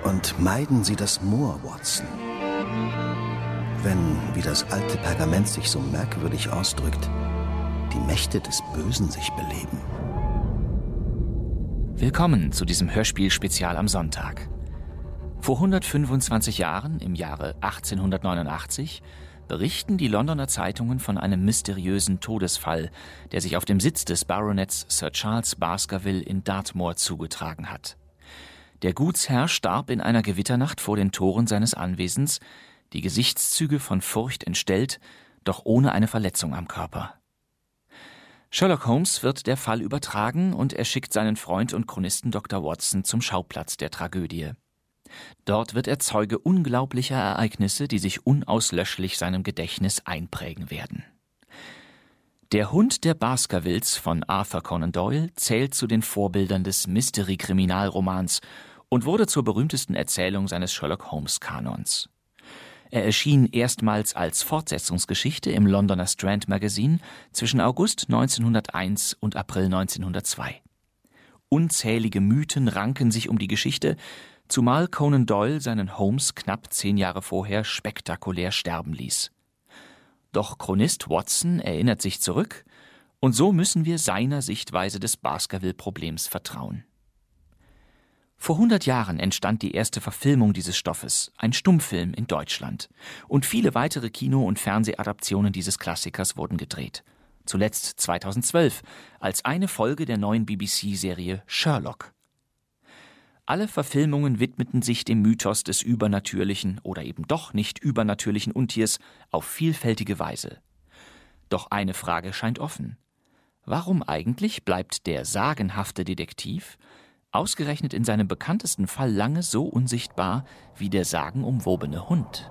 Und meiden Sie das Moor, Watson. Wenn, wie das alte Pergament sich so merkwürdig ausdrückt, die Mächte des Bösen sich beleben. Willkommen zu diesem Hörspiel-Spezial am Sonntag. Vor 125 Jahren, im Jahre 1889, berichten die Londoner Zeitungen von einem mysteriösen Todesfall, der sich auf dem Sitz des Baronets Sir Charles Baskerville in Dartmoor zugetragen hat. Der Gutsherr starb in einer Gewitternacht vor den Toren seines Anwesens, die Gesichtszüge von Furcht entstellt, doch ohne eine Verletzung am Körper. Sherlock Holmes wird der Fall übertragen und er schickt seinen Freund und Chronisten Dr. Watson zum Schauplatz der Tragödie. Dort wird er Zeuge unglaublicher Ereignisse, die sich unauslöschlich seinem Gedächtnis einprägen werden. Der Hund der Baskervilles von Arthur Conan Doyle zählt zu den Vorbildern des Mystery-Kriminalromans und wurde zur berühmtesten Erzählung seines Sherlock-Holmes-Kanons. Er erschien erstmals als Fortsetzungsgeschichte im Londoner Strand Magazine zwischen August 1901 und April 1902. Unzählige Mythen ranken sich um die Geschichte, zumal Conan Doyle seinen Holmes knapp 10 Jahre vorher spektakulär sterben ließ. Doch Chronist Watson erinnert sich zurück, und so müssen wir seiner Sichtweise des Baskerville-Problems vertrauen. Vor 100 Jahren entstand die erste Verfilmung dieses Stoffes, ein Stummfilm in Deutschland. Und viele weitere Kino- und Fernsehadaptionen dieses Klassikers wurden gedreht. Zuletzt 2012 als eine Folge der neuen BBC-Serie Sherlock. Alle Verfilmungen widmeten sich dem Mythos des übernatürlichen oder eben doch nicht übernatürlichen Untiers auf vielfältige Weise. Doch eine Frage scheint offen. Warum eigentlich bleibt der sagenhafte Detektiv ausgerechnet in seinem bekanntesten Fall lange so unsichtbar wie der sagenumwobene Hund?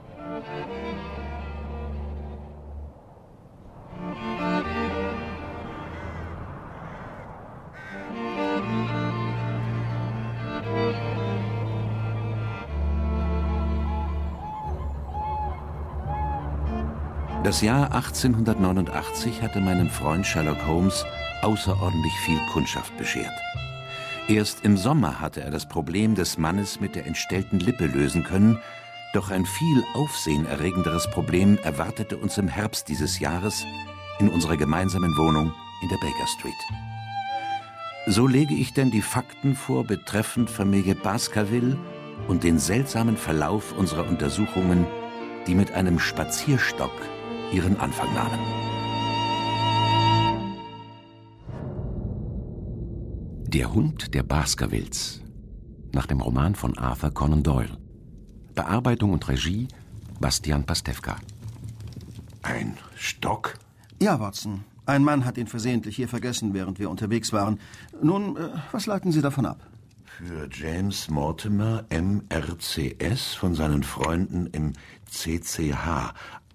Das Jahr 1889 hatte meinem Freund Sherlock Holmes außerordentlich viel Kundschaft beschert. Erst im Sommer hatte er das Problem des Mannes mit der entstellten Lippe lösen können, doch ein viel aufsehenerregenderes Problem erwartete uns im Herbst dieses Jahres in unserer gemeinsamen Wohnung in der Baker Street. So lege ich denn die Fakten vor betreffend Familie Baskerville und den seltsamen Verlauf unserer Untersuchungen, die mit einem Spazierstock ihren Anfang nahmen. Der Hund der Baskervilles, nach dem Roman von Arthur Conan Doyle. Bearbeitung und Regie Bastian Pastewka. Ein Stock? Ja, Watson. Ein Mann hat ihn versehentlich hier vergessen, während wir unterwegs waren. Nun, was leiten Sie davon ab? Für James Mortimer, MRCS, von seinen Freunden im CCH,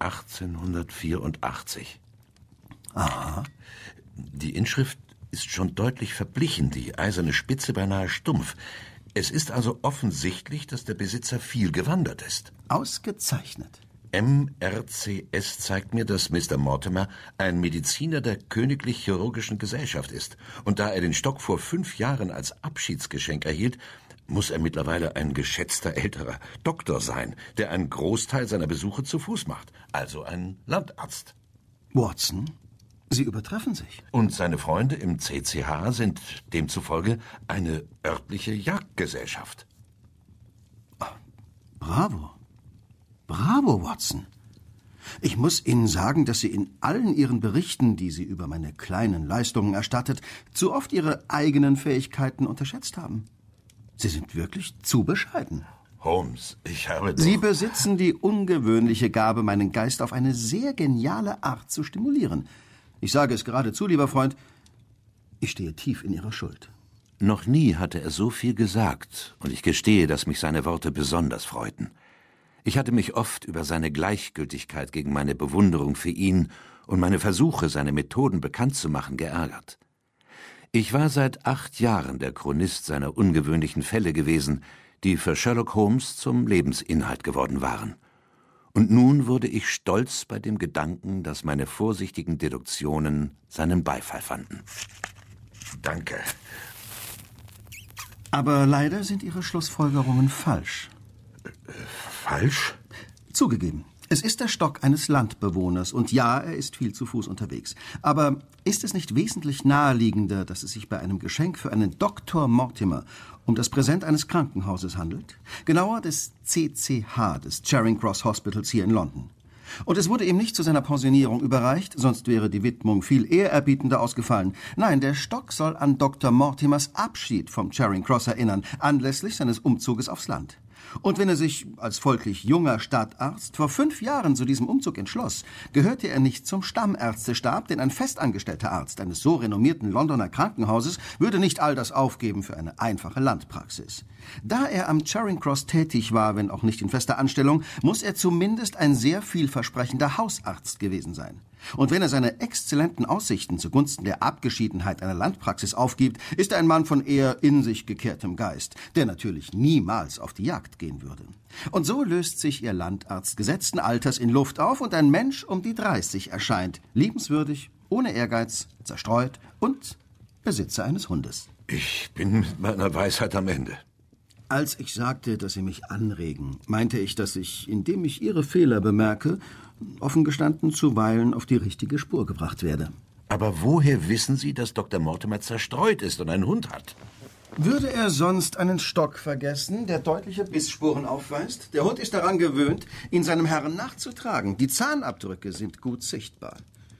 1884. Aha. Die Inschrift ist schon deutlich verblichen, die eiserne Spitze beinahe stumpf. Es ist also offensichtlich, dass der Besitzer viel gewandert ist. Ausgezeichnet. MRCS zeigt mir, dass Mr. Mortimer ein Mediziner der Königlich Chirurgischen Gesellschaft ist. Und da er den Stock vor 5 Jahren als Abschiedsgeschenk erhielt, muss er mittlerweile ein geschätzter älterer Doktor sein, der einen Großteil seiner Besuche zu Fuß macht. Also ein Landarzt. Watson, Sie übertreffen sich. Und seine Freunde im CCH sind demzufolge eine örtliche Jagdgesellschaft. Bravo. Bravo, Watson. Ich muss Ihnen sagen, dass Sie in allen Ihren Berichten, die Sie über meine kleinen Leistungen erstattet, zu oft Ihre eigenen Fähigkeiten unterschätzt haben. Sie sind wirklich zu bescheiden. Holmes, ich habe doch... Sie besitzen die ungewöhnliche Gabe, meinen Geist auf eine sehr geniale Art zu stimulieren. Ich sage es geradezu, lieber Freund, ich stehe tief in Ihrer Schuld. Noch nie hatte er so viel gesagt, und ich gestehe, dass mich seine Worte besonders freuten. Ich hatte mich oft über seine Gleichgültigkeit gegen meine Bewunderung für ihn und meine Versuche, seine Methoden bekannt zu machen, geärgert. Ich war seit 8 Jahren der Chronist seiner ungewöhnlichen Fälle gewesen, die für Sherlock Holmes zum Lebensinhalt geworden waren. Und nun wurde ich stolz bei dem Gedanken, dass meine vorsichtigen Deduktionen seinen Beifall fanden. Danke. Aber leider sind Ihre Schlussfolgerungen falsch. Falsch? Zugegeben. Es ist der Stock eines Landbewohners und ja, er ist viel zu Fuß unterwegs. Aber ist es nicht wesentlich naheliegender, dass es sich bei einem Geschenk für einen Dr. Mortimer um das Präsent eines Krankenhauses handelt? Genauer des CCH, des Charing Cross Hospitals hier in London. Und es wurde ihm nicht zu seiner Pensionierung überreicht, sonst wäre die Widmung viel ehrerbietender ausgefallen. Nein, der Stock soll an Dr. Mortimers Abschied vom Charing Cross erinnern, anlässlich seines Umzuges aufs Land. Und wenn er sich als folglich junger Stadtarzt vor 5 Jahren zu diesem Umzug entschloss, gehörte er nicht zum Stammärztestab, denn ein festangestellter Arzt eines so renommierten Londoner Krankenhauses würde nicht all das aufgeben für eine einfache Landpraxis. Da er am Charing Cross tätig war, wenn auch nicht in fester Anstellung, muss er zumindest ein sehr vielversprechender Hausarzt gewesen sein. Und wenn er seine exzellenten Aussichten zugunsten der Abgeschiedenheit einer Landpraxis aufgibt, ist er ein Mann von eher in sich gekehrtem Geist, der natürlich niemals auf die Jagd gehen würde. Und so löst sich Ihr Landarzt gesetzten Alters in Luft auf und ein Mensch um die 30 erscheint, liebenswürdig, ohne Ehrgeiz, zerstreut und Besitzer eines Hundes. Ich bin mit meiner Weisheit am Ende. Als ich sagte, dass Sie mich anregen, meinte ich, dass ich, indem ich Ihre Fehler bemerke, offen gestanden zuweilen auf die richtige Spur gebracht werde. Aber woher wissen Sie, dass Dr. Mortimer zerstreut ist und einen Hund hat? Würde er sonst einen Stock vergessen, der deutliche Bissspuren aufweist? Der Hund ist daran gewöhnt, ihn seinem Herrn nachzutragen. Die Zahnabdrücke sind gut sichtbar.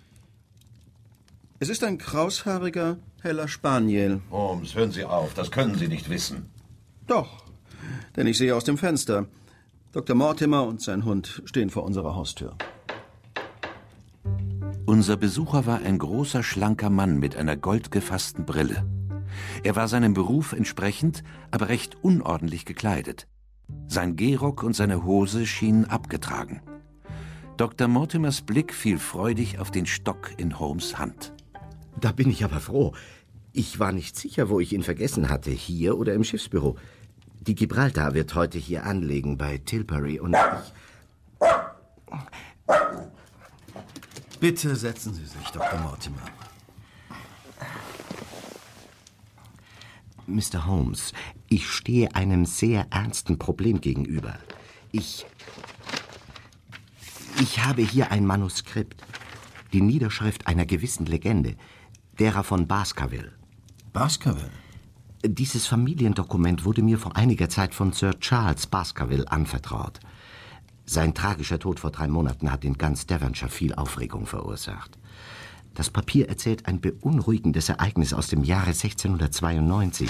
Es ist ein kraushaariger, heller Spaniel. Holmes, hören Sie auf, das können Sie nicht wissen. Doch, denn ich sehe aus dem Fenster. Dr. Mortimer und sein Hund stehen vor unserer Haustür. Unser Besucher war ein großer, schlanker Mann mit einer goldgefassten Brille. Er war seinem Beruf entsprechend, aber recht unordentlich gekleidet. Sein Gehrock und seine Hose schienen abgetragen. Dr. Mortimers Blick fiel freudig auf den Stock in Holmes' Hand. Da bin ich aber froh. Ich war nicht sicher, wo ich ihn vergessen hatte, hier oder im Schiffsbüro. Die Gibraltar wird heute hier anlegen bei Tilbury und ich... Bitte setzen Sie sich, Dr. Mortimer. Mr. Holmes, ich stehe einem sehr ernsten Problem gegenüber. Ich habe hier ein Manuskript, die Niederschrift einer gewissen Legende, derer von Baskerville. Baskerville? Dieses Familiendokument wurde mir vor einiger Zeit von Sir Charles Baskerville anvertraut. Sein tragischer Tod vor 3 Monaten hat in ganz Devonshire viel Aufregung verursacht. Das Papier erzählt ein beunruhigendes Ereignis aus dem Jahre 1692.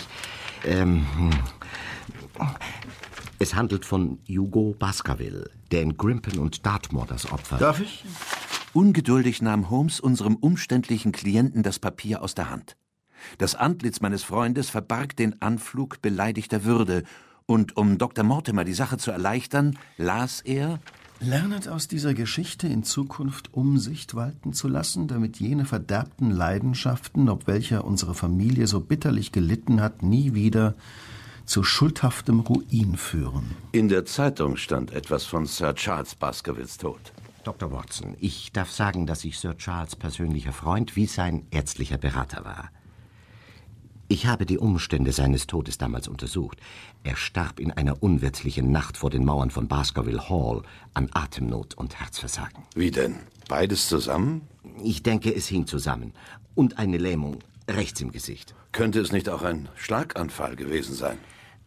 Es handelt von Hugo Baskerville, der in Grimpen und Dartmoor das Opfer... Darf ich? Ungeduldig nahm Holmes unserem umständlichen Klienten das Papier aus der Hand. Das Antlitz meines Freundes verbarg den Anflug beleidigter Würde, und um Dr. Mortimer die Sache zu erleichtern, las er: Lernet aus dieser Geschichte in Zukunft Umsicht walten zu lassen, damit jene verderbten Leidenschaften, ob welcher unsere Familie so bitterlich gelitten hat, nie wieder zu schuldhaftem Ruin führen. In der Zeitung stand etwas von Sir Charles Baskervilles Tod. Dr. Watson, ich darf sagen, dass ich Sir Charles' persönlicher Freund wie sein ärztlicher Berater war. Ich habe die Umstände seines Todes damals untersucht. Er starb in einer unwirtlichen Nacht vor den Mauern von Baskerville Hall an Atemnot und Herzversagen. Wie denn? Beides zusammen? Ich denke, es hing zusammen. Und eine Lähmung rechts im Gesicht. Könnte es nicht auch ein Schlaganfall gewesen sein?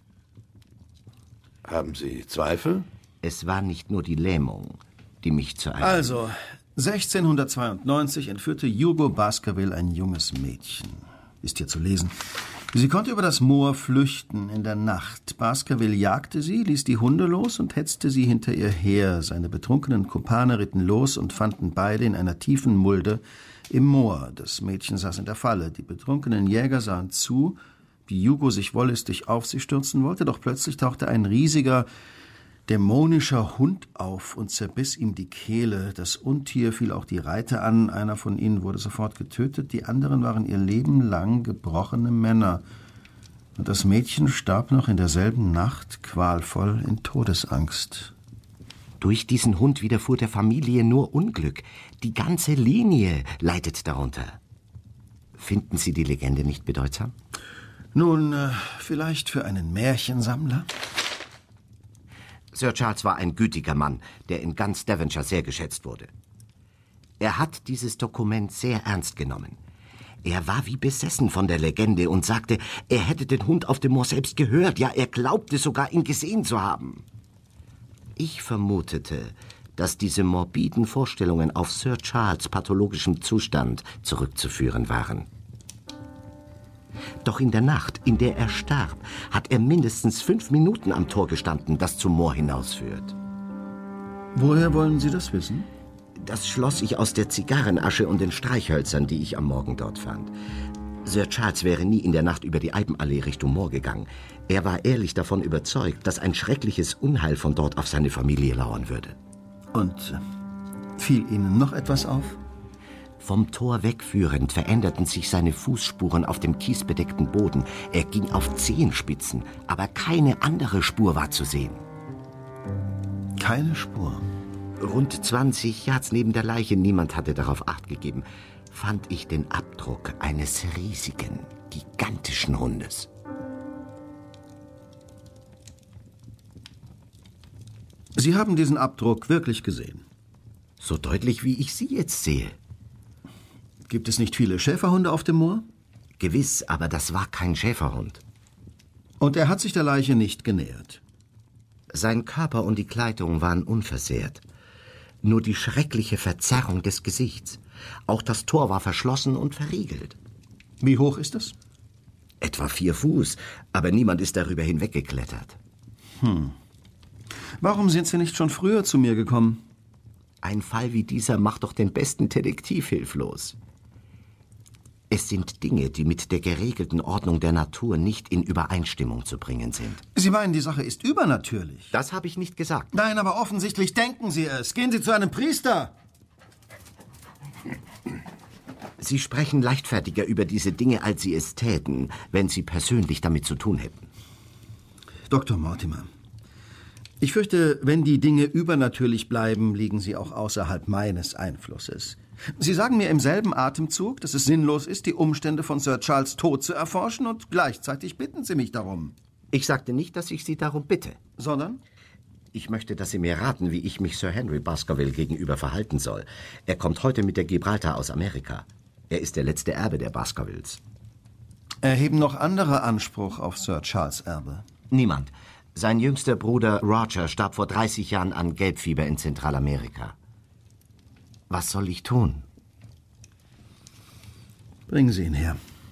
Haben Sie Zweifel? Es war nicht nur die Lähmung, die mich zu einem... Also, 1692 entführte Hugo Baskerville ein junges Mädchen. Ist hier zu lesen. Sie konnte über das Moor flüchten in der Nacht. Baskerville jagte sie, ließ die Hunde los und hetzte sie hinter ihr her. Seine betrunkenen Kumpane ritten los und fanden beide in einer tiefen Mulde im Moor. Das Mädchen saß in der Falle. Die betrunkenen Jäger sahen zu, wie Hugo sich wollüstig auf sie stürzen wollte, doch plötzlich tauchte ein riesiger, dämonischer Hund auf und zerbiss ihm die Kehle. Das Untier fiel auch die Reiter an. Einer von ihnen wurde sofort getötet. Die anderen waren ihr Leben lang gebrochene Männer. Und das Mädchen starb noch in derselben Nacht qualvoll in Todesangst. Durch diesen Hund widerfuhr der Familie nur Unglück. Die ganze Linie leidet darunter. Finden Sie die Legende nicht bedeutsam? Nun, vielleicht für einen Märchensammler? Sir Charles war ein gütiger Mann, der in ganz Devonshire sehr geschätzt wurde. Er hat dieses Dokument sehr ernst genommen. Er war wie besessen von der Legende und sagte, er hätte den Hund auf dem Moor selbst gehört. Ja, er glaubte sogar, ihn gesehen zu haben. Ich vermutete, dass diese morbiden Vorstellungen auf Sir Charles' pathologischem Zustand zurückzuführen waren. Doch in der Nacht, in der er starb, hat er mindestens 5 Minuten am Tor gestanden, das zum Moor hinausführt. Woher wollen Sie das wissen? Das schloss ich aus der Zigarrenasche und den Streichhölzern, die ich am Morgen dort fand. Sir Charles wäre nie in der Nacht über die Eibenallee Richtung Moor gegangen. Er war ehrlich davon überzeugt, dass ein schreckliches Unheil von dort auf seine Familie lauern würde. Und fiel Ihnen noch etwas auf? Vom Tor wegführend veränderten sich seine Fußspuren auf dem kiesbedeckten Boden. Er ging auf Zehenspitzen, aber keine andere Spur war zu sehen. Keine Spur. Rund 20 Yards neben der Leiche, niemand hatte darauf Acht gegeben, fand ich den Abdruck eines riesigen, gigantischen Hundes. Sie haben diesen Abdruck wirklich gesehen? So deutlich, wie ich Sie jetzt sehe. Gibt es nicht viele Schäferhunde auf dem Moor? Gewiss, aber das war kein Schäferhund. Und er hat sich der Leiche nicht genähert? Sein Körper und die Kleidung waren unversehrt. Nur die schreckliche Verzerrung des Gesichts. Auch das Tor war verschlossen und verriegelt. Wie hoch ist es? Etwa 4 Fuß, aber niemand ist darüber hinweggeklettert. Warum sind Sie nicht schon früher zu mir gekommen? Ein Fall wie dieser macht doch den besten Detektiv hilflos. Es sind Dinge, die mit der geregelten Ordnung der Natur nicht in Übereinstimmung zu bringen sind. Sie meinen, die Sache ist übernatürlich? Das habe ich nicht gesagt. Nein, aber offensichtlich denken Sie es. Gehen Sie zu einem Priester. Sie sprechen leichtfertiger über diese Dinge, als Sie es täten, wenn Sie persönlich damit zu tun hätten. Dr. Mortimer, ich fürchte, wenn die Dinge übernatürlich bleiben, liegen sie auch außerhalb meines Einflusses. Sie sagen mir im selben Atemzug, dass es sinnlos ist, die Umstände von Sir Charles' Tod zu erforschen, und gleichzeitig bitten Sie mich darum. Ich sagte nicht, dass ich Sie darum bitte. Sondern? Ich möchte, dass Sie mir raten, wie ich mich Sir Henry Baskerville gegenüber verhalten soll. Er kommt heute mit der Gibraltar aus Amerika. Er ist der letzte Erbe der Baskervilles. Erheben noch andere Anspruch auf Sir Charles' Erbe? Niemand. Sein jüngster Bruder Roger starb vor 30 Jahren an Gelbfieber in Zentralamerika. Was soll ich tun? Bringen Sie ihn her.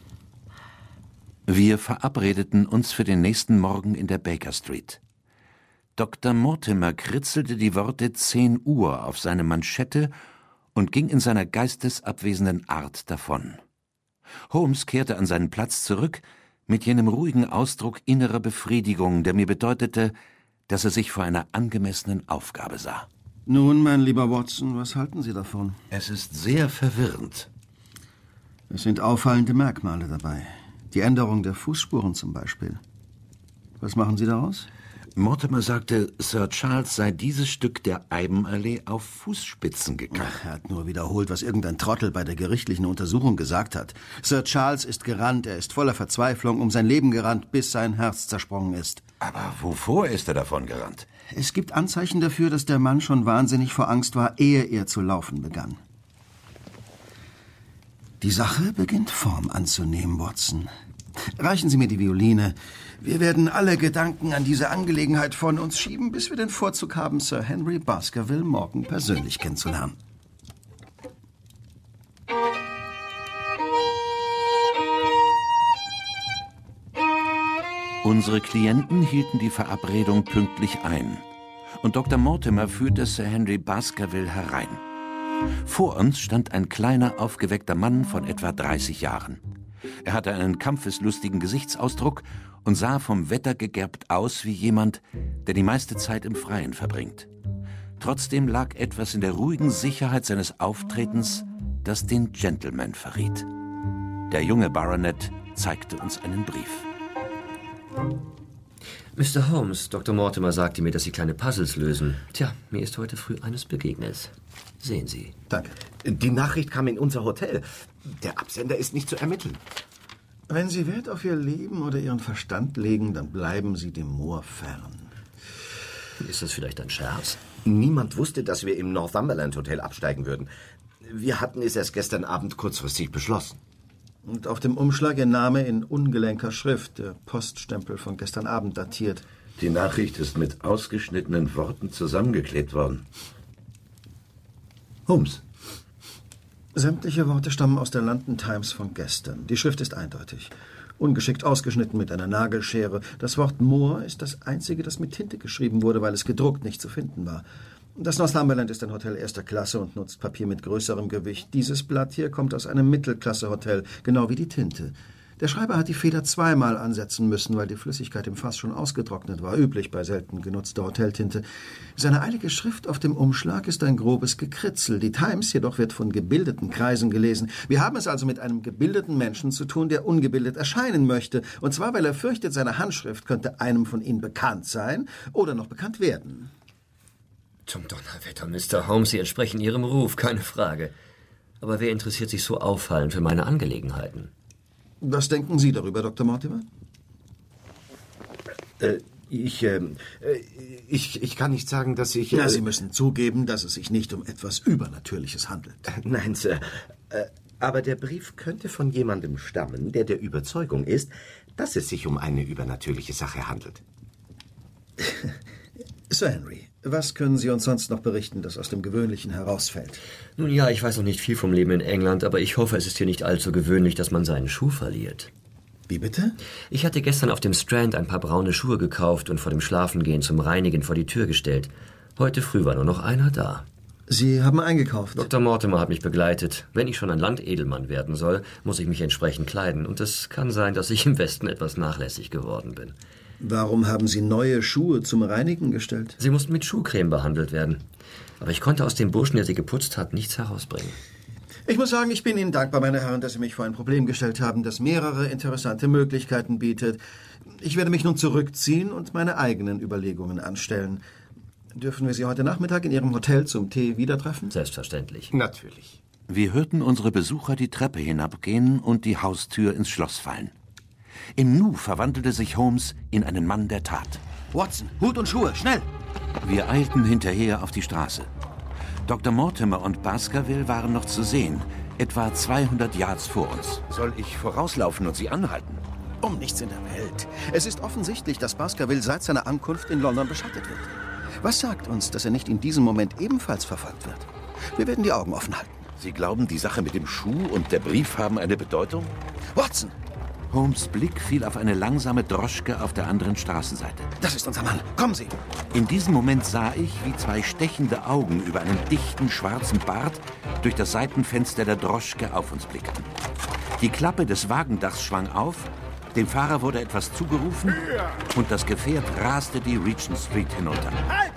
Wir verabredeten uns für den nächsten Morgen in der Baker Street. Dr. Mortimer kritzelte die Worte 10 Uhr auf seine Manschette und ging in seiner geistesabwesenden Art davon. Holmes kehrte an seinen Platz zurück, mit jenem ruhigen Ausdruck innerer Befriedigung, der mir bedeutete, dass er sich vor einer angemessenen Aufgabe sah. Nun, mein lieber Watson, was halten Sie davon? Es ist sehr verwirrend. Es sind auffallende Merkmale dabei. Die Änderung der Fußspuren zum Beispiel. Was machen Sie daraus? Mortimer sagte, Sir Charles sei dieses Stück der Eibenallee auf Fußspitzen gegangen. Er hat nur wiederholt, was irgendein Trottel bei der gerichtlichen Untersuchung gesagt hat. Sir Charles ist gerannt, er ist voller Verzweiflung um sein Leben gerannt, bis sein Herz zersprungen ist. Aber wovor ist er davon gerannt? Es gibt Anzeichen dafür, dass der Mann schon wahnsinnig vor Angst war, ehe er zu laufen begann. Die Sache beginnt Form anzunehmen, Watson. Reichen Sie mir die Violine. Wir werden alle Gedanken an diese Angelegenheit von uns schieben, bis wir den Vorzug haben, Sir Henry Baskerville morgen persönlich kennenzulernen. Unsere Klienten hielten die Verabredung pünktlich ein, und Dr. Mortimer führte Sir Henry Baskerville herein. Vor uns stand ein kleiner, aufgeweckter Mann von etwa 30 Jahren. Er hatte einen kampfeslustigen Gesichtsausdruck und sah vom Wetter gegerbt aus wie jemand, der die meiste Zeit im Freien verbringt. Trotzdem lag etwas in der ruhigen Sicherheit seines Auftretens, das den Gentleman verriet. Der junge Baronet zeigte uns einen Brief. Mr. Holmes, Dr. Mortimer sagte mir, dass Sie kleine Puzzles lösen. Tja, mir ist heute früh eines begegnet. Sehen Sie. Danke. Die Nachricht kam in unser Hotel. Der Absender ist nicht zu ermitteln. Wenn Sie Wert auf Ihr Leben oder Ihren Verstand legen, dann bleiben Sie dem Moor fern. Ist das vielleicht ein Scherz? Niemand wusste, dass wir im Northumberland Hotel absteigen würden. Wir hatten es erst gestern Abend kurzfristig beschlossen. Und auf dem Umschlag Ihr Name in ungelenker Schrift, der Poststempel von gestern Abend datiert. Die Nachricht ist mit ausgeschnittenen Worten zusammengeklebt worden. Holmes. Sämtliche Worte stammen aus der London Times von gestern. Die Schrift ist eindeutig. Ungeschickt ausgeschnitten mit einer Nagelschere. Das Wort Moor ist das einzige, das mit Tinte geschrieben wurde, weil es gedruckt nicht zu finden war. Das Northumberland ist ein Hotel erster Klasse und nutzt Papier mit größerem Gewicht. Dieses Blatt hier kommt aus einem Mittelklasse-Hotel, genau wie die Tinte. Der Schreiber hat die Feder zweimal ansetzen müssen, weil die Flüssigkeit im Fass schon ausgetrocknet war, üblich bei selten genutzter Hoteltinte. Seine eilige Schrift auf dem Umschlag ist ein grobes Gekritzel. Die Times jedoch wird von gebildeten Kreisen gelesen. Wir haben es also mit einem gebildeten Menschen zu tun, der ungebildet erscheinen möchte. Und zwar, weil er fürchtet, seine Handschrift könnte einem von Ihnen bekannt sein oder noch bekannt werden. Zum Donnerwetter, Mr. Holmes, Sie entsprechen Ihrem Ruf, keine Frage. Aber wer interessiert sich so auffallend für meine Angelegenheiten? Was denken Sie darüber, Dr. Mortimer? Ich kann nicht sagen, dass ich... Ja, Sie müssen zugeben, dass es sich nicht um etwas Übernatürliches handelt. Nein, Sir. Aber der Brief könnte von jemandem stammen, der der Überzeugung ist, dass es sich um eine übernatürliche Sache handelt. Sir Henry, was können Sie uns sonst noch berichten, das aus dem Gewöhnlichen herausfällt? Nun ja, ich weiß noch nicht viel vom Leben in England, aber ich hoffe, es ist hier nicht allzu gewöhnlich, dass man seinen Schuh verliert. Wie bitte? Ich hatte gestern auf dem Strand ein paar braune Schuhe gekauft und vor dem Schlafengehen zum Reinigen vor die Tür gestellt. Heute früh war nur noch einer da. Sie haben eingekauft? Dr. Mortimer hat mich begleitet. Wenn ich schon ein Landedelmann werden soll, muss ich mich entsprechend kleiden. Und es kann sein, dass ich im Westen etwas nachlässig geworden bin. Warum haben Sie neue Schuhe zum Reinigen gestellt? Sie mussten mit Schuhcreme behandelt werden. Aber ich konnte aus dem Burschen, der sie geputzt hat, nichts herausbringen. Ich muss sagen, ich bin Ihnen dankbar, meine Herren, dass Sie mich vor ein Problem gestellt haben, das mehrere interessante Möglichkeiten bietet. Ich werde mich nun zurückziehen und meine eigenen Überlegungen anstellen. Dürfen wir Sie heute Nachmittag in Ihrem Hotel zum Tee wieder treffen? Selbstverständlich. Natürlich. Wir hörten unsere Besucher die Treppe hinabgehen und die Haustür ins Schloss fallen. Im Nu verwandelte sich Holmes in einen Mann der Tat. Watson, Hut und Schuhe, schnell! Wir eilten hinterher auf die Straße. Dr. Mortimer und Baskerville waren noch zu sehen, etwa 200 Yards vor uns. Soll ich vorauslaufen und Sie anhalten? Um nichts in der Welt. Es ist offensichtlich, dass Baskerville seit seiner Ankunft in London beschattet wird. Was sagt uns, dass er nicht in diesem Moment ebenfalls verfolgt wird? Wir werden die Augen offen halten. Sie glauben, die Sache mit dem Schuh und der Brief haben eine Bedeutung? Watson! Holmes' Blick fiel auf eine langsame Droschke auf der anderen Straßenseite. Das ist unser Mann. Kommen Sie! In diesem Moment sah ich, wie zwei stechende Augen über einen dichten, schwarzen Bart durch das Seitenfenster der Droschke auf uns blickten. Die Klappe des Wagendachs schwang auf, dem Fahrer wurde etwas zugerufen und das Gefährt raste die Regent Street hinunter. Halt!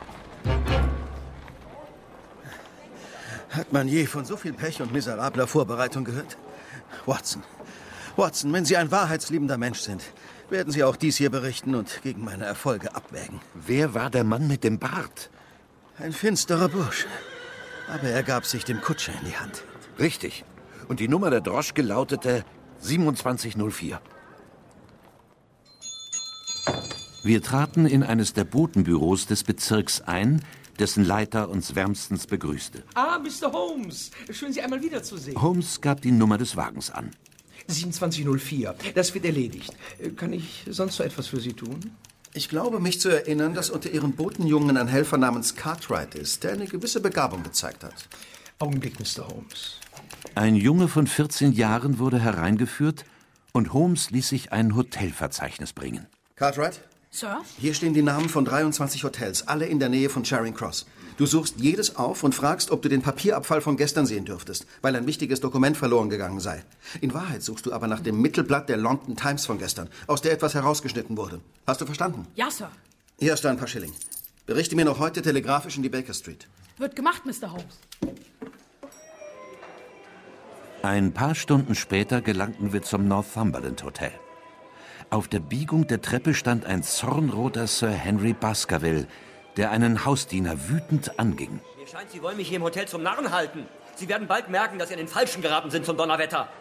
Hat man je von so viel Pech und miserabler Vorbereitung gehört? Watson, wenn Sie ein wahrheitsliebender Mensch sind, werden Sie auch dies hier berichten und gegen meine Erfolge abwägen. Wer war der Mann mit dem Bart? Ein finsterer Bursche. Aber er gab sich dem Kutscher in die Hand. Richtig. Und die Nummer der Droschke lautete 2704. Wir traten in eines der Botenbüros des Bezirks ein, dessen Leiter uns wärmstens begrüßte. Ah, Mr. Holmes. Schön, Sie einmal wiederzusehen. Holmes gab die Nummer des Wagens an. 2704. Das wird erledigt. Kann ich sonst so etwas für Sie tun? Ich glaube, mich zu erinnern, dass unter Ihren Botenjungen ein Helfer namens Cartwright ist, der eine gewisse Begabung gezeigt hat. Augenblick, Mr. Holmes. Ein Junge von 14 Jahren wurde hereingeführt und Holmes ließ sich ein Hotelverzeichnis bringen. Cartwright? Sir? Hier stehen die Namen von 23 Hotels, alle in der Nähe von Charing Cross. Du suchst jedes auf und fragst, ob du den Papierabfall von gestern sehen dürftest, weil ein wichtiges Dokument verloren gegangen sei. In Wahrheit suchst du aber nach dem Mittelblatt der London Times von gestern, aus der etwas herausgeschnitten wurde. Hast du verstanden? Ja, Sir. Hier hast du ein paar Schilling. Berichte mir noch heute telegrafisch in die Baker Street. Wird gemacht, Mr. Holmes. Ein paar Stunden später gelangten wir zum Northumberland Hotel. Auf der Biegung der Treppe stand ein zornroter Sir Henry Baskerville, der einen Hausdiener wütend anging. Mir scheint, Sie wollen mich hier im Hotel zum Narren halten. Sie werden bald merken, dass Sie an den Falschen geraten sind zum Donnerwetter.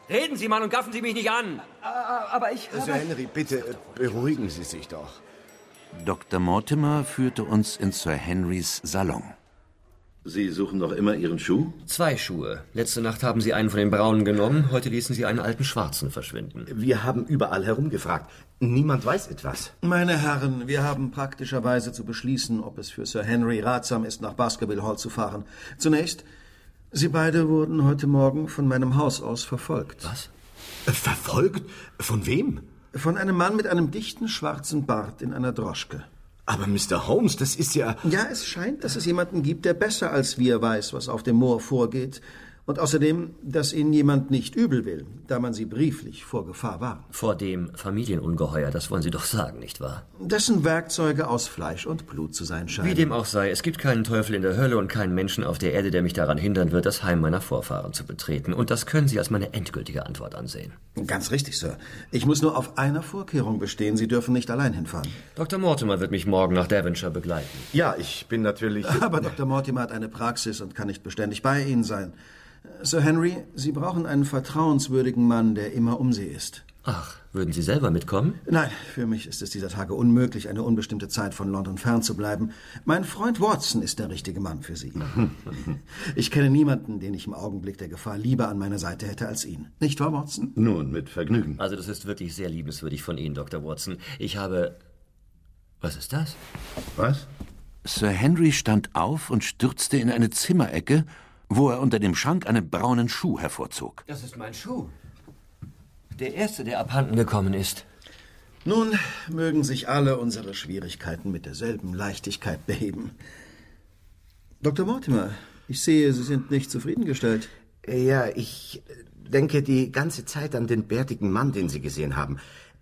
Reden Sie mal und gaffen Sie mich nicht an. Aber ich habe... Sir Henry, bitte, beruhigen Sie sich doch. Dr. Mortimer führte uns in Sir Henrys Salon. Sie suchen noch immer Ihren Schuh? 2 Schuhe. Letzte Nacht haben Sie einen von den braunen genommen, heute ließen Sie einen alten schwarzen verschwinden. Wir haben überall herumgefragt. Niemand weiß etwas. Meine Herren, wir haben praktischerweise zu beschließen, ob es für Sir Henry ratsam ist, nach Baskerville Hall zu fahren. Zunächst, Sie beide wurden heute Morgen von meinem Haus aus verfolgt. Was? Verfolgt? Von wem? Von einem Mann mit einem dichten schwarzen Bart in einer Droschke. Aber Mr. Holmes, das ist ja... Ja, es scheint, dass es jemanden gibt, der besser als wir weiß, was auf dem Moor vorgeht. Und außerdem, dass Ihnen jemand nicht übel will, da man Sie brieflich vor Gefahr warnt. Vor dem Familienungeheuer, das wollen Sie doch sagen, nicht wahr? Dessen Werkzeuge aus Fleisch und Blut zu sein scheinen. Wie dem auch sei, es gibt keinen Teufel in der Hölle und keinen Menschen auf der Erde, der mich daran hindern wird, das Heim meiner Vorfahren zu betreten. Und das können Sie als meine endgültige Antwort ansehen. Ganz richtig, Sir. Ich muss nur auf einer Vorkehrung bestehen. Sie dürfen nicht allein hinfahren. Dr. Mortimer wird mich morgen nach Devonshire begleiten. Ja, ich bin natürlich... Aber Dr. Mortimer hat eine Praxis und kann nicht beständig bei Ihnen sein. Sir Henry, Sie brauchen einen vertrauenswürdigen Mann, der immer um Sie ist. Ach, würden Sie selber mitkommen? Nein, für mich ist es dieser Tage unmöglich, eine unbestimmte Zeit von London fernzubleiben. Mein Freund Watson ist der richtige Mann für Sie. Ich kenne niemanden, den ich im Augenblick der Gefahr lieber an meiner Seite hätte als ihn. Nicht wahr, Watson? Nun, mit Vergnügen. Also das ist wirklich sehr liebenswürdig von Ihnen, Dr. Watson. Ich habe... Was ist das? Was? Sir Henry stand auf und stürzte in eine Zimmerecke, wo er unter dem Schrank einen braunen Schuh hervorzog. Das ist mein Schuh. Der erste, der abhanden gekommen ist. Nun mögen sich alle unsere Schwierigkeiten mit derselben Leichtigkeit beheben. Dr. Mortimer, ich sehe, Sie sind nicht zufriedengestellt. Ja, ich denke die ganze Zeit an den bärtigen Mann, den Sie gesehen haben.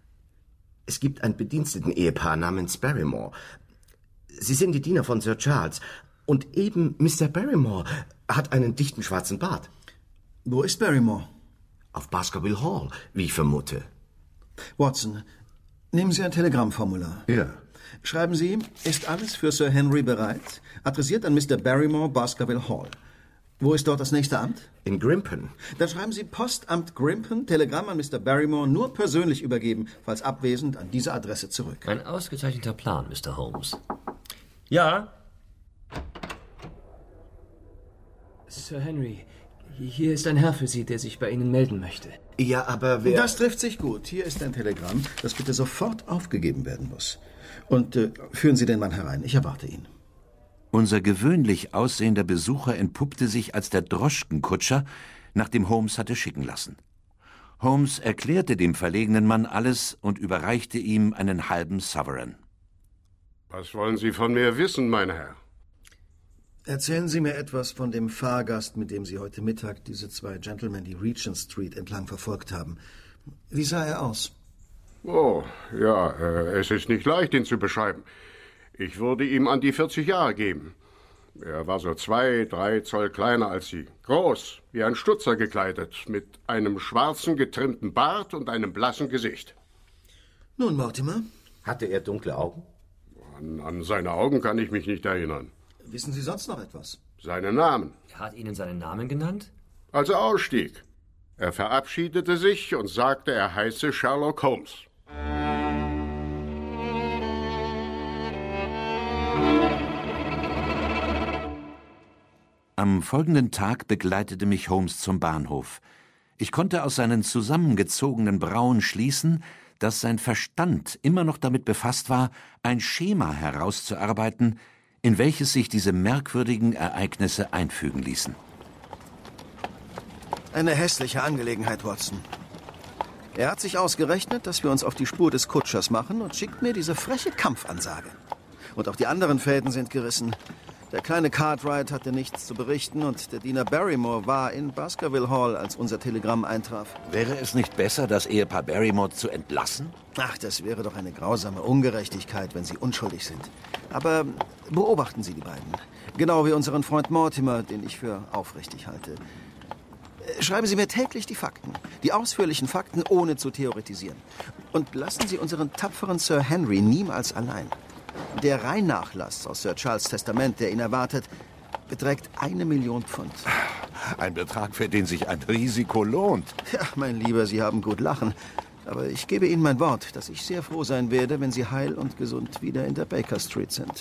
Es gibt ein Bediensteten-Ehepaar namens Barrymore. Sie sind die Diener von Sir Charles. Und eben Mr. Barrymore hat einen dichten schwarzen Bart. Wo ist Barrymore? Auf Baskerville Hall, wie ich vermute. Watson, nehmen Sie ein Telegrammformular. Ja. Schreiben Sie, ist alles für Sir Henry bereit? Adressiert an Mr. Barrymore, Baskerville Hall. Wo ist dort das nächste Amt? In Grimpen. Dann schreiben Sie Postamt Grimpen, Telegramm an Mr. Barrymore, nur persönlich übergeben, falls abwesend, an diese Adresse zurück. Ein ausgezeichneter Plan, Mr. Holmes. Ja? Sir Henry, hier ist ein Herr für Sie, der sich bei Ihnen melden möchte. Ja, aber wer... Das trifft sich gut. Hier ist ein Telegramm, das bitte sofort aufgegeben werden muss. Und führen Sie den Mann herein. Ich erwarte ihn. Unser gewöhnlich aussehender Besucher entpuppte sich als der Droschkenkutscher, nachdem Holmes hatte schicken lassen. Holmes erklärte dem verlegenen Mann alles und überreichte ihm einen halben Sovereign. Was wollen Sie von mir wissen, mein Herr? Erzählen Sie mir etwas von dem Fahrgast, mit dem Sie heute Mittag diese 2 Gentlemen die Regent Street entlang verfolgt haben. Wie sah er aus? Oh, ja, es ist nicht leicht, ihn zu beschreiben. Ich würde ihm an die 40 Jahre geben. Er war so 2, 3 Zoll kleiner als Sie. Groß, wie ein Stutzer gekleidet, mit einem schwarzen, getrimmten Bart und einem blassen Gesicht. Nun, Mortimer? Hatte er dunkle Augen? An seine Augen kann ich mich nicht erinnern. Wissen Sie sonst noch etwas? Seinen Namen. Er hat Ihnen seinen Namen genannt? Als er ausstieg. Er verabschiedete sich und sagte, er heiße Sherlock Holmes. Am folgenden Tag begleitete mich Holmes zum Bahnhof. Ich konnte aus seinen zusammengezogenen Brauen schließen, dass sein Verstand immer noch damit befasst war, ein Schema herauszuarbeiten, in welches sich diese merkwürdigen Ereignisse einfügen ließen. Eine hässliche Angelegenheit, Watson. Er hat sich ausgerechnet, dass wir uns auf die Spur des Kutschers machen und schickt mir diese freche Kampfansage. Und auch die anderen Fäden sind gerissen. Der kleine Cartwright hatte nichts zu berichten und der Diener Barrymore war in Baskerville Hall, als unser Telegramm eintraf. Wäre es nicht besser, das Ehepaar Barrymore zu entlassen? Ach, das wäre doch eine grausame Ungerechtigkeit, wenn sie unschuldig sind. Aber beobachten Sie die beiden. Genau wie unseren Freund Mortimer, den ich für aufrichtig halte. Schreiben Sie mir täglich die Fakten, die ausführlichen Fakten, ohne zu theoretisieren. Und lassen Sie unseren tapferen Sir Henry niemals allein. Der Reinnachlass aus Sir Charles' Testament, der ihn erwartet, beträgt 1 Million Pfund. Ein Betrag, für den sich ein Risiko lohnt. Ja, mein Lieber, Sie haben gut lachen. Aber ich gebe Ihnen mein Wort, dass ich sehr froh sein werde, wenn Sie heil und gesund wieder in der Baker Street sind.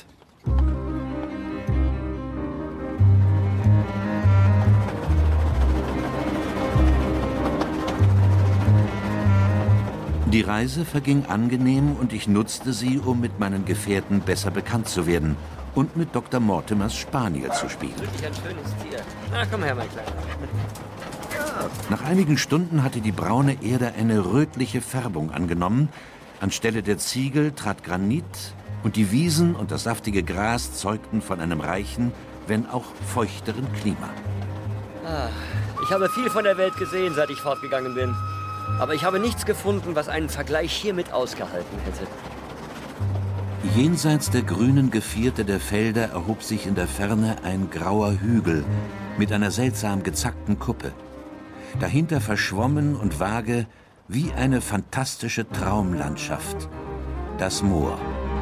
Die Reise verging angenehm und ich nutzte sie, um mit meinen Gefährten besser bekannt zu werden und mit Dr. Mortimers Spaniel zu spielen. Wirklich ein schönes Tier. Na, komm her, mein Kleiner. Nach einigen Stunden hatte die braune Erde eine rötliche Färbung angenommen. Anstelle der Ziegel trat Granit und die Wiesen und das saftige Gras zeugten von einem reichen, wenn auch feuchteren Klima. Ich habe viel von der Welt gesehen, seit ich fortgegangen bin. Aber ich habe nichts gefunden, was einen Vergleich hiermit ausgehalten hätte. Jenseits der grünen Gevierte der Felder erhob sich in der Ferne ein grauer Hügel mit einer seltsam gezackten Kuppe. Dahinter verschwommen und vage wie eine fantastische Traumlandschaft. Das Moor.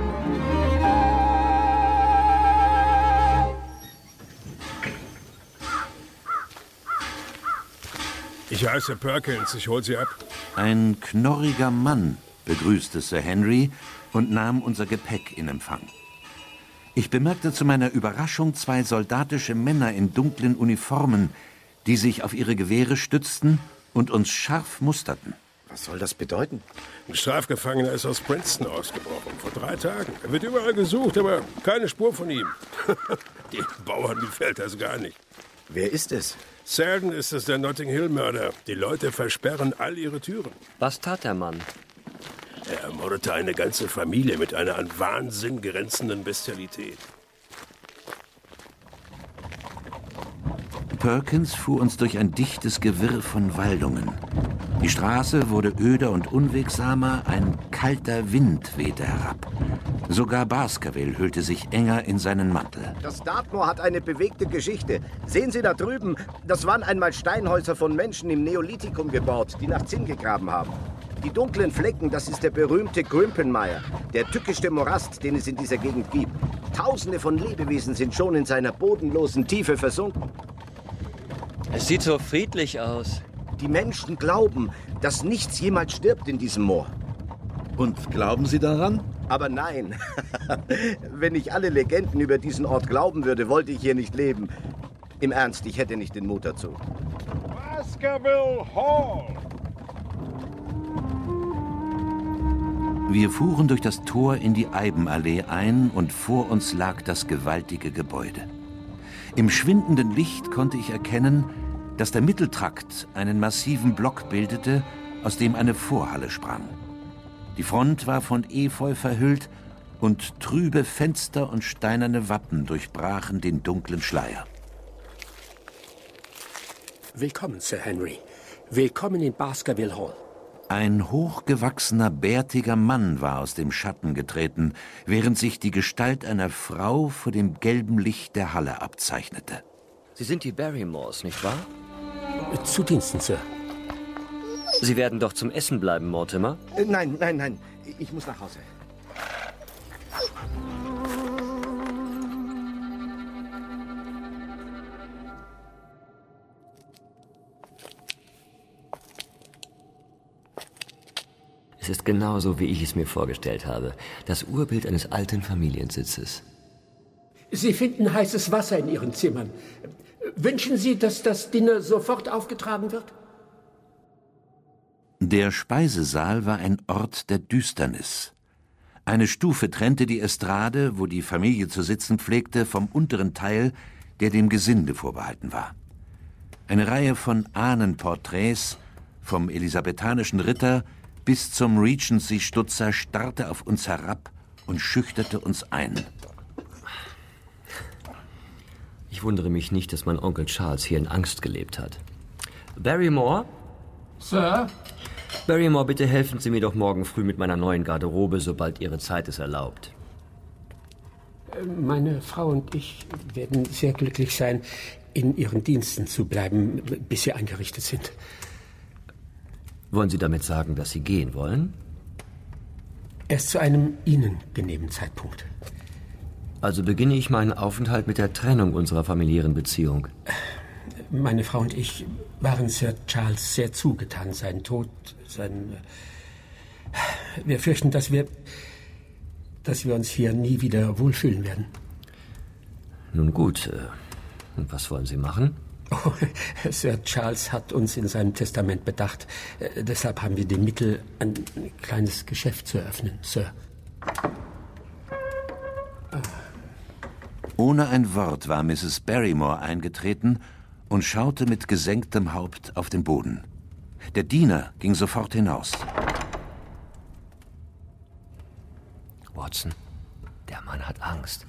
Ich heiße Perkins, ich hol Sie ab. Ein knorriger Mann begrüßte Sir Henry und nahm unser Gepäck in Empfang. Ich bemerkte zu meiner Überraschung 2 soldatische Männer in dunklen Uniformen, die sich auf ihre Gewehre stützten und uns scharf musterten. Was soll das bedeuten? Ein Strafgefangener ist aus Princeton ausgebrochen, vor 3 Tagen. Er wird überall gesucht, aber keine Spur von ihm. Den Bauern gefällt das gar nicht. Wer ist es? Selden ist es der Notting-Hill-Mörder. Die Leute versperren all ihre Türen. Was tat der Mann? Er ermordete eine ganze Familie mit einer an Wahnsinn grenzenden Bestialität. Perkins fuhr uns durch ein dichtes Gewirr von Waldungen. Die Straße wurde öder und unwegsamer, ein kalter Wind wehte herab. Sogar Baskerville hüllte sich enger in seinen Mantel. Das Dartmoor hat eine bewegte Geschichte. Sehen Sie da drüben, das waren einmal Steinhäuser von Menschen im Neolithikum gebaut, die nach Zinn gegraben haben. Die dunklen Flecken, das ist der berühmte Grimpenmire, der tückischste Morast, den es in dieser Gegend gibt. Tausende von Lebewesen sind schon in seiner bodenlosen Tiefe versunken. Es sieht so friedlich aus. Die Menschen glauben, dass nichts jemals stirbt in diesem Moor. Und glauben Sie daran? Aber nein. Wenn ich alle Legenden über diesen Ort glauben würde, wollte ich hier nicht leben. Im Ernst, ich hätte nicht den Mut dazu. Baskerville Hall! Wir fuhren durch das Tor in die Eibenallee ein und vor uns lag das gewaltige Gebäude. Im schwindenden Licht konnte ich erkennen, dass der Mitteltrakt einen massiven Block bildete, aus dem eine Vorhalle sprang. Die Front war von Efeu verhüllt und trübe Fenster und steinerne Wappen durchbrachen den dunklen Schleier. Willkommen, Sir Henry. Willkommen in Baskerville Hall. Ein hochgewachsener, bärtiger Mann war aus dem Schatten getreten, während sich die Gestalt einer Frau vor dem gelben Licht der Halle abzeichnete. Sie sind die Barrymores, nicht wahr? Zu Diensten, Sir. Sie werden doch zum Essen bleiben, Mortimer? Nein, nein, nein. Ich muss nach Hause. Es ist genauso, wie ich es mir vorgestellt habe. Das Urbild eines alten Familiensitzes. Sie finden heißes Wasser in Ihren Zimmern. Wünschen Sie, dass das Dinner sofort aufgetragen wird? Der Speisesaal war ein Ort der Düsternis. Eine Stufe trennte die Estrade, wo die Familie zu sitzen pflegte, vom unteren Teil, der dem Gesinde vorbehalten war. Eine Reihe von Ahnenporträts, vom elisabethanischen Ritter bis zum Regency-Stutzer, starrte auf uns herab und schüchterte uns ein. Ich wundere mich nicht, dass mein Onkel Charles hier in Angst gelebt hat. Barrymore? Sir? Barrymore, bitte helfen Sie mir doch morgen früh mit meiner neuen Garderobe, sobald Ihre Zeit es erlaubt. Meine Frau und ich werden sehr glücklich sein, in Ihren Diensten zu bleiben, bis Sie eingerichtet sind. Wollen Sie damit sagen, dass Sie gehen wollen? Erst zu einem Ihnen genehmen Zeitpunkt. Also beginne ich meinen Aufenthalt mit der Trennung unserer familiären Beziehung. Meine Frau und ich waren Sir Charles sehr zugetan. Sein Tod, Wir fürchten, dass wir uns hier nie wieder wohlfühlen werden. Nun gut, und was wollen Sie machen? Oh, Sir Charles hat uns in seinem Testament bedacht. Deshalb haben wir die Mittel, ein kleines Geschäft zu eröffnen, Sir. Ohne ein Wort war Mrs. Barrymore eingetreten und schaute mit gesenktem Haupt auf den Boden. Der Diener ging sofort hinaus. Watson, der Mann hat Angst.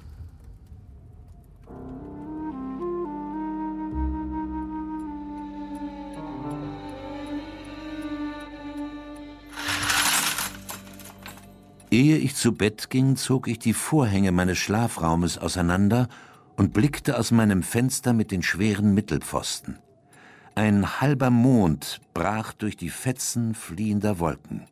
Ehe ich zu Bett ging, zog ich die Vorhänge meines Schlafraumes auseinander und blickte aus meinem Fenster mit den schweren Mittelpfosten. Ein halber Mond brach durch die Fetzen fliehender Wolken.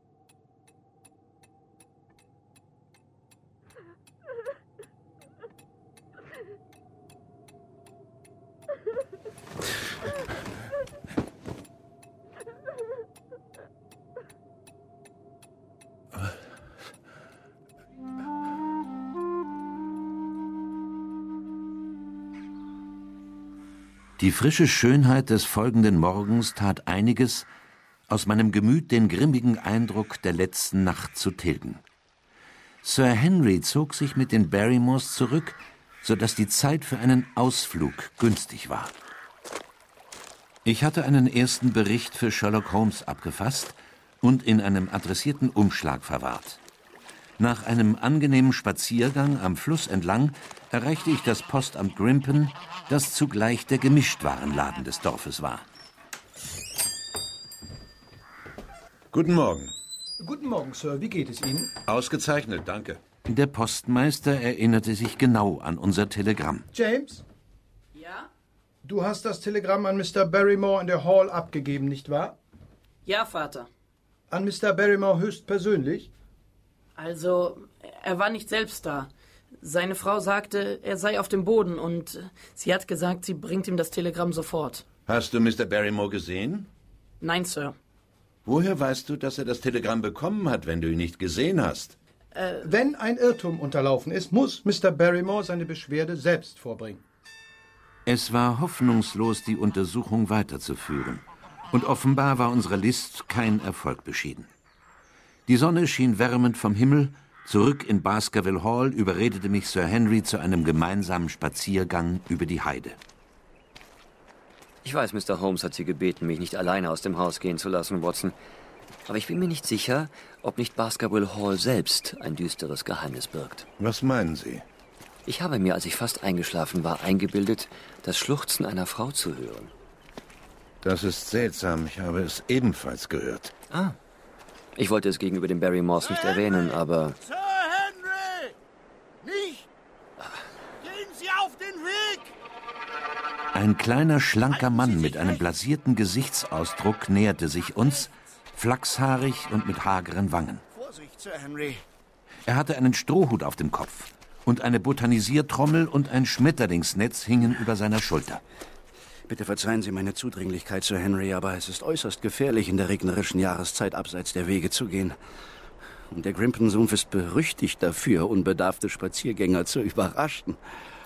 Die frische Schönheit des folgenden Morgens tat einiges, aus meinem Gemüt den grimmigen Eindruck der letzten Nacht zu tilgen. Sir Henry zog sich mit den Barrymores zurück, so dass die Zeit für einen Ausflug günstig war. Ich hatte einen ersten Bericht für Sherlock Holmes abgefasst und in einem adressierten Umschlag verwahrt. Nach einem angenehmen Spaziergang am Fluss entlang erreichte ich das Postamt Grimpen, das zugleich der Gemischtwarenladen des Dorfes war. Guten Morgen. Guten Morgen, Sir. Wie geht es Ihnen? Ausgezeichnet, danke. Der Postmeister erinnerte sich genau an unser Telegramm. James? Ja? Du hast das Telegramm an Mr. Barrymore in der Hall abgegeben, nicht wahr? Ja, Vater. An Mr. Barrymore höchstpersönlich? Also, er war nicht selbst da. Seine Frau sagte, er sei auf dem Boden und sie hat gesagt, sie bringt ihm das Telegramm sofort. Hast du Mr. Barrymore gesehen? Nein, Sir. Woher weißt du, dass er das Telegramm bekommen hat, wenn du ihn nicht gesehen hast? Wenn ein Irrtum unterlaufen ist, muss Mr. Barrymore seine Beschwerde selbst vorbringen. Es war hoffnungslos, die Untersuchung weiterzuführen. Und offenbar war unserer List kein Erfolg beschieden. Die Sonne schien wärmend vom Himmel. Zurück in Baskerville Hall überredete mich Sir Henry zu einem gemeinsamen Spaziergang über die Heide. Ich weiß, Mr. Holmes hat Sie gebeten, mich nicht alleine aus dem Haus gehen zu lassen, Watson. Aber ich bin mir nicht sicher, ob nicht Baskerville Hall selbst ein düsteres Geheimnis birgt. Was meinen Sie? Ich habe mir, als ich fast eingeschlafen war, eingebildet, das Schluchzen einer Frau zu hören. Das ist seltsam. Ich habe es ebenfalls gehört. Ah. Ich wollte es gegenüber den Barrymores nicht erwähnen, aber... Sir Henry! Nicht! Gehen Sie auf den Weg! Ein kleiner, schlanker Mann mit einem blasierten Gesichtsausdruck näherte sich uns, flachshaarig und mit hageren Wangen. Vorsicht, Sir Henry. Er hatte einen Strohhut auf dem Kopf und eine Botanisiertrommel und ein Schmetterlingsnetz hingen über seiner Schulter. Bitte verzeihen Sie meine Zudringlichkeit, Sir Henry, aber es ist äußerst gefährlich, in der regnerischen Jahreszeit abseits der Wege zu gehen. Und der Grimpen-Sumpf ist berüchtigt dafür, unbedarfte Spaziergänger zu überraschen.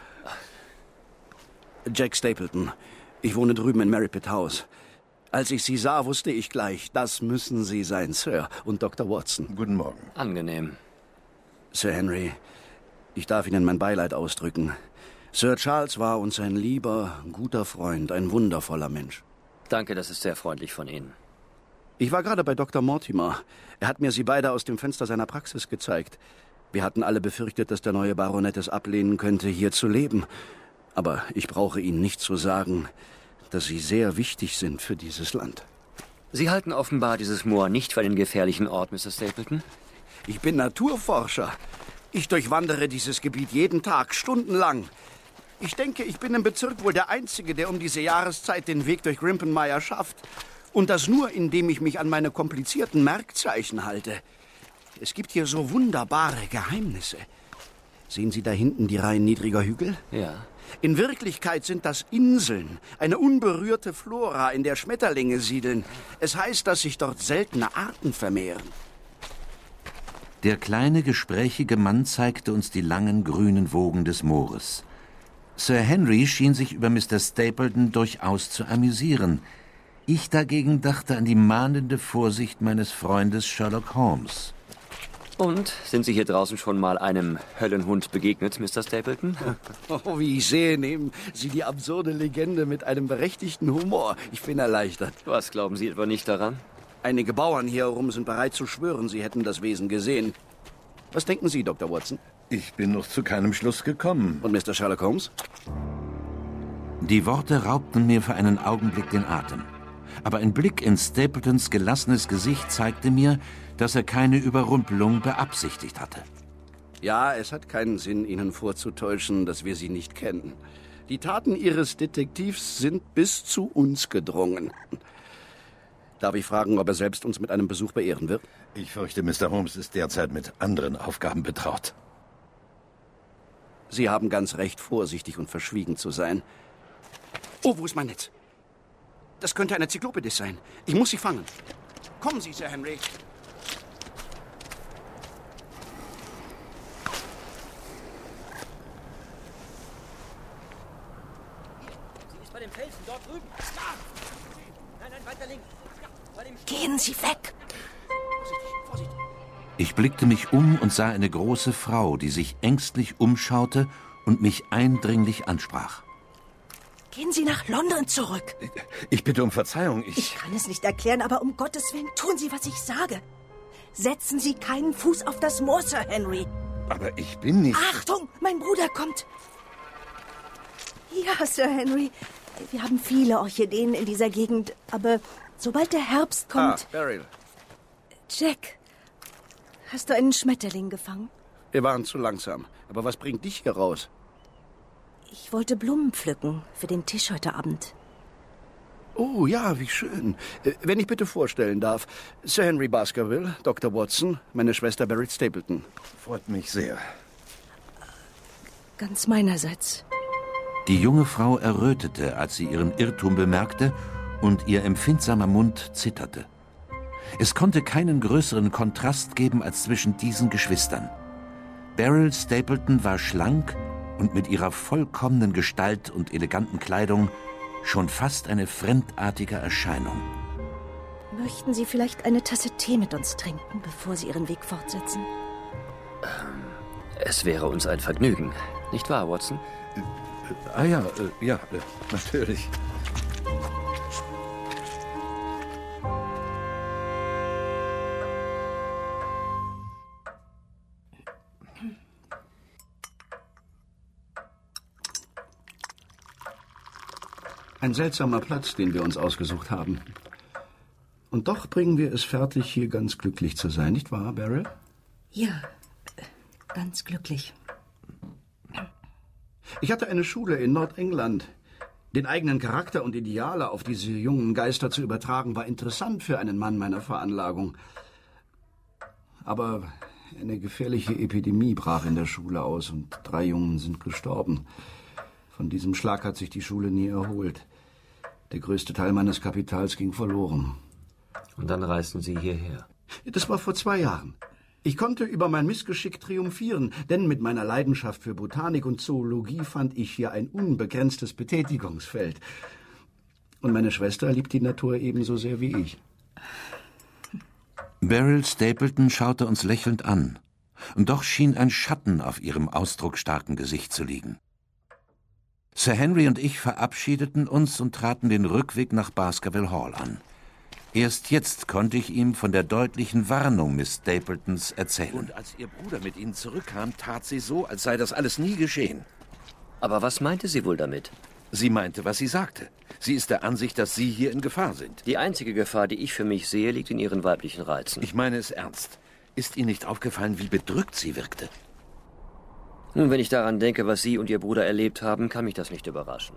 Jack Stapleton. Ich wohne drüben in Merripit House. Als ich Sie sah, wusste ich gleich, das müssen Sie sein, Sir. Und Dr. Watson. Guten Morgen. Angenehm. Sir Henry, ich darf Ihnen mein Beileid ausdrücken. Sir Charles war uns ein lieber, guter Freund, ein wundervoller Mensch. Danke, das ist sehr freundlich von Ihnen. Ich war gerade bei Dr. Mortimer. Er hat mir Sie beide aus dem Fenster seiner Praxis gezeigt. Wir hatten alle befürchtet, dass der neue Baronet es ablehnen könnte, hier zu leben. Aber ich brauche Ihnen nicht zu sagen, dass Sie sehr wichtig sind für dieses Land. Sie halten offenbar dieses Moor nicht für einen gefährlichen Ort, Mr. Stapleton? Ich bin Naturforscher. Ich durchwandere dieses Gebiet jeden Tag, stundenlang. Ich denke, ich bin im Bezirk wohl der Einzige, der um diese Jahreszeit den Weg durch Grimpenmire schafft. Und das nur, indem ich mich an meine komplizierten Merkzeichen halte. Es gibt hier so wunderbare Geheimnisse. Sehen Sie da hinten die Reihen niedriger Hügel? Ja. In Wirklichkeit sind das Inseln, eine unberührte Flora, in der Schmetterlinge siedeln. Es heißt, dass sich dort seltene Arten vermehren. Der kleine, gesprächige Mann zeigte uns die langen, grünen Wogen des Moores. Sir Henry schien sich über Mr. Stapleton durchaus zu amüsieren. Ich dagegen dachte an die mahnende Vorsicht meines Freundes Sherlock Holmes. Und, sind Sie hier draußen schon mal einem Höllenhund begegnet, Mr. Stapleton? Oh, wie ich sehe, nehmen Sie die absurde Legende mit einem berechtigten Humor. Ich bin erleichtert. Was glauben Sie etwa nicht daran? Einige Bauern hier herum sind bereit zu schwören, sie hätten das Wesen gesehen. Was denken Sie, Dr. Watson? Ich bin noch zu keinem Schluss gekommen. Und Mr. Sherlock Holmes? Die Worte raubten mir für einen Augenblick den Atem. Aber ein Blick in Stapletons gelassenes Gesicht zeigte mir, dass er keine Überrumpelung beabsichtigt hatte. Ja, es hat keinen Sinn, Ihnen vorzutäuschen, dass wir Sie nicht kennen. Die Taten Ihres Detektivs sind bis zu uns gedrungen. Darf ich fragen, ob er selbst uns mit einem Besuch beehren wird? Ich fürchte, Mr. Holmes ist derzeit mit anderen Aufgaben betraut. Sie haben ganz recht, vorsichtig und verschwiegen zu sein. Oh, wo ist mein Netz? Das könnte eine Zyklopidis sein. Ich muss sie fangen. Kommen Sie, Sir Henry. Sie ist bei dem Felsen dort drüben. Da! Nein, weiter links. Gehen Sie weg! Vorsichtig. Ich blickte mich um und sah eine große Frau, die sich ängstlich umschaute und mich eindringlich ansprach. Gehen Sie nach London zurück. Ich bitte um Verzeihung. Ich kann es nicht erklären, aber um Gottes Willen tun Sie, was ich sage. Setzen Sie keinen Fuß auf das Moor, Sir Henry. Aber ich bin nicht... Achtung, mein Bruder kommt. Ja, Sir Henry, wir haben viele Orchideen in dieser Gegend, aber sobald der Herbst kommt... Beryl. Jack, hast du einen Schmetterling gefangen? Wir waren zu langsam. Aber was bringt dich hier raus? Ich wollte Blumen pflücken für den Tisch heute Abend. Oh ja, wie schön. Wenn ich bitte vorstellen darf, Sir Henry Baskerville, Dr. Watson, meine Schwester Beryl Stapleton. Freut mich sehr. Ganz meinerseits. Die junge Frau errötete, als sie ihren Irrtum bemerkte, und ihr empfindsamer Mund zitterte. Es konnte keinen größeren Kontrast geben als zwischen diesen Geschwistern. Beryl Stapleton war schlank und mit ihrer vollkommenen Gestalt und eleganten Kleidung schon fast eine fremdartige Erscheinung. Möchten Sie vielleicht eine Tasse Tee mit uns trinken, bevor Sie Ihren Weg fortsetzen? Es wäre uns ein Vergnügen, nicht wahr, Watson? Ja, natürlich. Ein seltsamer Platz, den wir uns ausgesucht haben. Und doch bringen wir es fertig, hier ganz glücklich zu sein, nicht wahr, Beryl? Ja, ganz glücklich. Ich hatte eine Schule in Nordengland. Den eigenen Charakter und Ideale auf diese jungen Geister zu übertragen, war interessant für einen Mann meiner Veranlagung. Aber eine gefährliche Epidemie brach in der Schule aus und 3 Jungen sind gestorben. Von diesem Schlag hat sich die Schule nie erholt. Der größte Teil meines Kapitals ging verloren. Und dann reisten Sie hierher? Das war vor 2 Jahren. Ich konnte über mein Missgeschick triumphieren, denn mit meiner Leidenschaft für Botanik und Zoologie fand ich hier ein unbegrenztes Betätigungsfeld. Und meine Schwester liebt die Natur ebenso sehr wie ich. Beryl Stapleton schaute uns lächelnd an, und doch schien ein Schatten auf ihrem ausdrucksstarken Gesicht zu liegen. Sir Henry und ich verabschiedeten uns und traten den Rückweg nach Baskerville Hall an. Erst jetzt konnte ich ihm von der deutlichen Warnung Miss Stapletons erzählen. Und als Ihr Bruder mit Ihnen zurückkam, tat sie so, als sei das alles nie geschehen. Aber was meinte sie wohl damit? Sie meinte, was sie sagte. Sie ist der Ansicht, dass Sie hier in Gefahr sind. Die einzige Gefahr, die ich für mich sehe, liegt in Ihren weiblichen Reizen. Ich meine es ernst. Ist Ihnen nicht aufgefallen, wie bedrückt sie wirkte? Nun, wenn ich daran denke, was Sie und Ihr Bruder erlebt haben, kann mich das nicht überraschen.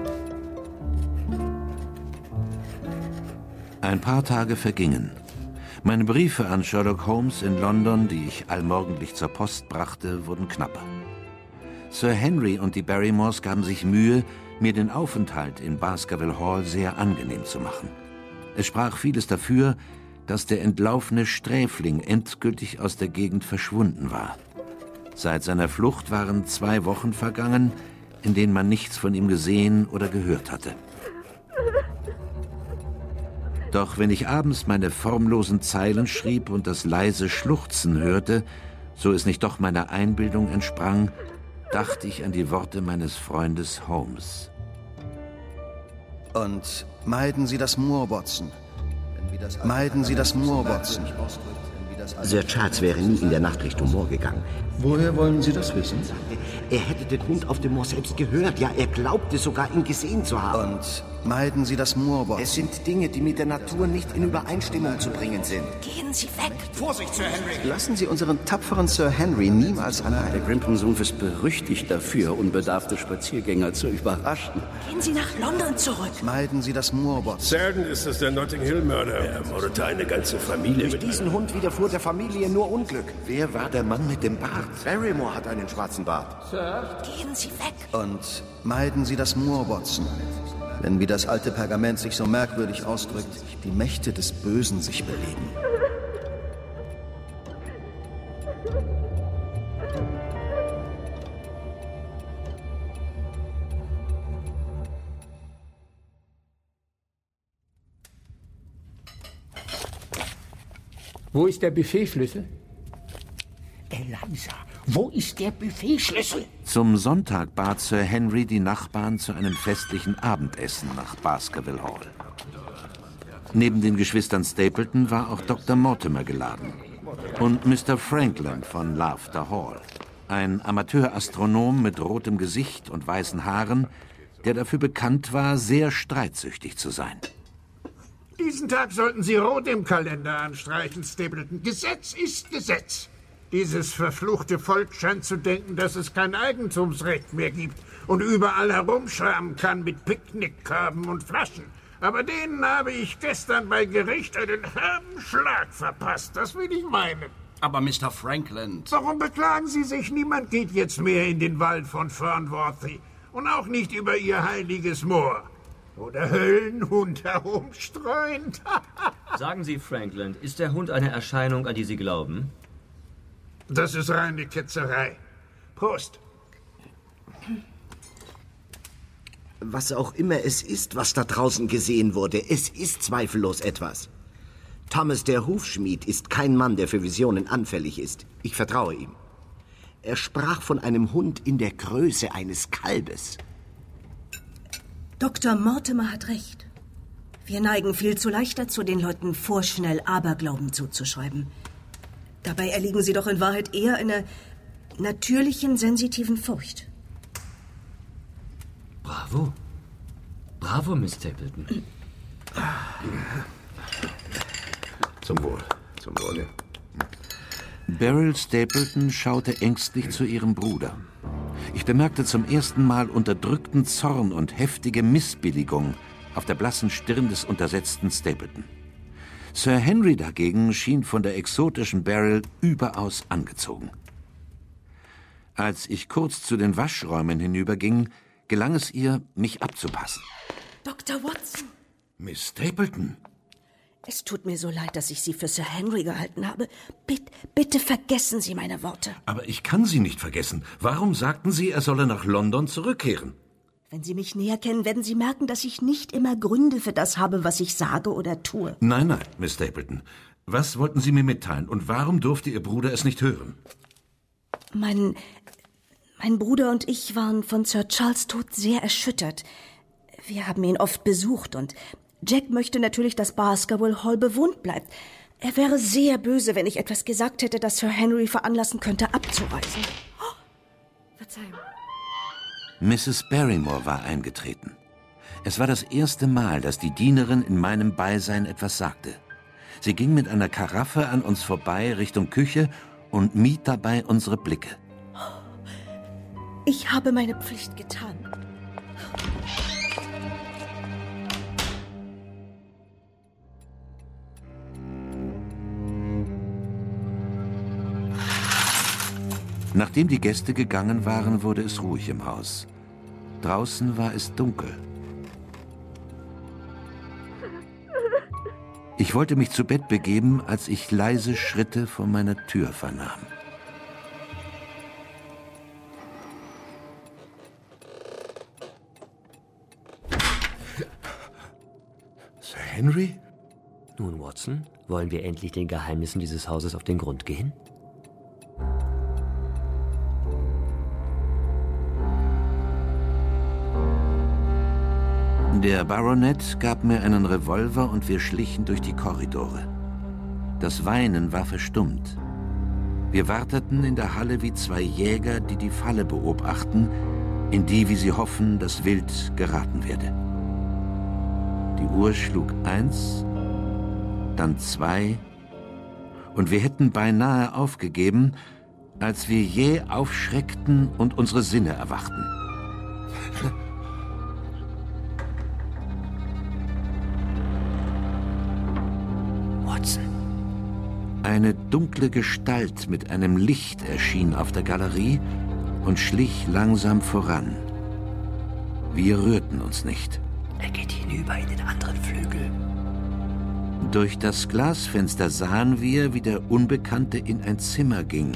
Ein paar Tage vergingen. Meine Briefe an Sherlock Holmes in London, die ich allmorgendlich zur Post brachte, wurden knapper. Sir Henry und die Barrymores gaben sich Mühe, mir den Aufenthalt in Baskerville Hall sehr angenehm zu machen. Es sprach vieles dafür, dass der entlaufene Sträfling endgültig aus der Gegend verschwunden war. Seit seiner Flucht waren 2 Wochen vergangen, in denen man nichts von ihm gesehen oder gehört hatte. Doch wenn ich abends meine formlosen Zeilen schrieb und das leise Schluchzen hörte, so es nicht doch meiner Einbildung entsprang, dachte ich an die Worte meines Freundes Holmes. Und meiden Sie das Moor, Watson. Meiden Sie das Moor, Watson. Sir Charles wäre nie in der Nacht Richtung Moor gegangen. Woher wollen Sie das wissen? Er hätte den Hund auf dem Moor selbst gehört. Ja, er glaubte sogar, ihn gesehen zu haben. Und meiden Sie das Moor, Watson. Es sind Dinge, die mit der Natur nicht in Übereinstimmung zu bringen sind. Gehen Sie weg! Vorsicht, Sir Henry! Lassen Sie unseren tapferen Sir Henry niemals allein. Der Grimpen-Sumpf ist berüchtigt dafür, unbedarfte Spaziergänger zu überraschen. Gehen Sie nach London zurück! Meiden Sie das Moor, Watson. Selten ist es der Notting-Hill-Mörder. Er mordete eine ganze Familie. Durch diesen Hund widerfuhr der Familie nur Unglück. Wer war der Mann mit dem Bart? Barrymore hat einen schwarzen Bart. Sir? Gehen Sie weg! Und meiden Sie das Moor, Watson. Wenn, wie das alte Pergament sich so merkwürdig ausdrückt, die Mächte des Bösen sich beleben. Wo ist der Buffetschlüssel? Eliza, wo ist der Buffetschlüssel? Zum Sonntag bat Sir Henry die Nachbarn zu einem festlichen Abendessen nach Baskerville Hall. Neben den Geschwistern Stapleton war auch Dr. Mortimer geladen und Mr. Franklin von Laughter Hall, ein Amateurastronom mit rotem Gesicht und weißen Haaren, der dafür bekannt war, sehr streitsüchtig zu sein. Diesen Tag sollten Sie rot im Kalender anstreichen, Stapleton. Gesetz ist Gesetz. Dieses verfluchte Volk scheint zu denken, dass es kein Eigentumsrecht mehr gibt und überall herumschrammen kann mit Picknickkörben und Flaschen. Aber denen habe ich gestern bei Gericht einen herben Schlag verpasst, das will ich meinen. Aber Mr. Franklin... Warum beklagen Sie sich? Niemand geht jetzt mehr in den Wald von Fernworthy und auch nicht über Ihr heiliges Moor. Wo der Höllenhund herumstreunt. Sagen Sie, Franklin, ist der Hund eine Erscheinung, an die Sie glauben? Das ist reine Ketzerei. Prost. Was auch immer es ist, was da draußen gesehen wurde, es ist zweifellos etwas. Thomas der Hufschmied ist kein Mann, der für Visionen anfällig ist. Ich vertraue ihm. Er sprach von einem Hund in der Größe eines Kalbes. Dr. Mortimer hat recht. Wir neigen viel zu leicht dazu, den Leuten vorschnell Aberglauben zuzuschreiben. Dabei erliegen sie doch in Wahrheit eher einer natürlichen, sensitiven Furcht. Bravo. Bravo, Miss Stapleton. Zum Wohl. Zum Wohle. Beryl Stapleton schaute ängstlich zu ihrem Bruder. Ich bemerkte zum ersten Mal unterdrückten Zorn und heftige Missbilligung auf der blassen Stirn des untersetzten Stapleton. Sir Henry dagegen schien von der exotischen Beryl überaus angezogen. Als ich kurz zu den Waschräumen hinüberging, gelang es ihr, mich abzupassen. Dr. Watson! Miss Stapleton! Es tut mir so leid, dass ich Sie für Sir Henry gehalten habe. Bitte vergessen Sie meine Worte. Aber ich kann Sie nicht vergessen. Warum sagten Sie, er solle nach London zurückkehren? Wenn Sie mich näher kennen, werden Sie merken, dass ich nicht immer Gründe für das habe, was ich sage oder tue. Nein, Miss Stapleton. Was wollten Sie mir mitteilen und warum durfte Ihr Bruder es nicht hören? Mein Bruder und ich waren von Sir Charles Tod sehr erschüttert. Wir haben ihn oft besucht und Jack möchte natürlich, dass Baskerville Hall bewohnt bleibt. Er wäre sehr böse, wenn ich etwas gesagt hätte, das Sir Henry veranlassen könnte, abzureisen. Oh, Verzeihung. Mrs. Barrymore war eingetreten. Es war das erste Mal, dass die Dienerin in meinem Beisein etwas sagte. Sie ging mit einer Karaffe an uns vorbei Richtung Küche und mied dabei unsere Blicke. Ich habe meine Pflicht getan. Nachdem die Gäste gegangen waren, wurde es ruhig im Haus. Draußen war es dunkel. Ich wollte mich zu Bett begeben, als ich leise Schritte vor meiner Tür vernahm. Sir Henry? Nun, Watson, wollen wir endlich den Geheimnissen dieses Hauses auf den Grund gehen? Der Baronet gab mir einen Revolver und wir schlichen durch die Korridore. Das Weinen war verstummt. Wir warteten in der Halle wie zwei Jäger, die die Falle beobachten, in die, wie sie hoffen, das Wild geraten werde. Die Uhr schlug 1, dann 2, und wir hätten beinahe aufgegeben, als wir jäh aufschreckten und unsere Sinne erwachten. Eine dunkle Gestalt mit einem Licht erschien auf der Galerie und schlich langsam voran. Wir rührten uns nicht. Er geht hinüber in den anderen Flügel. Durch das Glasfenster sahen wir, wie der Unbekannte in ein Zimmer ging.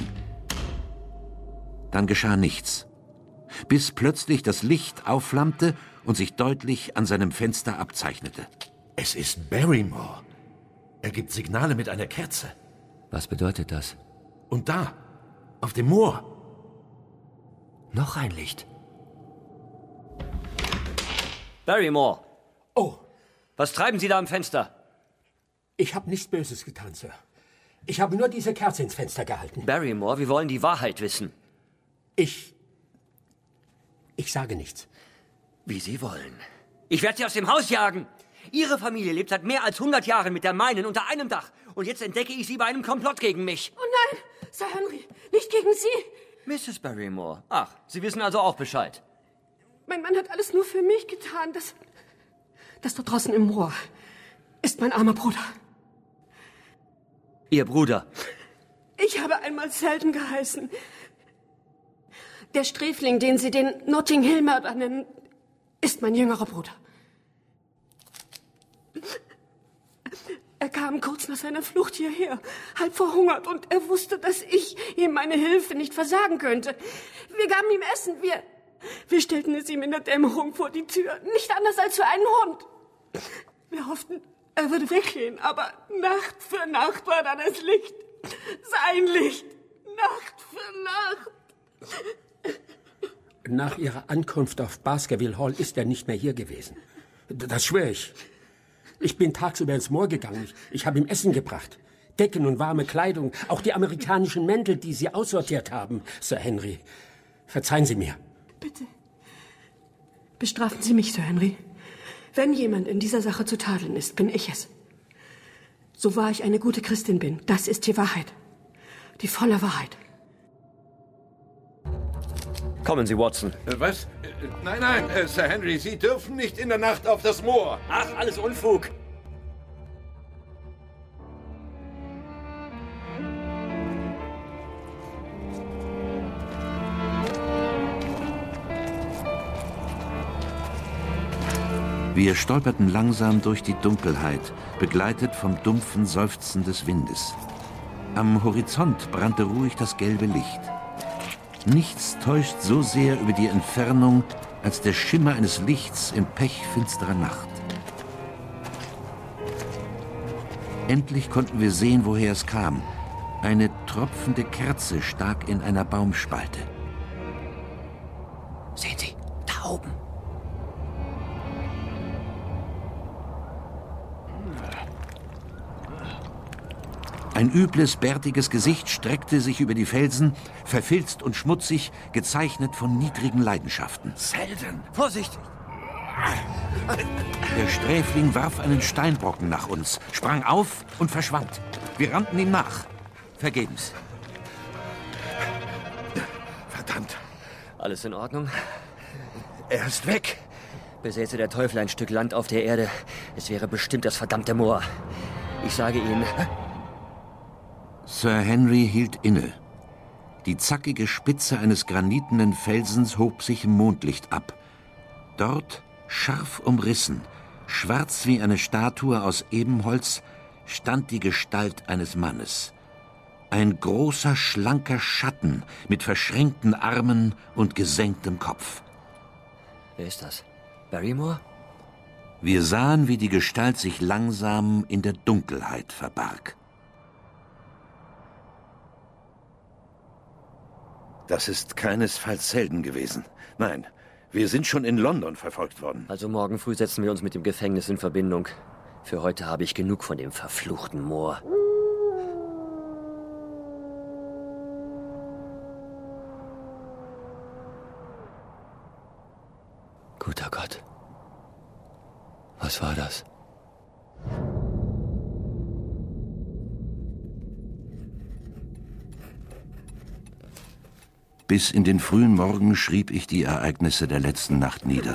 Dann geschah nichts, bis plötzlich das Licht aufflammte und sich deutlich an seinem Fenster abzeichnete. Es ist Barrymore. Er gibt Signale mit einer Kerze. Was bedeutet das? Und da, auf dem Moor. Noch ein Licht. Barrymore! Oh! Was treiben Sie da am Fenster? Ich habe nichts Böses getan, Sir. Ich habe nur diese Kerze ins Fenster gehalten. Barrymore, wir wollen die Wahrheit wissen. Ich sage nichts. Wie Sie wollen. Ich werde Sie aus dem Haus jagen! Ihre Familie lebt seit mehr als 100 Jahren mit der meinen unter einem Dach. Und jetzt entdecke ich Sie bei einem Komplott gegen mich. Oh nein, Sir Henry, nicht gegen Sie. Mrs. Barrymore. Ach, Sie wissen also auch Bescheid. Mein Mann hat alles nur für mich getan. Das dort draußen im Moor ist mein armer Bruder. Ihr Bruder? Ich habe einmal Selden geheißen. Der Sträfling, den Sie den Notting Hill Mörder nennen, ist mein jüngerer Bruder. Er kam kurz nach seiner Flucht hierher, halb verhungert, und er wusste, dass ich ihm meine Hilfe nicht versagen könnte. Wir gaben ihm Essen, wir stellten es ihm in der Dämmerung vor die Tür, nicht anders als für einen Hund. Wir hofften, er würde weggehen, aber Nacht für Nacht war da das Licht, sein Licht, Nacht für Nacht. Nach Ihrer Ankunft auf Baskerville Hall ist er nicht mehr hier gewesen. Das schwöre ich. Ich bin tagsüber ins Moor gegangen. Ich habe ihm Essen gebracht. Decken und warme Kleidung. Auch die amerikanischen Mäntel, die Sie aussortiert haben, Sir Henry. Verzeihen Sie mir. Bitte. Bestrafen Sie mich, Sir Henry. Wenn jemand in dieser Sache zu tadeln ist, bin ich es. So wahr ich eine gute Christin bin, das ist die Wahrheit. Die volle Wahrheit. Kommen Sie, Watson. Was? Nein, Sir Henry, Sie dürfen nicht in der Nacht auf das Moor. Ach, alles Unfug. Wir stolperten langsam durch die Dunkelheit, begleitet vom dumpfen Seufzen des Windes. Am Horizont brannte ruhig das gelbe Licht. Nichts täuscht so sehr über die Entfernung als der Schimmer eines Lichts in pechfinsterer Nacht. Endlich konnten wir sehen, woher es kam. Eine tropfende Kerze stak in einer Baumspalte. Sehen Sie, da oben. Ein übles, bärtiges Gesicht streckte sich über die Felsen, verfilzt und schmutzig, gezeichnet von niedrigen Leidenschaften. Selden! Vorsicht! Der Sträfling warf einen Steinbrocken nach uns, sprang auf und verschwand. Wir rannten ihm nach. Vergebens. Verdammt. Alles in Ordnung? Er ist weg. Besäße der Teufel ein Stück Land auf der Erde, es wäre bestimmt das verdammte Moor. Ich sage Ihnen... Sir Henry hielt inne. Die zackige Spitze eines granitenen Felsens hob sich im Mondlicht ab. Dort, scharf umrissen, schwarz wie eine Statue aus Ebenholz, stand die Gestalt eines Mannes. Ein großer, schlanker Schatten mit verschränkten Armen und gesenktem Kopf. Wer ist das? Barrymore? Wir sahen, wie die Gestalt sich langsam in der Dunkelheit verbarg. Das ist keinesfalls Selden gewesen. Nein, wir sind schon in London verfolgt worden. Also morgen früh setzen wir uns mit dem Gefängnis in Verbindung. Für heute habe ich genug von dem verfluchten Moor. Guter Gott. Was war das? Bis in den frühen Morgen schrieb ich die Ereignisse der letzten Nacht nieder.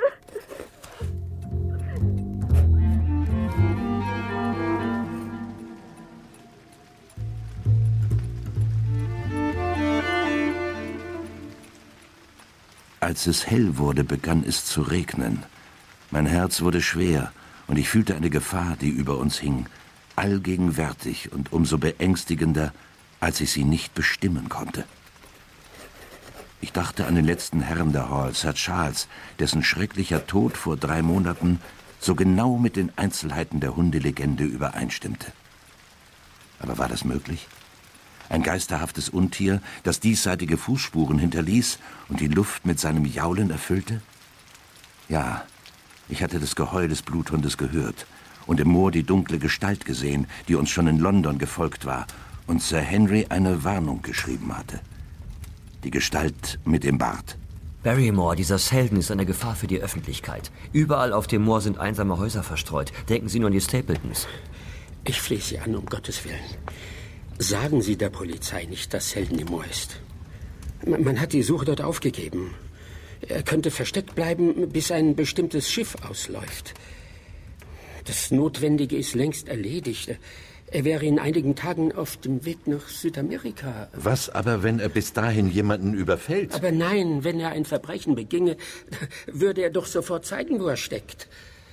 Als es hell wurde, begann es zu regnen. Mein Herz wurde schwer und ich fühlte eine Gefahr, die über uns hing, allgegenwärtig und umso beängstigender, als ich sie nicht bestimmen konnte. Ich dachte an den letzten Herrn der Hall, Sir Charles, dessen schrecklicher Tod vor 3 Monaten so genau mit den Einzelheiten der Hundelegende übereinstimmte. Aber war das möglich? Ein geisterhaftes Untier, das diesseitige Fußspuren hinterließ und die Luft mit seinem Jaulen erfüllte? Ja, ich hatte das Geheul des Bluthundes gehört und im Moor die dunkle Gestalt gesehen, die uns schon in London gefolgt war und Sir Henry eine Warnung geschrieben hatte. Die Gestalt mit dem Bart. Barrymore, dieser Selden ist eine Gefahr für die Öffentlichkeit. Überall auf dem Moor sind einsame Häuser verstreut. Denken Sie nur an die Stapletons. Ich flehe Sie an, um Gottes Willen. Sagen Sie der Polizei nicht, dass Selden im Moor ist. Man hat die Suche dort aufgegeben. Er könnte versteckt bleiben, bis ein bestimmtes Schiff ausläuft. Das Notwendige ist längst erledigt. Er wäre in einigen Tagen auf dem Weg nach Südamerika. Was aber, wenn er bis dahin jemanden überfällt? Aber nein, wenn er ein Verbrechen beginge, würde er doch sofort zeigen, wo er steckt.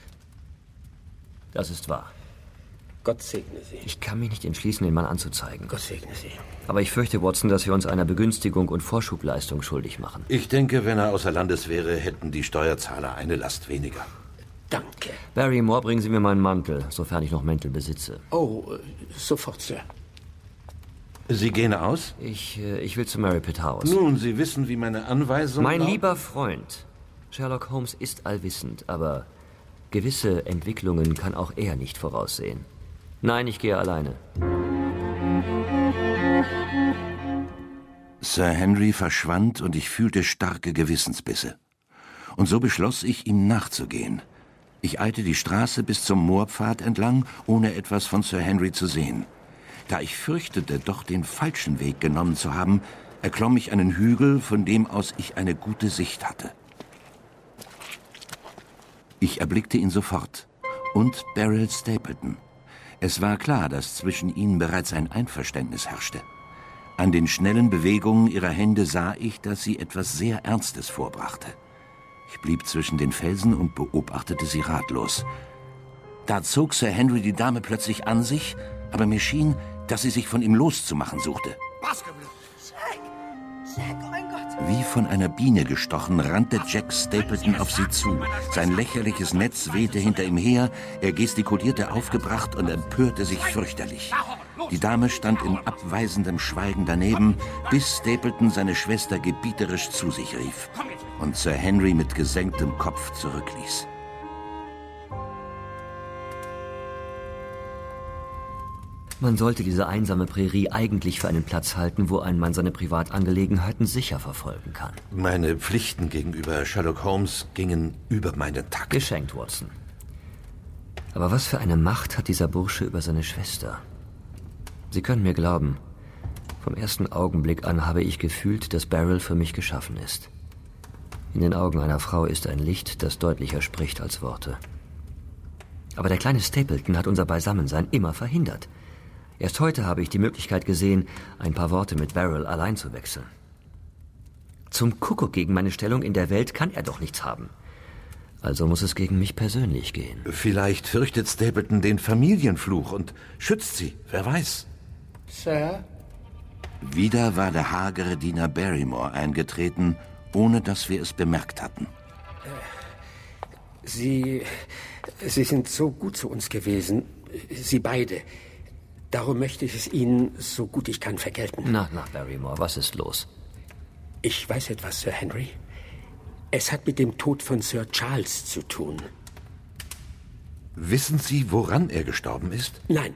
Das ist wahr. Gott segne Sie. Ich kann mich nicht entschließen, den Mann anzuzeigen. Gott segne Sie. Aber ich fürchte, Watson, dass wir uns einer Begünstigung und Vorschubleistung schuldig machen. Ich denke, wenn er außer Landes wäre, hätten die Steuerzahler eine Last weniger. Danke. Barrymore, bringen Sie mir meinen Mantel, sofern ich noch Mäntel besitze. Oh, sofort, Sir. Sie gehen aus? Ich will zu Mary Pitt House. Nun, Sie wissen, wie meine Anweisung... Mein lieber Freund, Sherlock Holmes ist allwissend, aber gewisse Entwicklungen kann auch er nicht voraussehen. Nein, ich gehe alleine. Sir Henry verschwand und ich fühlte starke Gewissensbisse. Und so beschloss ich, ihm nachzugehen. Ich eilte die Straße bis zum Moorpfad entlang, ohne etwas von Sir Henry zu sehen. Da ich fürchtete, doch den falschen Weg genommen zu haben, erklomm ich einen Hügel, von dem aus ich eine gute Sicht hatte. Ich erblickte ihn sofort. Und Beryl Stapleton. Es war klar, dass zwischen ihnen bereits ein Einverständnis herrschte. An den schnellen Bewegungen ihrer Hände sah ich, dass sie etwas sehr Ernstes vorbrachte. Ich blieb zwischen den Felsen und beobachtete sie ratlos. Da zog Sir Henry die Dame plötzlich an sich, aber mir schien, dass sie sich von ihm loszumachen suchte. Baskerville! Jack, oh mein Gott! Wie von einer Biene gestochen, rannte Jack Stapleton auf sie zu. Sein lächerliches Netz wehte hinter ihm her, er gestikulierte aufgebracht und empörte sich fürchterlich. Die Dame stand in abweisendem Schweigen daneben, bis Stapleton seine Schwester gebieterisch zu sich rief und Sir Henry mit gesenktem Kopf zurückließ. Man sollte diese einsame Prärie eigentlich für einen Platz halten, wo ein Mann seine Privatangelegenheiten sicher verfolgen kann. Meine Pflichten gegenüber Sherlock Holmes gingen über meinen Takt. Geschenkt, Watson. Aber was für eine Macht hat dieser Bursche über seine Schwester? Sie können mir glauben, vom ersten Augenblick an habe ich gefühlt, dass Beryl für mich geschaffen ist. In den Augen einer Frau ist ein Licht, das deutlicher spricht als Worte. Aber der kleine Stapleton hat unser Beisammensein immer verhindert. Erst heute habe ich die Möglichkeit gesehen, ein paar Worte mit Beryl allein zu wechseln. Zum Kuckuck gegen meine Stellung in der Welt kann er doch nichts haben. Also muss es gegen mich persönlich gehen. Vielleicht fürchtet Stapleton den Familienfluch und schützt sie, wer weiß. Sir? Wieder war der hagere Diener Barrymore eingetreten, ohne dass wir es bemerkt hatten. Sie sind so gut zu uns gewesen, Sie beide. Darum möchte ich es Ihnen so gut ich kann vergelten. Na, Barrymore, was ist los? Ich weiß etwas, Sir Henry. Es hat mit dem Tod von Sir Charles zu tun. Wissen Sie, woran er gestorben ist? Nein.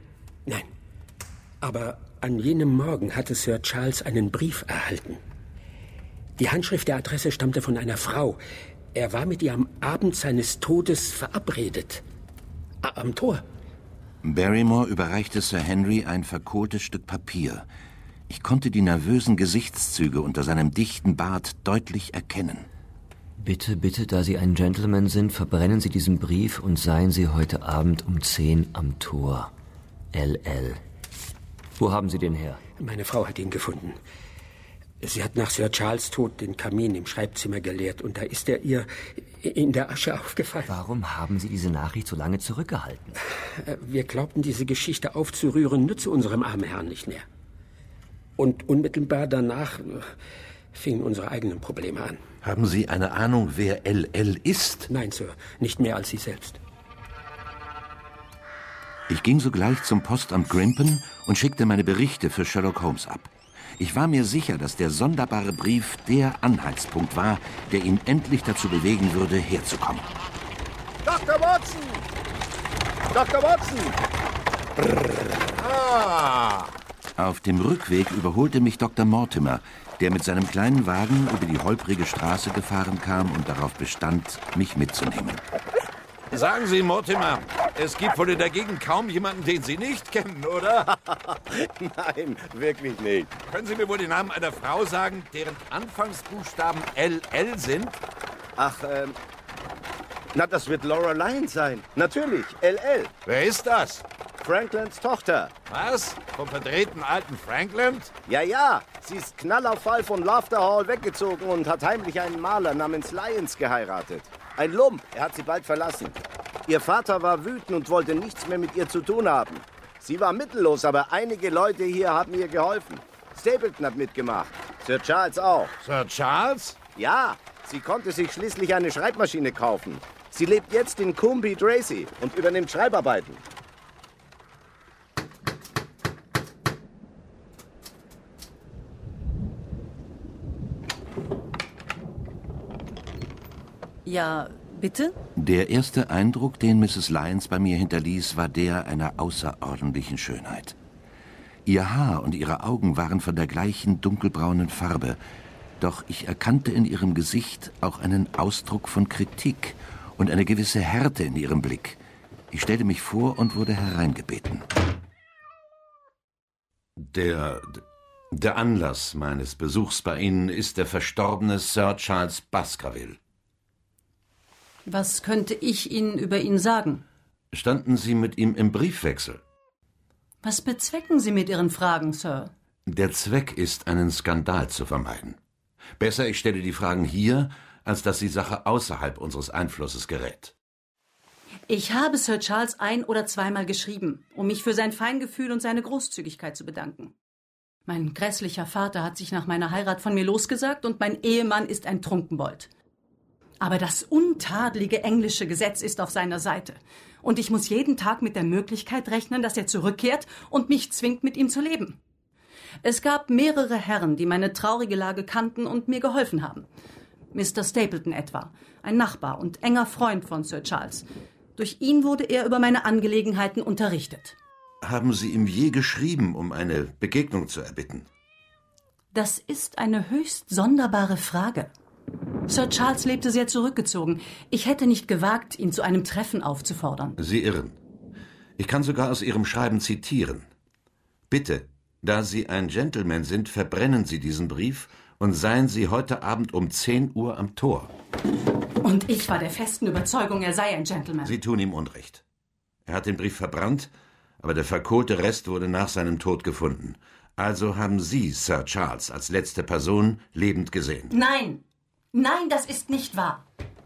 Aber an jenem Morgen hatte Sir Charles einen Brief erhalten. Die Handschrift der Adresse stammte von einer Frau. Er war mit ihr am Abend seines Todes verabredet. Am Tor. Barrymore überreichte Sir Henry ein verkohltes Stück Papier. Ich konnte die nervösen Gesichtszüge unter seinem dichten Bart deutlich erkennen. Bitte, da Sie ein Gentleman sind, verbrennen Sie diesen Brief und seien Sie heute Abend um 10 am Tor. LL. Wo haben Sie den her? Meine Frau hat ihn gefunden. Sie hat nach Sir Charles' Tod den Kamin im Schreibzimmer geleert und da ist er ihr in der Asche aufgefallen. Warum haben Sie diese Nachricht so lange zurückgehalten? Wir glaubten, diese Geschichte aufzurühren, nütze unserem armen Herrn nicht mehr. Und unmittelbar danach fingen unsere eigenen Probleme an. Haben Sie eine Ahnung, wer LL ist? Nein, Sir, nicht mehr als Sie selbst. Ich ging sogleich zum Postamt Grimpen und schickte meine Berichte für Sherlock Holmes ab. Ich war mir sicher, dass der sonderbare Brief der Anhaltspunkt war, der ihn endlich dazu bewegen würde, herzukommen. Dr. Watson! Dr. Watson! Auf dem Rückweg überholte mich Dr. Mortimer, der mit seinem kleinen Wagen über die holprige Straße gefahren kam und darauf bestand, mich mitzunehmen. Sagen Sie, Mortimer, es gibt wohl in der Gegend kaum jemanden, den Sie nicht kennen, oder? Nein, wirklich nicht. Können Sie mir wohl den Namen einer Frau sagen, deren Anfangsbuchstaben LL sind? Ach, na, das wird Laura Lyon sein. Natürlich, LL. Wer ist das? Franklins Tochter. Was? Vom verdrehten alten Franklin? Ja. Sie ist knallauffall von Laughter Hall weggezogen und hat heimlich einen Maler namens Lyons geheiratet. Ein Lump. Er hat sie bald verlassen. Ihr Vater war wütend und wollte nichts mehr mit ihr zu tun haben. Sie war mittellos, aber einige Leute hier haben ihr geholfen. Stapleton hat mitgemacht. Sir Charles auch. Sir Charles? Ja, sie konnte sich schließlich eine Schreibmaschine kaufen. Sie lebt jetzt in Coombe Tracy und übernimmt Schreibarbeiten. Ja, bitte? Der erste Eindruck, den Mrs. Lyons bei mir hinterließ, war der einer außerordentlichen Schönheit. Ihr Haar und ihre Augen waren von der gleichen dunkelbraunen Farbe, doch ich erkannte in ihrem Gesicht auch einen Ausdruck von Kritik und eine gewisse Härte in ihrem Blick. Ich stellte mich vor und wurde hereingebeten. Der Anlass meines Besuchs bei Ihnen ist der verstorbene Sir Charles Baskerville. Was könnte ich Ihnen über ihn sagen? Standen Sie mit ihm im Briefwechsel? Was bezwecken Sie mit Ihren Fragen, Sir? Der Zweck ist, einen Skandal zu vermeiden. Besser, ich stelle die Fragen hier, als dass die Sache außerhalb unseres Einflusses gerät. Ich habe Sir Charles ein- oder zweimal geschrieben, um mich für sein Feingefühl und seine Großzügigkeit zu bedanken. Mein grässlicher Vater hat sich nach meiner Heirat von mir losgesagt und mein Ehemann ist ein Trunkenbold. Aber das untadelige englische Gesetz ist auf seiner Seite. Und ich muss jeden Tag mit der Möglichkeit rechnen, dass er zurückkehrt und mich zwingt, mit ihm zu leben. Es gab mehrere Herren, die meine traurige Lage kannten und mir geholfen haben. Mr. Stapleton etwa, ein Nachbar und enger Freund von Sir Charles. Durch ihn wurde er über meine Angelegenheiten unterrichtet. Haben Sie ihm je geschrieben, um eine Begegnung zu erbitten? Das ist eine höchst sonderbare Frage. Sir Charles lebte sehr zurückgezogen. Ich hätte nicht gewagt, ihn zu einem Treffen aufzufordern. Sie irren. Ich kann sogar aus Ihrem Schreiben zitieren. Bitte, da Sie ein Gentleman sind, verbrennen Sie diesen Brief und seien Sie heute Abend um 10 Uhr am Tor. Und ich war der festen Überzeugung, er sei ein Gentleman. Sie tun ihm Unrecht. Er hat den Brief verbrannt, Aber der verkohlte Rest wurde nach seinem Tod gefunden. Also haben Sie Sir Charles als letzte Person lebend gesehen. Nein, nein, das ist nicht wahr.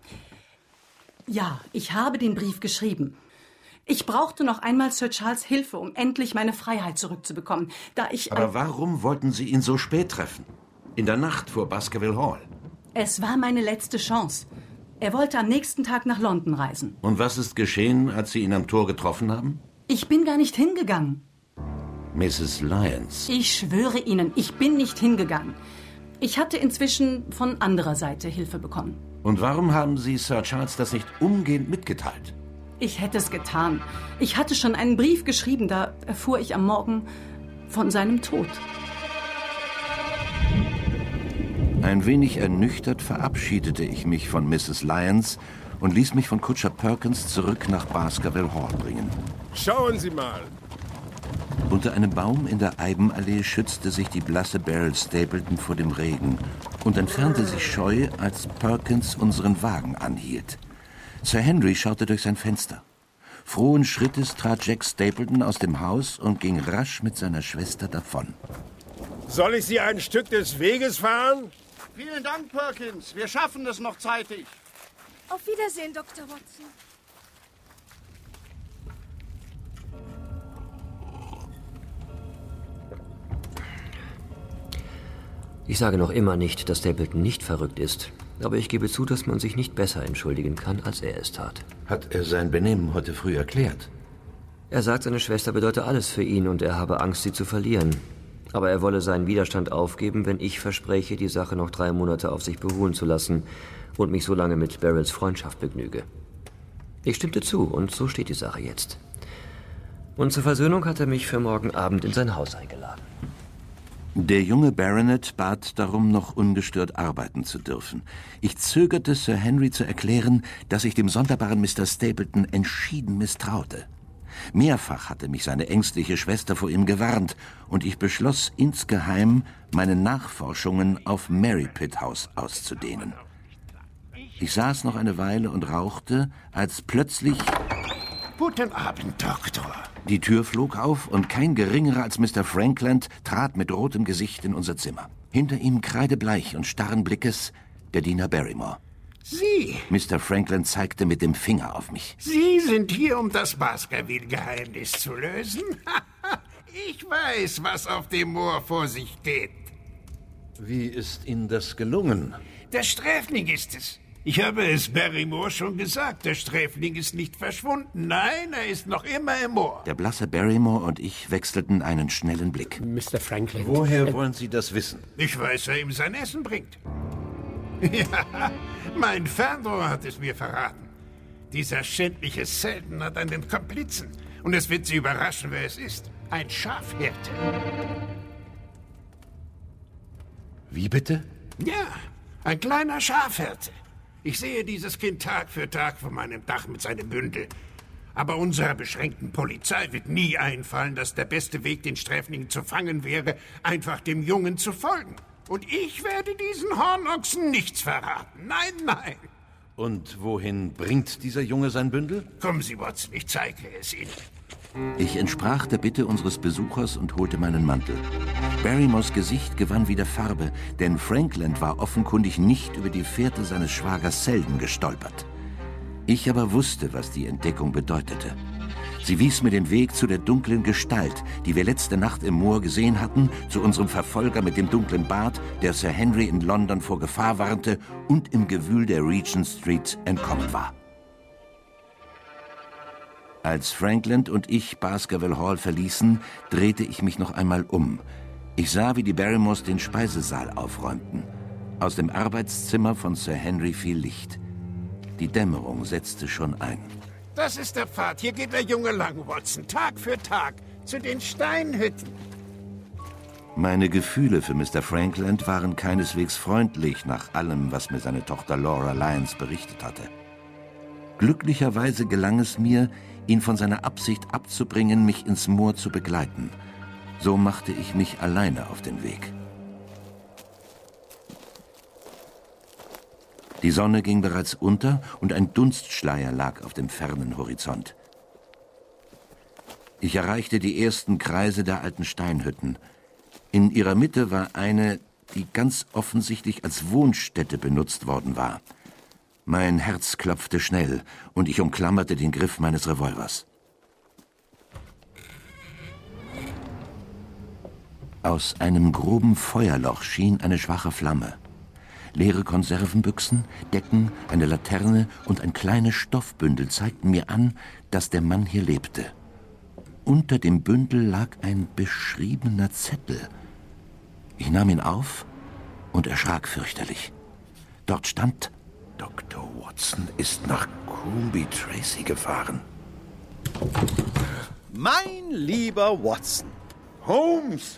Ja, ich habe den Brief geschrieben. Ich brauchte noch einmal Sir Charles' Hilfe, um endlich meine Freiheit zurückzubekommen, da ich... Aber warum wollten Sie ihn so spät treffen? In der Nacht vor Baskerville Hall. Es war meine letzte Chance. Er wollte am nächsten Tag nach London reisen. Und was ist geschehen, als Sie ihn am Tor getroffen haben? Ich bin gar nicht hingegangen. Mrs. Lyons. Ich schwöre Ihnen, ich bin nicht hingegangen. Ich hatte inzwischen von anderer Seite Hilfe bekommen. Und warum haben Sie Sir Charles das nicht umgehend mitgeteilt? Ich hätte es getan. Ich hatte schon einen Brief geschrieben, da erfuhr ich am Morgen von seinem Tod. Ein wenig ernüchtert verabschiedete ich mich von Mrs. Lyons und ließ mich von Kutscher Perkins zurück nach Baskerville Hall bringen. Schauen Sie mal. Unter einem Baum in der Eibenallee schützte sich die blasse Beryl Stapleton vor dem Regen und entfernte sich scheu, als Perkins unseren Wagen anhielt. Sir Henry schaute durch sein Fenster. Frohen Schrittes trat Jack Stapleton aus dem Haus und ging rasch mit seiner Schwester davon. Soll ich Sie ein Stück des Weges fahren? Vielen Dank, Perkins. Wir schaffen es noch zeitig. Auf Wiedersehen, Dr. Watson. Ich sage noch immer nicht, dass Stapleton nicht verrückt ist. Aber ich gebe zu, dass man sich nicht besser entschuldigen kann, als er es tat. Hat er sein Benehmen heute früh erklärt? Er sagt, seine Schwester bedeute alles für ihn und er habe Angst, sie zu verlieren. Aber er wolle seinen Widerstand aufgeben, wenn ich verspreche, die Sache noch 3 Monate auf sich beruhen zu lassen und mich so lange mit Beryls Freundschaft begnüge. Ich stimmte zu und so steht die Sache jetzt. Und zur Versöhnung hat er mich für morgen Abend in sein Haus eingeladen. Der junge Baronet bat darum, noch ungestört arbeiten zu dürfen. Ich zögerte, Sir Henry zu erklären, dass ich dem sonderbaren Mr. Stapleton entschieden misstraute. Mehrfach hatte mich seine ängstliche Schwester vor ihm gewarnt, und ich beschloss, insgeheim meine Nachforschungen auf Merripit House auszudehnen. Ich saß noch eine Weile und rauchte, als plötzlich... Guten Abend, Doktor. Die Tür flog auf und kein Geringerer als Mr. Frankland trat mit rotem Gesicht in unser Zimmer. Hinter ihm kreidebleich und starren Blickes der Diener Barrymore. Sie? Mr. Frankland zeigte mit dem Finger auf mich. Sie sind hier, um das Baskerville-Geheimnis zu lösen? Ich weiß, was auf dem Moor vor sich geht. Wie ist Ihnen das gelungen? Der Sträfling ist es. Ich habe es Barrymore schon gesagt. Der Sträfling ist nicht verschwunden. Nein, er ist noch immer im Moor. Der blasse Barrymore und ich wechselten einen schnellen Blick. Mr. Franklin. Woher wollen Sie das wissen? Ich weiß, wer ihm sein Essen bringt. Ja, mein Fernrohr hat es mir verraten. Dieser schändliche Selden hat einen Komplizen. Und es wird Sie überraschen, wer es ist. Ein Schafhirte. Wie bitte? Ja, ein kleiner Schafhirte. Ich sehe dieses Kind Tag für Tag von meinem Dach mit seinem Bündel. Aber unserer beschränkten Polizei wird nie einfallen, dass der beste Weg, den Sträfling zu fangen, wäre, einfach dem Jungen zu folgen. Und ich werde diesen Hornochsen nichts verraten. Nein, nein. Und wohin bringt dieser Junge sein Bündel? Kommen Sie, Watson, ich zeige es Ihnen. Ich entsprach der Bitte unseres Besuchers und holte meinen Mantel. Barrymores Gesicht gewann wieder Farbe, denn Frankland war offenkundig nicht über die Fährte seines Schwagers Selden gestolpert. Ich aber wusste, was die Entdeckung bedeutete. Sie wies mir den Weg zu der dunklen Gestalt, die wir letzte Nacht im Moor gesehen hatten, zu unserem Verfolger mit dem dunklen Bart, der Sir Henry in London vor Gefahr warnte und im Gewühl der Regent Street entkommen war. Als Frankland und ich Baskerville Hall verließen, drehte ich mich noch einmal um. Ich sah, wie die Barrymores den Speisesaal aufräumten. Aus dem Arbeitszimmer von Sir Henry fiel Licht. Die Dämmerung setzte schon ein. Das ist der Pfad. Hier geht der Junge lang, Watson. Tag für Tag. Zu den Steinhütten. Meine Gefühle für Mr. Frankland waren keineswegs freundlich nach allem, was mir seine Tochter Laura Lyons berichtet hatte. Glücklicherweise gelang es mir, ihn von seiner Absicht abzubringen, mich ins Moor zu begleiten. So machte ich mich alleine auf den Weg. Die Sonne ging bereits unter und ein Dunstschleier lag auf dem fernen Horizont. Ich erreichte die ersten Kreise der alten Steinhütten. In ihrer Mitte war eine, die ganz offensichtlich als Wohnstätte benutzt worden war. Mein Herz klopfte schnell und ich umklammerte den Griff meines Revolvers. Aus einem groben Feuerloch schien eine schwache Flamme. Leere Konservenbüchsen, Decken, eine Laterne und ein kleines Stoffbündel zeigten mir an, dass der Mann hier lebte. Unter dem Bündel lag ein beschriebener Zettel. Ich nahm ihn auf und erschrak fürchterlich. Dort stand: Dr. Watson ist nach Coombe Tracey gefahren. Mein lieber Watson. Holmes!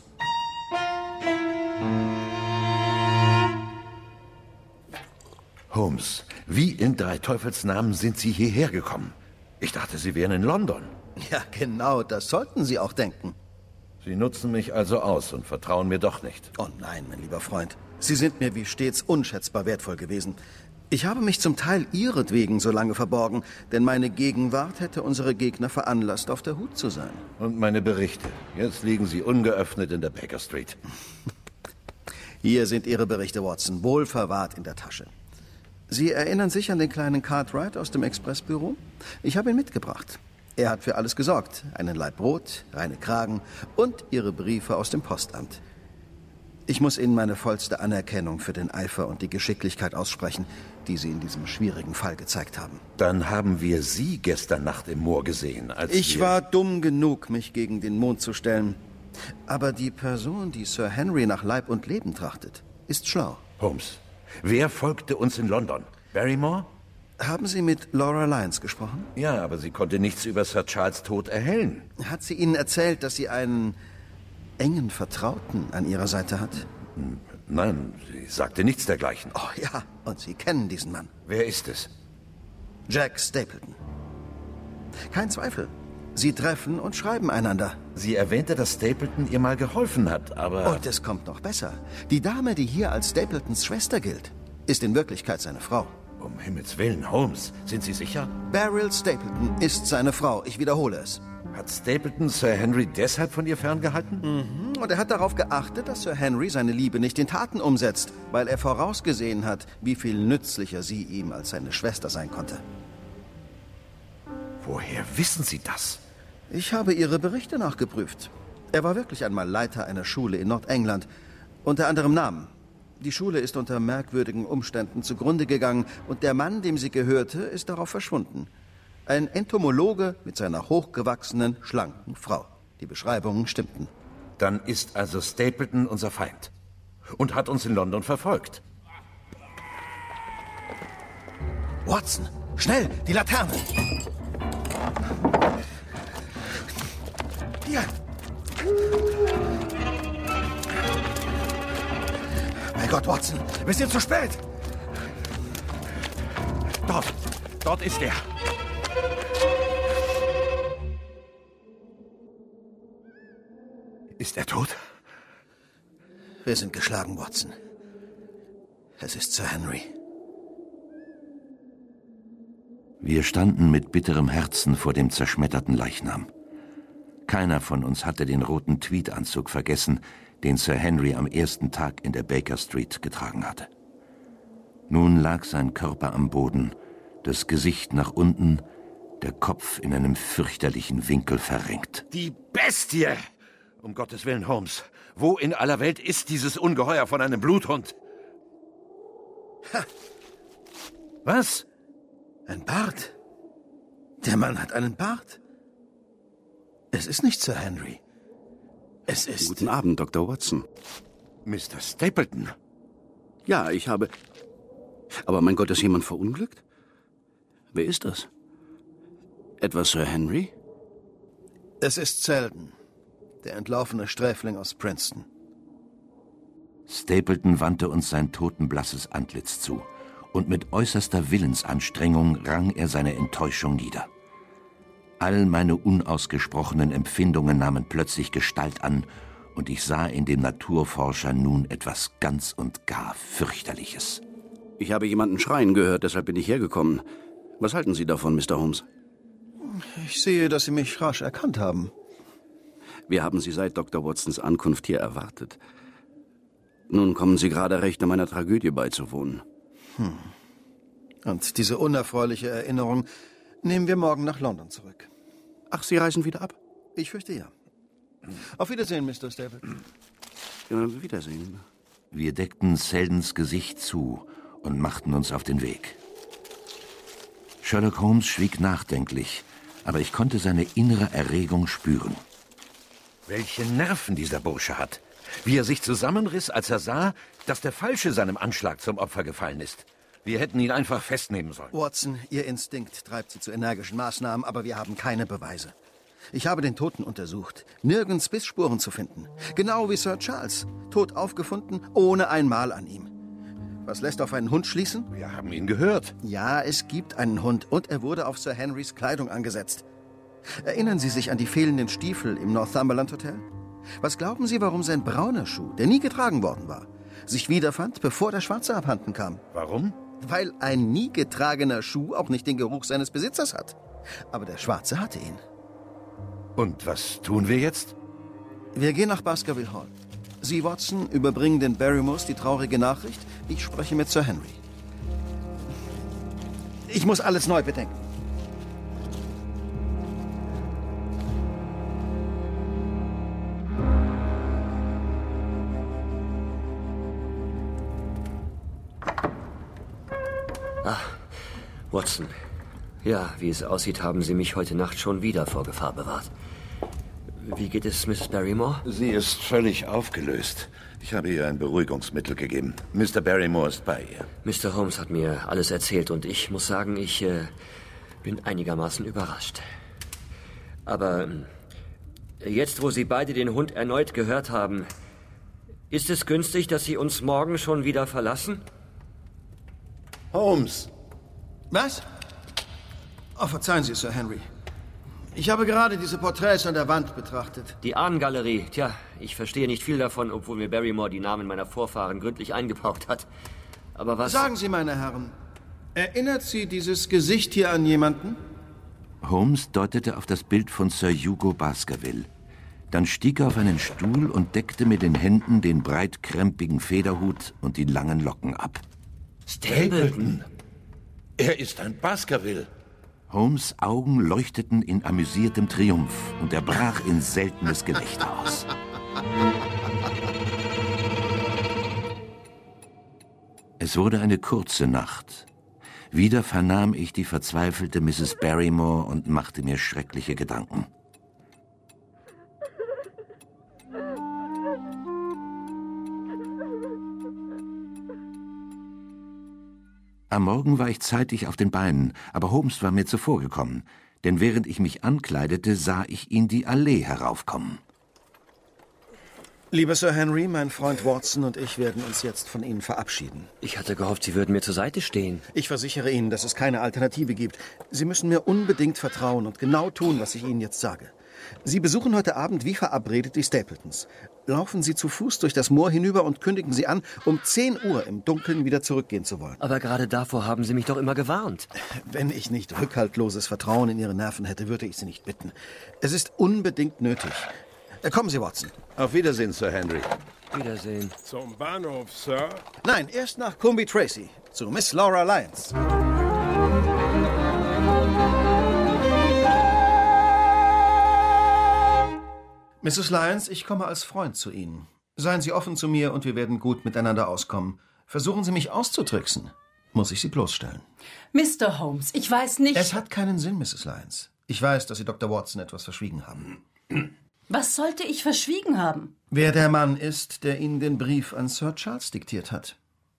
Holmes, wie in drei Teufelsnamen sind Sie hierher gekommen? Ich dachte, Sie wären in London. Ja, genau, das sollten Sie auch denken. Sie nutzen mich also aus und vertrauen mir doch nicht. Oh nein, mein lieber Freund. Sie sind mir wie stets unschätzbar wertvoll gewesen. Ich habe mich zum Teil ihretwegen so lange verborgen, denn meine Gegenwart hätte unsere Gegner veranlasst, auf der Hut zu sein. Und meine Berichte. Jetzt liegen sie ungeöffnet in der Baker Street. Hier sind Ihre Berichte, Watson, wohl verwahrt in der Tasche. Sie erinnern sich an den kleinen Cartwright aus dem Expressbüro? Ich habe ihn mitgebracht. Er hat für alles gesorgt. Einen Laib Brot, reine Kragen und Ihre Briefe aus dem Postamt. Ich muss Ihnen meine vollste Anerkennung für den Eifer und die Geschicklichkeit aussprechen, die Sie in diesem schwierigen Fall gezeigt haben. Dann haben wir Sie gestern Nacht im Moor gesehen, als Ich war dumm genug, mich gegen den Mond zu stellen. Aber die Person, die Sir Henry nach Leib und Leben trachtet, ist schlau. Holmes, wer folgte uns in London? Barrymore? Haben Sie mit Laura Lyons gesprochen? Ja, aber sie konnte nichts über Sir Charles' Tod erhellen. Hat sie Ihnen erzählt, dass sie einen engen Vertrauten an ihrer Seite hat? Nein, sie sagte nichts dergleichen. Oh ja, und Sie kennen diesen Mann. Wer ist es? Jack Stapleton. Kein Zweifel. Sie treffen und schreiben einander. Sie erwähnte, dass Stapleton ihr mal geholfen hat, aber... Und es kommt noch besser. Die Dame, die hier als Stapletons Schwester gilt, ist in Wirklichkeit seine Frau. Um Himmels Willen, Holmes, sind Sie sicher? Beryl Stapleton ist seine Frau. Ich wiederhole es. Hat Stapleton Sir Henry deshalb von ihr ferngehalten? Mhm. Und er hat darauf geachtet, dass Sir Henry seine Liebe nicht in Taten umsetzt, weil er vorausgesehen hat, wie viel nützlicher sie ihm als seine Schwester sein konnte. Woher wissen Sie das? Ich habe Ihre Berichte nachgeprüft. Er war wirklich einmal Leiter einer Schule in Nordengland, unter anderem Namen. Die Schule ist unter merkwürdigen Umständen zugrunde gegangen und der Mann, dem sie gehörte, ist darauf verschwunden. Ein Entomologe mit seiner hochgewachsenen, schlanken Frau. Die Beschreibungen stimmten. Dann ist also Stapleton unser Feind und hat uns in London verfolgt. Watson, schnell, die Laterne! Hier! Mein Gott, Watson, wir sind zu spät! Dort ist er. Ist er tot? Wir sind geschlagen, Watson. Es ist Sir Henry. Wir standen mit bitterem Herzen vor dem zerschmetterten Leichnam. Keiner von uns hatte den roten Tweedanzug vergessen, den Sir Henry am ersten Tag in der Baker Street getragen hatte. Nun lag sein Körper am Boden, das Gesicht nach unten, der Kopf in einem fürchterlichen Winkel verrenkt. Die Bestie! Um Gottes Willen, Holmes, wo in aller Welt ist dieses Ungeheuer von einem Bluthund? Ha. Was? Ein Bart. Der Mann hat einen Bart. Es ist nicht Sir Henry. Es ist... Guten Abend, Dr. Watson. Mr. Stapleton? Ja, ich habe... Aber mein Gott, ist jemand verunglückt? Wer ist das? Etwa Sir Henry? Es ist Selden, der entlaufene Sträfling aus Princeton. Stapleton wandte uns sein totenblasses Antlitz zu, und mit äußerster Willensanstrengung rang er seine Enttäuschung nieder. All meine unausgesprochenen Empfindungen nahmen plötzlich Gestalt an, und ich sah in dem Naturforscher nun etwas ganz und gar Fürchterliches. Ich habe jemanden schreien gehört, deshalb bin ich hergekommen. Was halten Sie davon, Mr. Holmes? Ich sehe, dass Sie mich rasch erkannt haben. Wir haben Sie seit Dr. Watsons Ankunft hier erwartet. Nun kommen Sie gerade recht, um meiner Tragödie beizuwohnen. Und diese unerfreuliche Erinnerung nehmen wir morgen nach London zurück. Ach, Sie reisen wieder ab? Ich fürchte ja. Auf Wiedersehen, Mr. Stapleton. Ja, auf Wiedersehen. Wir deckten Seldens Gesicht zu und machten uns auf den Weg. Sherlock Holmes schwieg nachdenklich, aber ich konnte seine innere Erregung spüren. Welche Nerven dieser Bursche hat. Wie er sich zusammenriss, als er sah, dass der Falsche seinem Anschlag zum Opfer gefallen ist. Wir hätten ihn einfach festnehmen sollen. Watson, Ihr Instinkt treibt Sie zu energischen Maßnahmen, aber wir haben keine Beweise. Ich habe den Toten untersucht. Nirgends Bissspuren zu finden. Genau wie Sir Charles. Tot aufgefunden, ohne ein Mal an ihm. Was lässt auf einen Hund schließen? Wir haben ihn gehört. Ja, es gibt einen Hund und er wurde auf Sir Henrys Kleidung angesetzt. Erinnern Sie sich an die fehlenden Stiefel im Northumberland Hotel? Was glauben Sie, warum sein brauner Schuh, der nie getragen worden war, sich wiederfand, bevor der schwarze abhanden kam? Warum? Weil ein nie getragener Schuh auch nicht den Geruch seines Besitzers hat. Aber der schwarze hatte ihn. Und was tun wir jetzt? Wir gehen nach Baskerville Hall. Sie, Watson, überbringen den Barrymores die traurige Nachricht. Ich spreche mit Sir Henry. Ich muss alles neu bedenken. Watson. Ja, wie es aussieht, haben Sie mich heute Nacht schon wieder vor Gefahr bewahrt. Wie geht es Mrs. Barrymore? Sie ist völlig aufgelöst. Ich habe ihr ein Beruhigungsmittel gegeben. Mr. Barrymore ist bei ihr. Mr. Holmes hat mir alles erzählt und ich muss sagen, ich bin einigermaßen überrascht. Aber jetzt, wo Sie beide den Hund erneut gehört haben, ist es günstig, dass Sie uns morgen schon wieder verlassen? Holmes! Was? Oh, verzeihen Sie, Sir Henry. Ich habe gerade diese Porträts an der Wand betrachtet. Die Ahnengalerie. Tja, ich verstehe nicht viel davon, obwohl mir Barrymore die Namen meiner Vorfahren gründlich eingebraucht hat. Aber was... Sagen Sie, meine Herren, erinnert Sie dieses Gesicht hier an jemanden? Holmes deutete auf das Bild von Sir Hugo Baskerville. Dann stieg er auf einen Stuhl und deckte mit den Händen den breitkrempigen Federhut und die langen Locken ab. Stapleton! Er ist ein Baskerville. Holmes' Augen leuchteten in amüsiertem Triumph und er brach in seltenes Gelächter aus. Es wurde eine kurze Nacht. Wieder vernahm ich die verzweifelte Mrs. Barrymore und machte mir schreckliche Gedanken. Am Morgen war ich zeitig auf den Beinen, aber Holmes war mir zuvorgekommen, denn während ich mich ankleidete, sah ich ihn die Allee heraufkommen. Lieber Sir Henry, mein Freund Watson und ich werden uns jetzt von Ihnen verabschieden. Ich hatte gehofft, Sie würden mir zur Seite stehen. Ich versichere Ihnen, dass es keine Alternative gibt. Sie müssen mir unbedingt vertrauen und genau tun, was ich Ihnen jetzt sage. Sie besuchen heute Abend wie verabredet die Stapletons. Laufen Sie zu Fuß durch das Moor hinüber und kündigen Sie an, um 10 Uhr im Dunkeln wieder zurückgehen zu wollen. Aber gerade davor haben Sie mich doch immer gewarnt. Wenn ich nicht rückhaltloses Vertrauen in Ihre Nerven hätte, würde ich Sie nicht bitten. Es ist unbedingt nötig. Kommen Sie, Watson. Auf Wiedersehen, Sir Henry. Wiedersehen. Zum Bahnhof, Sir? Nein, erst nach Coombe Tracy, zu Miss Laura Lyons. Mrs. Lyons, ich komme als Freund zu Ihnen. Seien Sie offen zu mir und wir werden gut miteinander auskommen. Versuchen Sie mich auszutricksen. Muss ich Sie bloßstellen. Mr. Holmes, ich weiß nicht... Es hat keinen Sinn, Mrs. Lyons. Ich weiß, dass Sie Dr. Watson etwas verschwiegen haben. Was sollte ich verschwiegen haben? Wer der Mann ist, der Ihnen den Brief an Sir Charles diktiert hat.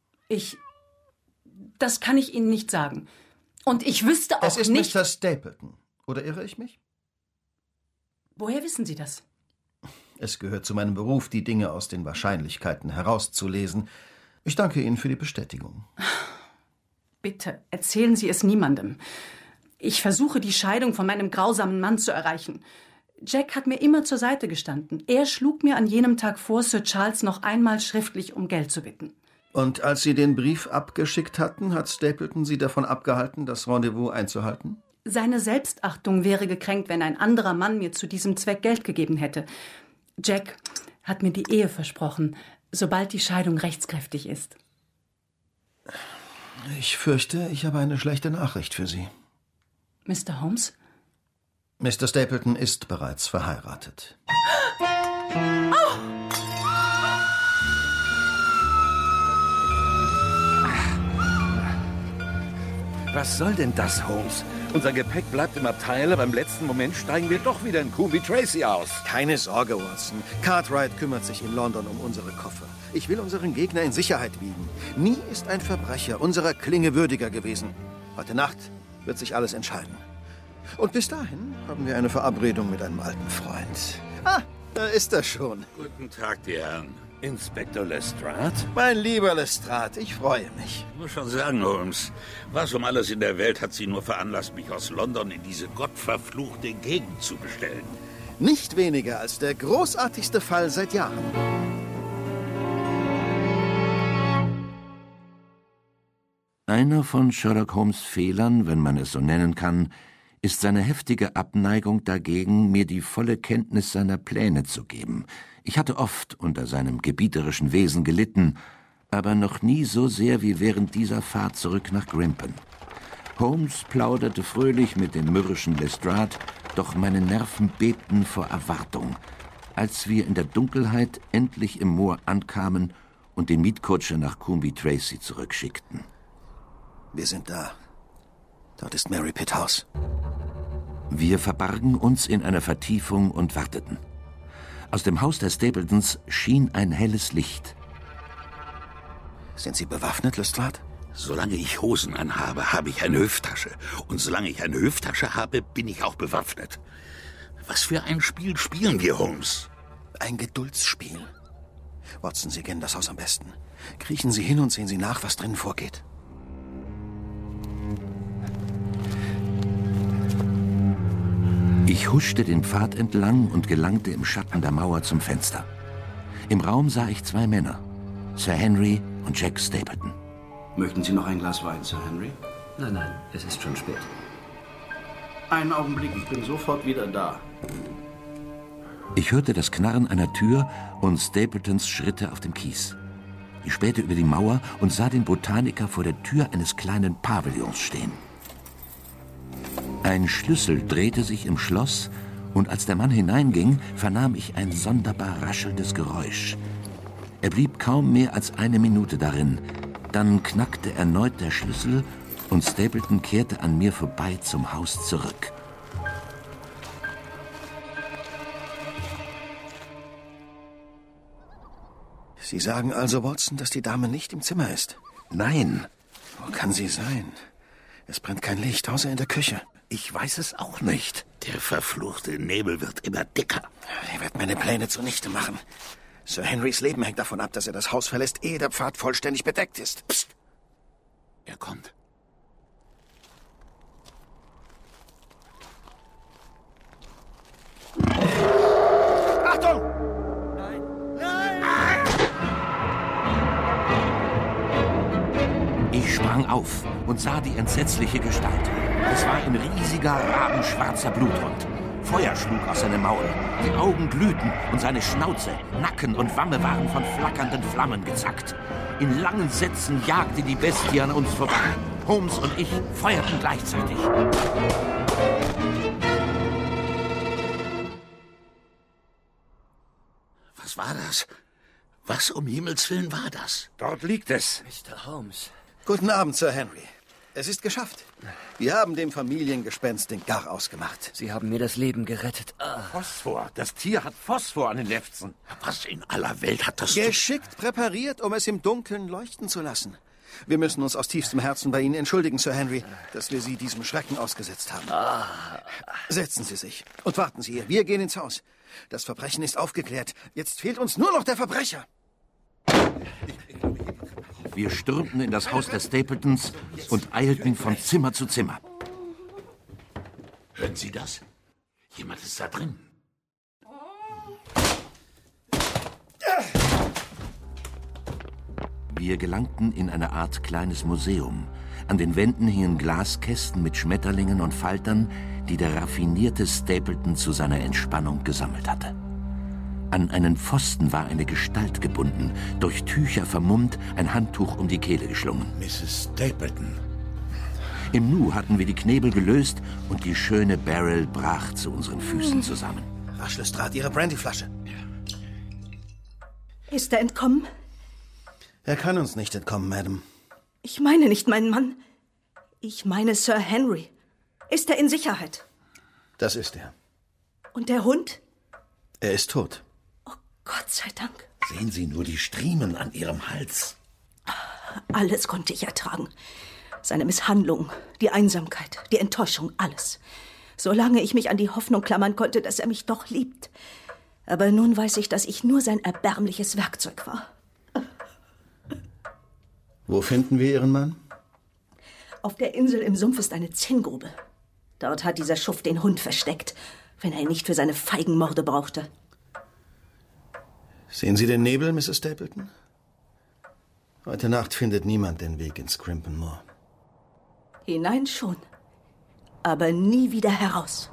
Das kann ich Ihnen nicht sagen. Und ich wüsste auch nicht... Es ist Mr. Stapleton. Oder irre ich mich? Woher wissen Sie das? Es gehört zu meinem Beruf, die Dinge aus den Wahrscheinlichkeiten herauszulesen. Ich danke Ihnen für die Bestätigung. Bitte, erzählen Sie es niemandem. Ich versuche, die Scheidung von meinem grausamen Mann zu erreichen. Jack hat mir immer zur Seite gestanden. Er schlug mir an jenem Tag vor, Sir Charles noch einmal schriftlich um Geld zu bitten. Und als Sie den Brief abgeschickt hatten, hat Stapleton Sie davon abgehalten, das Rendezvous einzuhalten? Seine Selbstachtung wäre gekränkt, wenn ein anderer Mann mir zu diesem Zweck Geld gegeben hätte. Jack hat mir die Ehe versprochen, sobald die Scheidung rechtskräftig ist. Ich fürchte, ich habe eine schlechte Nachricht für Sie. Mr. Holmes? Mr. Stapleton ist bereits verheiratet. Oh! Was soll denn das, Holmes? Unser Gepäck bleibt im Abteil, aber im letzten Moment steigen wir doch wieder in Coombe Tracy aus. Keine Sorge, Watson. Cartwright kümmert sich in London um unsere Koffer. Ich will unseren Gegner in Sicherheit wiegen. Nie ist ein Verbrecher unserer Klinge würdiger gewesen. Heute Nacht wird sich alles entscheiden. Und bis dahin haben wir eine Verabredung mit einem alten Freund. Ah, da ist er schon. Guten Tag, die Herren. Inspektor Lestrade? Mein lieber Lestrade, ich freue mich. Ich muss schon sagen, Holmes, was um alles in der Welt hat Sie nur veranlasst, mich aus London in diese gottverfluchte Gegend zu bestellen? Nicht weniger als der großartigste Fall seit Jahren. Einer von Sherlock Holmes' Fehlern, wenn man es so nennen kann, ist seine heftige Abneigung dagegen, mir die volle Kenntnis seiner Pläne zu geben. Ich hatte oft unter seinem gebieterischen Wesen gelitten, aber noch nie so sehr wie während dieser Fahrt zurück nach Grimpen. Holmes plauderte fröhlich mit dem mürrischen Lestrade, doch meine Nerven bebten vor Erwartung, als wir in der Dunkelheit endlich im Moor ankamen und die Mietkutsche nach Coombe Tracy zurückschickten. Wir sind da. Dort ist Mary Pitt House. Wir verbargen uns in einer Vertiefung und warteten. Aus dem Haus der Stapletons schien ein helles Licht. Sind Sie bewaffnet, Lestrade? Solange ich Hosen anhabe, habe ich eine Hüfttasche. Und solange ich eine Hüfttasche habe, bin ich auch bewaffnet. Was für ein Spiel spielen wir, Holmes? Ein Geduldsspiel. Watson, Sie kennen das Haus am besten. Kriechen Sie hin und sehen Sie nach, was drinnen vorgeht. Ich huschte den Pfad entlang und gelangte im Schatten der Mauer zum Fenster. Im Raum sah ich zwei Männer, Sir Henry und Jack Stapleton. Möchten Sie noch ein Glas Wein, Sir Henry? Nein, nein, es ist schon spät. Einen Augenblick, ich bin sofort wieder da. Ich hörte das Knarren einer Tür und Stapletons Schritte auf dem Kies. Ich spähte über die Mauer und sah den Botaniker vor der Tür eines kleinen Pavillons stehen. Ein Schlüssel drehte sich im Schloss, und als der Mann hineinging, vernahm ich ein sonderbar raschelndes Geräusch. Er blieb kaum mehr als eine Minute darin. Dann knackte erneut der Schlüssel, und Stapleton kehrte an mir vorbei zum Haus zurück. Sie sagen also, Watson, dass die Dame nicht im Zimmer ist? Nein. Wo kann sie sein? Es brennt kein Licht, außer in der Küche. Ich weiß es auch nicht. Der verfluchte Nebel wird immer dicker. Er wird meine Pläne zunichte machen. Sir Henrys Leben hängt davon ab, dass er das Haus verlässt, ehe der Pfad vollständig bedeckt ist. Psst. Er kommt. Achtung! Ich sprang auf und sah die entsetzliche Gestalt. Es war ein riesiger, rabenschwarzer Bluthund. Feuer schlug aus seinem Maul. Die Augen glühten und seine Schnauze, Nacken und Wange waren von flackernden Flammen gezackt. In langen Sätzen jagte die Bestie an uns vorbei. Holmes und ich feuerten gleichzeitig. Was war das? Was um Himmels Willen war das? Dort liegt es. Mr. Holmes. Guten Abend, Sir Henry. Es ist geschafft. Wir haben dem Familiengespenst den Gar ausgemacht. Sie haben mir das Leben gerettet. Phosphor. Das Tier hat Phosphor an den Lefzen. Was in aller Welt hat das... Geschickt präpariert, um es im Dunkeln leuchten zu lassen. Wir müssen uns aus tiefstem Herzen bei Ihnen entschuldigen, Sir Henry, dass wir Sie diesem Schrecken ausgesetzt haben. Setzen Sie sich und warten Sie hier. Wir gehen ins Haus. Das Verbrechen ist aufgeklärt. Jetzt fehlt uns nur noch der Verbrecher. Wir stürmten in das Haus der Stapletons und eilten von Zimmer zu Zimmer. Hören Sie das? Jemand ist da drin. Wir gelangten in eine Art kleines Museum, An den Wänden hingen Glaskästen mit Schmetterlingen und Faltern, die der raffinierte Stapleton zu seiner Entspannung gesammelt hatte. An einen Pfosten war eine Gestalt gebunden, durch Tücher vermummt, ein Handtuch um die Kehle geschlungen. Mrs. Stapleton. Im Nu hatten wir die Knebel gelöst und die schöne Beryl brach zu unseren Füßen zusammen. Rasch, Lestrade, Ihre Brandyflasche. Ist er entkommen? Er kann uns nicht entkommen, Madame. Ich meine nicht meinen Mann. Ich meine Sir Henry. Ist er in Sicherheit? Das ist er. Und der Hund? Er ist tot. Gott sei Dank. Sehen Sie nur die Striemen an Ihrem Hals. Alles konnte ich ertragen. Seine Misshandlung, die Einsamkeit, die Enttäuschung, alles. Solange ich mich an die Hoffnung klammern konnte, dass er mich doch liebt. Aber nun weiß ich, dass ich nur sein erbärmliches Werkzeug war. Wo finden wir Ihren Mann? Auf der Insel im Sumpf ist eine Zinngrube. Dort hat dieser Schuft den Hund versteckt, wenn er ihn nicht für seine feigen Morde brauchte. Sehen Sie den Nebel, Mrs. Stapleton? Heute Nacht findet niemand den Weg ins Crimpen Moor. Hinein schon, aber nie wieder heraus.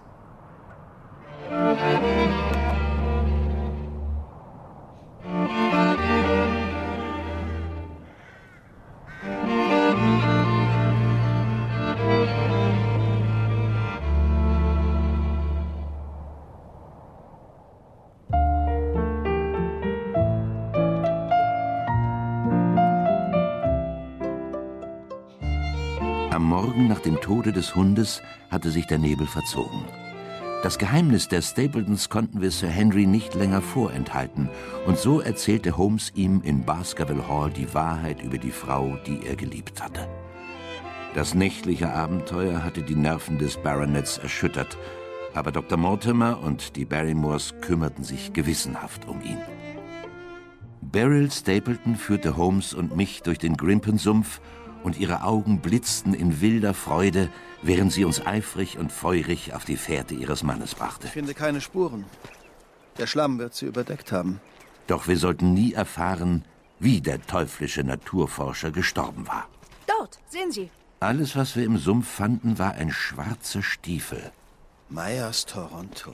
Am Morgen nach dem Tode des Hundes hatte sich der Nebel verzogen. Das Geheimnis der Stapletons konnten wir Sir Henry nicht länger vorenthalten, und so erzählte Holmes ihm in Baskerville Hall die Wahrheit über die Frau, die er geliebt hatte. Das nächtliche Abenteuer hatte die Nerven des Baronets erschüttert, aber Dr. Mortimer und die Barrymores kümmerten sich gewissenhaft um ihn. Beryl Stapleton führte Holmes und mich durch den Grimpen-Sumpf, und ihre Augen blitzten in wilder Freude, während sie uns eifrig und feurig auf die Fährte ihres Mannes brachte. Ich finde keine Spuren. Der Schlamm wird sie überdeckt haben. Doch wir sollten nie erfahren, wie der teuflische Naturforscher gestorben war. Dort, sehen Sie. Alles, was wir im Sumpf fanden, war ein schwarzer Stiefel. Meyers Toronto.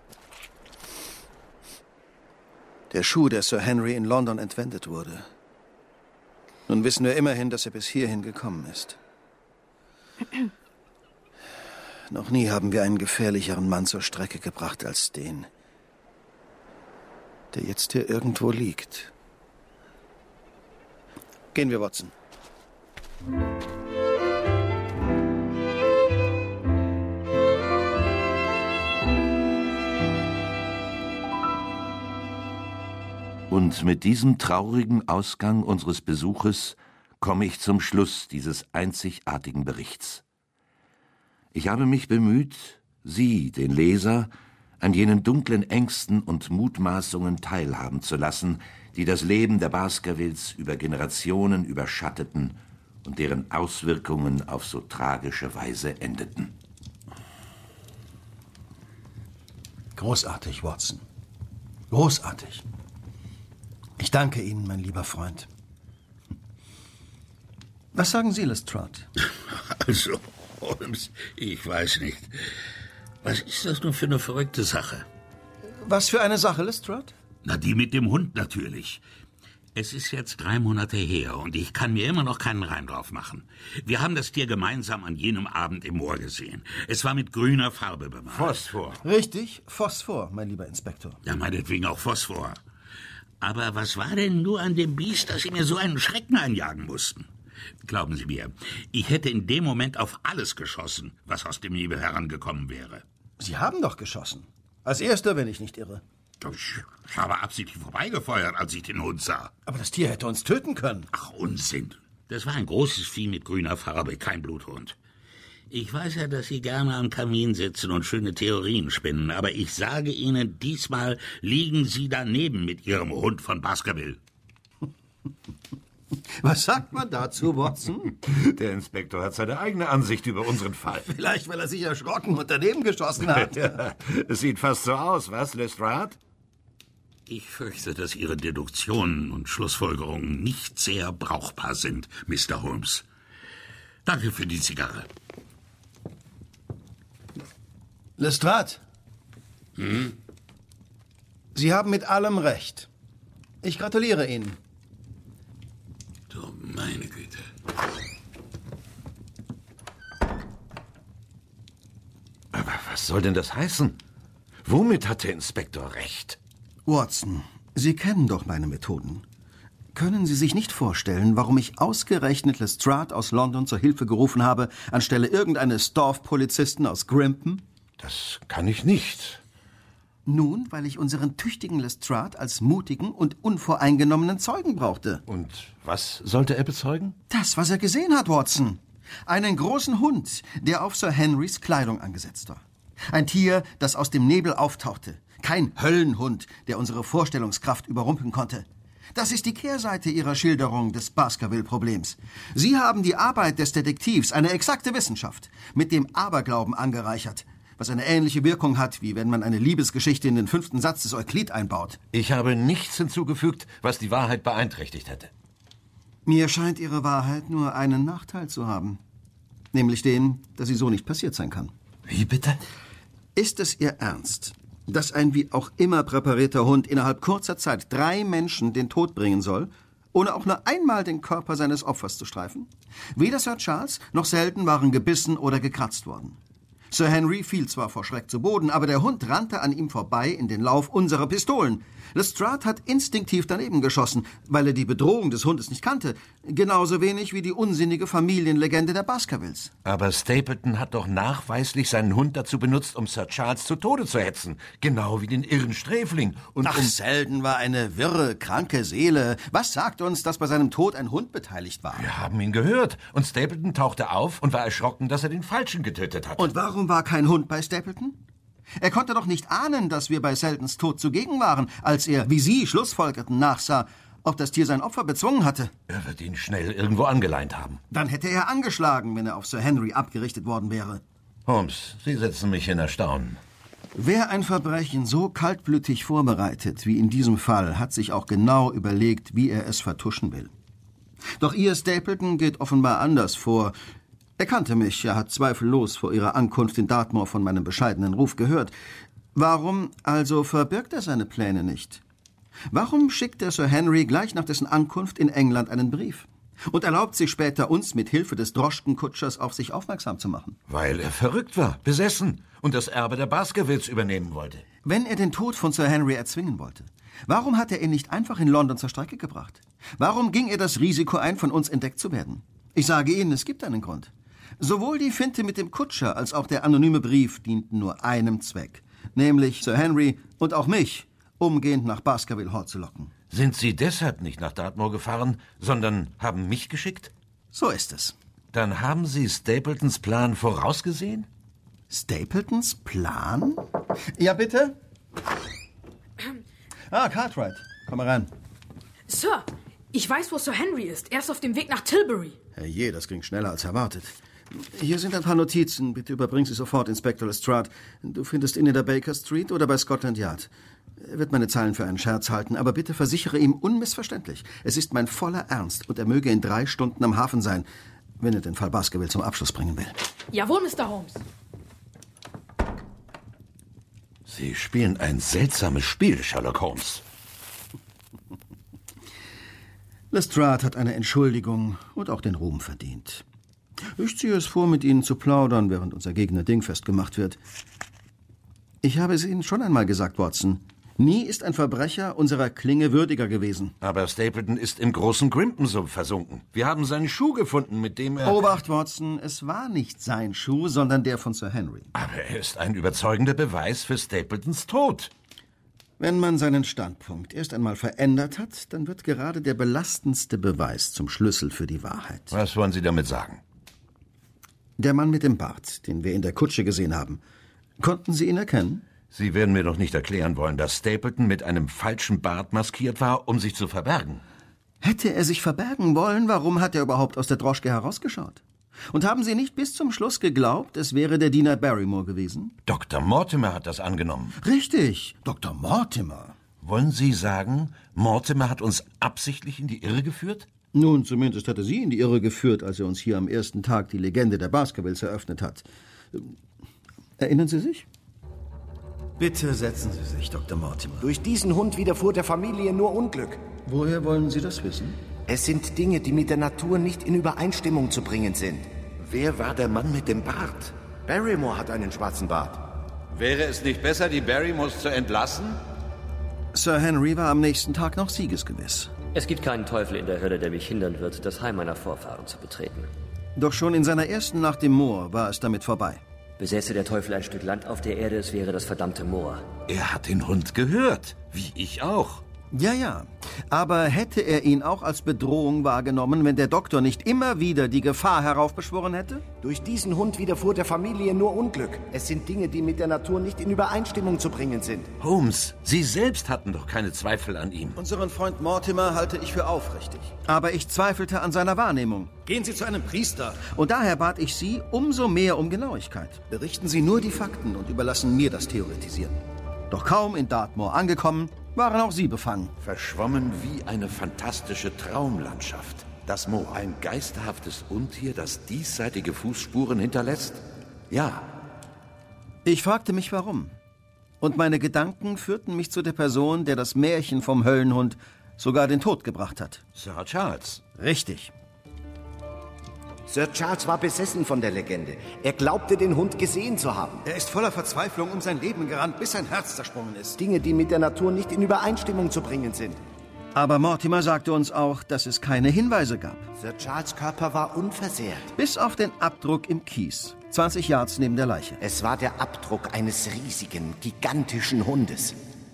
Der Schuh, der Sir Henry in London entwendet wurde. Nun wissen wir immerhin, dass er bis hierhin gekommen ist. Noch nie haben wir einen gefährlicheren Mann zur Strecke gebracht als den, der jetzt hier irgendwo liegt. Gehen wir, Watson. Und mit diesem traurigen Ausgang unseres Besuches komme ich zum Schluss dieses einzigartigen Berichts. Ich habe mich bemüht, Sie, den Leser, an jenen dunklen Ängsten und Mutmaßungen teilhaben zu lassen, die das Leben der Baskervilles über Generationen überschatteten und deren Auswirkungen auf so tragische Weise endeten. Großartig, Watson. Großartig. Ich danke Ihnen, mein lieber Freund. Was sagen Sie, Lestrade? Also, Holmes, ich weiß nicht. Was ist das nun für eine verrückte Sache? Was für eine Sache, Lestrade? Na, die mit dem Hund natürlich. Es ist jetzt 3 Monate her und ich kann mir immer noch keinen Reim drauf machen. Wir haben das Tier gemeinsam an jenem Abend im Moor gesehen. Es war mit grüner Farbe bemalt. Phosphor. Richtig, Phosphor, mein lieber Inspektor. Ja, meinetwegen auch Phosphor. Aber was war denn nur an dem Biest, dass Sie mir so einen Schrecken einjagen mussten? Glauben Sie mir, ich hätte in dem Moment auf alles geschossen, was aus dem Nebel herangekommen wäre. Sie haben doch geschossen. Als Erster, wenn ich nicht irre. Ich habe absichtlich vorbeigefeuert, als ich den Hund sah. Aber das Tier hätte uns töten können. Ach, Unsinn. Das war ein großes Vieh mit grüner Farbe, kein Bluthund. Ich weiß ja, dass Sie gerne am Kamin sitzen und schöne Theorien spinnen, aber ich sage Ihnen, diesmal liegen Sie daneben mit Ihrem Hund von Baskerville. Was sagt man dazu, Watson? Der Inspektor hat seine eigene Ansicht über unseren Fall. Vielleicht, weil er sich erschrocken und daneben geschossen hat. Ja, es sieht fast so aus, was, Lestrade? Ich fürchte, dass Ihre Deduktionen und Schlussfolgerungen nicht sehr brauchbar sind, Mr. Holmes. Danke für die Zigarre. Lestrade, Hm? Sie haben mit allem recht. Ich gratuliere Ihnen. Du meine Güte. Aber was soll denn das heißen? Womit hat der Inspektor recht? Watson, Sie kennen doch meine Methoden. Können Sie sich nicht vorstellen, warum ich ausgerechnet Lestrade aus London zur Hilfe gerufen habe, anstelle irgendeines Dorfpolizisten aus Grimpen? Das kann ich nicht. Nun, weil ich unseren tüchtigen Lestrade als mutigen und unvoreingenommenen Zeugen brauchte. Und was sollte er bezeugen? Das, was er gesehen hat, Watson. Einen großen Hund, der auf Sir Henrys Kleidung angesetzt war. Ein Tier, das aus dem Nebel auftauchte. Kein Höllenhund, der unsere Vorstellungskraft überrumpeln konnte. Das ist die Kehrseite Ihrer Schilderung des Baskerville-Problems. Sie haben die Arbeit des Detektivs, eine exakte Wissenschaft, mit dem Aberglauben angereichert, was eine ähnliche Wirkung hat, wie wenn man eine Liebesgeschichte in den 5. Satz des Euklid einbaut. Ich habe nichts hinzugefügt, was die Wahrheit beeinträchtigt hätte. Mir scheint Ihre Wahrheit nur einen Nachteil zu haben. Nämlich den, dass sie so nicht passiert sein kann. Wie bitte? Ist es Ihr Ernst, dass ein wie auch immer präparierter Hund innerhalb kurzer Zeit 3 Menschen den Tod bringen soll, ohne auch nur einmal den Körper seines Opfers zu streifen? Weder Sir Charles noch selten waren gebissen oder gekratzt worden. Sir Henry fiel zwar vor Schreck zu Boden, aber der Hund rannte an ihm vorbei in den Lauf unserer Pistolen. Lestrade hat instinktiv daneben geschossen, weil er die Bedrohung des Hundes nicht kannte. Genauso wenig wie die unsinnige Familienlegende der Baskervilles. Aber Stapleton hat doch nachweislich seinen Hund dazu benutzt, um Sir Charles zu Tode zu hetzen. Genau wie den irren Sträfling. Und Ach, Selden war eine wirre, kranke Seele. Was sagt uns, dass bei seinem Tod ein Hund beteiligt war? Wir haben ihn gehört. Und Stapleton tauchte auf und war erschrocken, dass er den Falschen getötet hat. Und warum war kein Hund bei Stapleton? Er konnte doch nicht ahnen, dass wir bei Seldens Tod zugegen waren, als er, wie Sie schlussfolgerten, nachsah, ob das Tier sein Opfer bezwungen hatte. Er wird ihn schnell irgendwo angeleint haben. Dann hätte er angeschlagen, wenn er auf Sir Henry abgerichtet worden wäre. Holmes, Sie setzen mich in Erstaunen. Wer ein Verbrechen so kaltblütig vorbereitet wie in diesem Fall, hat sich auch genau überlegt, wie er es vertuschen will. Doch Ihr Stapleton geht offenbar anders vor. Er kannte mich, er hat zweifellos vor Ihrer Ankunft in Dartmoor von meinem bescheidenen Ruf gehört. Warum also verbirgt er seine Pläne nicht? Warum schickt er Sir Henry gleich nach dessen Ankunft in England einen Brief? Und erlaubt sich später, uns mit Hilfe des Droschkenkutschers auf sich aufmerksam zu machen? Weil er verrückt war, besessen und das Erbe der Baskervilles übernehmen wollte. Wenn er den Tod von Sir Henry erzwingen wollte, warum hat er ihn nicht einfach in London zur Strecke gebracht? Warum ging er das Risiko ein, von uns entdeckt zu werden? Ich sage Ihnen, es gibt einen Grund. Sowohl die Finte mit dem Kutscher als auch der anonyme Brief dienten nur einem Zweck, nämlich Sir Henry und auch mich umgehend nach Baskerville Hall zu locken. Sind Sie deshalb nicht nach Dartmoor gefahren, sondern haben mich geschickt? So ist es. Dann haben Sie Stapletons Plan vorausgesehen? Stapletons Plan? Ja, bitte? Cartwright, komm mal rein. Sir, ich weiß, wo Sir Henry ist. Er ist auf dem Weg nach Tilbury. Herrje, das ging schneller als erwartet. Hier sind ein paar Notizen. Bitte überbring sie sofort, Inspektor Lestrade. Du findest ihn in der Baker Street oder bei Scotland Yard. Er wird meine Zahlen für einen Scherz halten, aber bitte versichere ihm unmissverständlich. Es ist mein voller Ernst und er möge in 3 Stunden am Hafen sein, wenn er den Fall Baskerville zum Abschluss bringen will. Jawohl, Mr. Holmes. Sie spielen ein seltsames Spiel, Sherlock Holmes. Lestrade hat eine Entschuldigung und auch den Ruhm verdient. Ich ziehe es vor, mit Ihnen zu plaudern, während unser Gegner dingfest gemacht wird. Ich habe es Ihnen schon einmal gesagt, Watson. Nie ist ein Verbrecher unserer Klinge würdiger gewesen. Aber Stapleton ist im großen Grimpensumpf versunken. Wir haben seinen Schuh gefunden, mit dem er... Obacht, Watson, es war nicht sein Schuh, sondern der von Sir Henry. Aber er ist ein überzeugender Beweis für Stapletons Tod. Wenn man seinen Standpunkt erst einmal verändert hat, dann wird gerade der belastendste Beweis zum Schlüssel für die Wahrheit. Was wollen Sie damit sagen? Der Mann mit dem Bart, den wir in der Kutsche gesehen haben. Konnten Sie ihn erkennen? Sie werden mir doch nicht erklären wollen, dass Stapleton mit einem falschen Bart maskiert war, um sich zu verbergen. Hätte er sich verbergen wollen, warum hat er überhaupt aus der Droschke herausgeschaut? Und haben Sie nicht bis zum Schluss geglaubt, es wäre der Diener Barrymore gewesen? Dr. Mortimer hat das angenommen. Richtig, Dr. Mortimer. Wollen Sie sagen, Mortimer hat uns absichtlich in die Irre geführt? Nun, zumindest hatte sie in die Irre geführt, als er uns hier am ersten Tag die Legende der Baskervilles eröffnet hat. Erinnern Sie sich? Bitte setzen Sie sich, Dr. Mortimer. Durch diesen Hund widerfuhr der Familie nur Unglück. Woher wollen Sie das wissen? Es sind Dinge, die mit der Natur nicht in Übereinstimmung zu bringen sind. Wer war der Mann mit dem Bart? Barrymore hat einen schwarzen Bart. Wäre es nicht besser, die Barrymores zu entlassen? Sir Henry war am nächsten Tag noch siegesgewiss. Es gibt keinen Teufel in der Hölle, der mich hindern wird, das Heim meiner Vorfahren zu betreten. Doch schon in seiner ersten Nacht im Moor war es damit vorbei. Besäße der Teufel ein Stück Land auf der Erde, es wäre das verdammte Moor. Er hat den Hund gehört, wie ich auch. Ja. Aber hätte er ihn auch als Bedrohung wahrgenommen, wenn der Doktor nicht immer wieder die Gefahr heraufbeschworen hätte? Durch diesen Hund widerfuhr der Familie nur Unglück. Es sind Dinge, die mit der Natur nicht in Übereinstimmung zu bringen sind. Holmes, Sie selbst hatten doch keine Zweifel an ihm. Unseren Freund Mortimer halte ich für aufrichtig. Aber ich zweifelte an seiner Wahrnehmung. Gehen Sie zu einem Priester. Und daher bat ich Sie umso mehr um Genauigkeit. Berichten Sie nur die Fakten und überlassen mir das Theoretisieren. Doch kaum in Dartmoor angekommen, waren auch Sie befangen. Verschwommen wie eine fantastische Traumlandschaft. Das Moor, ein geisterhaftes Untier, das diesseitige Fußspuren hinterlässt? Ja. Ich fragte mich, warum. Und meine Gedanken führten mich zu der Person, der das Märchen vom Höllenhund sogar den Tod gebracht hat. Sir Charles. Richtig. Sir Charles war besessen von der Legende. Er glaubte, den Hund gesehen zu haben. Er ist voller Verzweiflung um sein Leben gerannt, bis sein Herz zersprungen ist. Dinge, die mit der Natur nicht in Übereinstimmung zu bringen sind. Aber Mortimer sagte uns auch, dass es keine Hinweise gab. Sir Charles' Körper war unversehrt. Bis auf den Abdruck im Kies, 20 Yards neben der Leiche. Es war der Abdruck eines riesigen, gigantischen Hundes.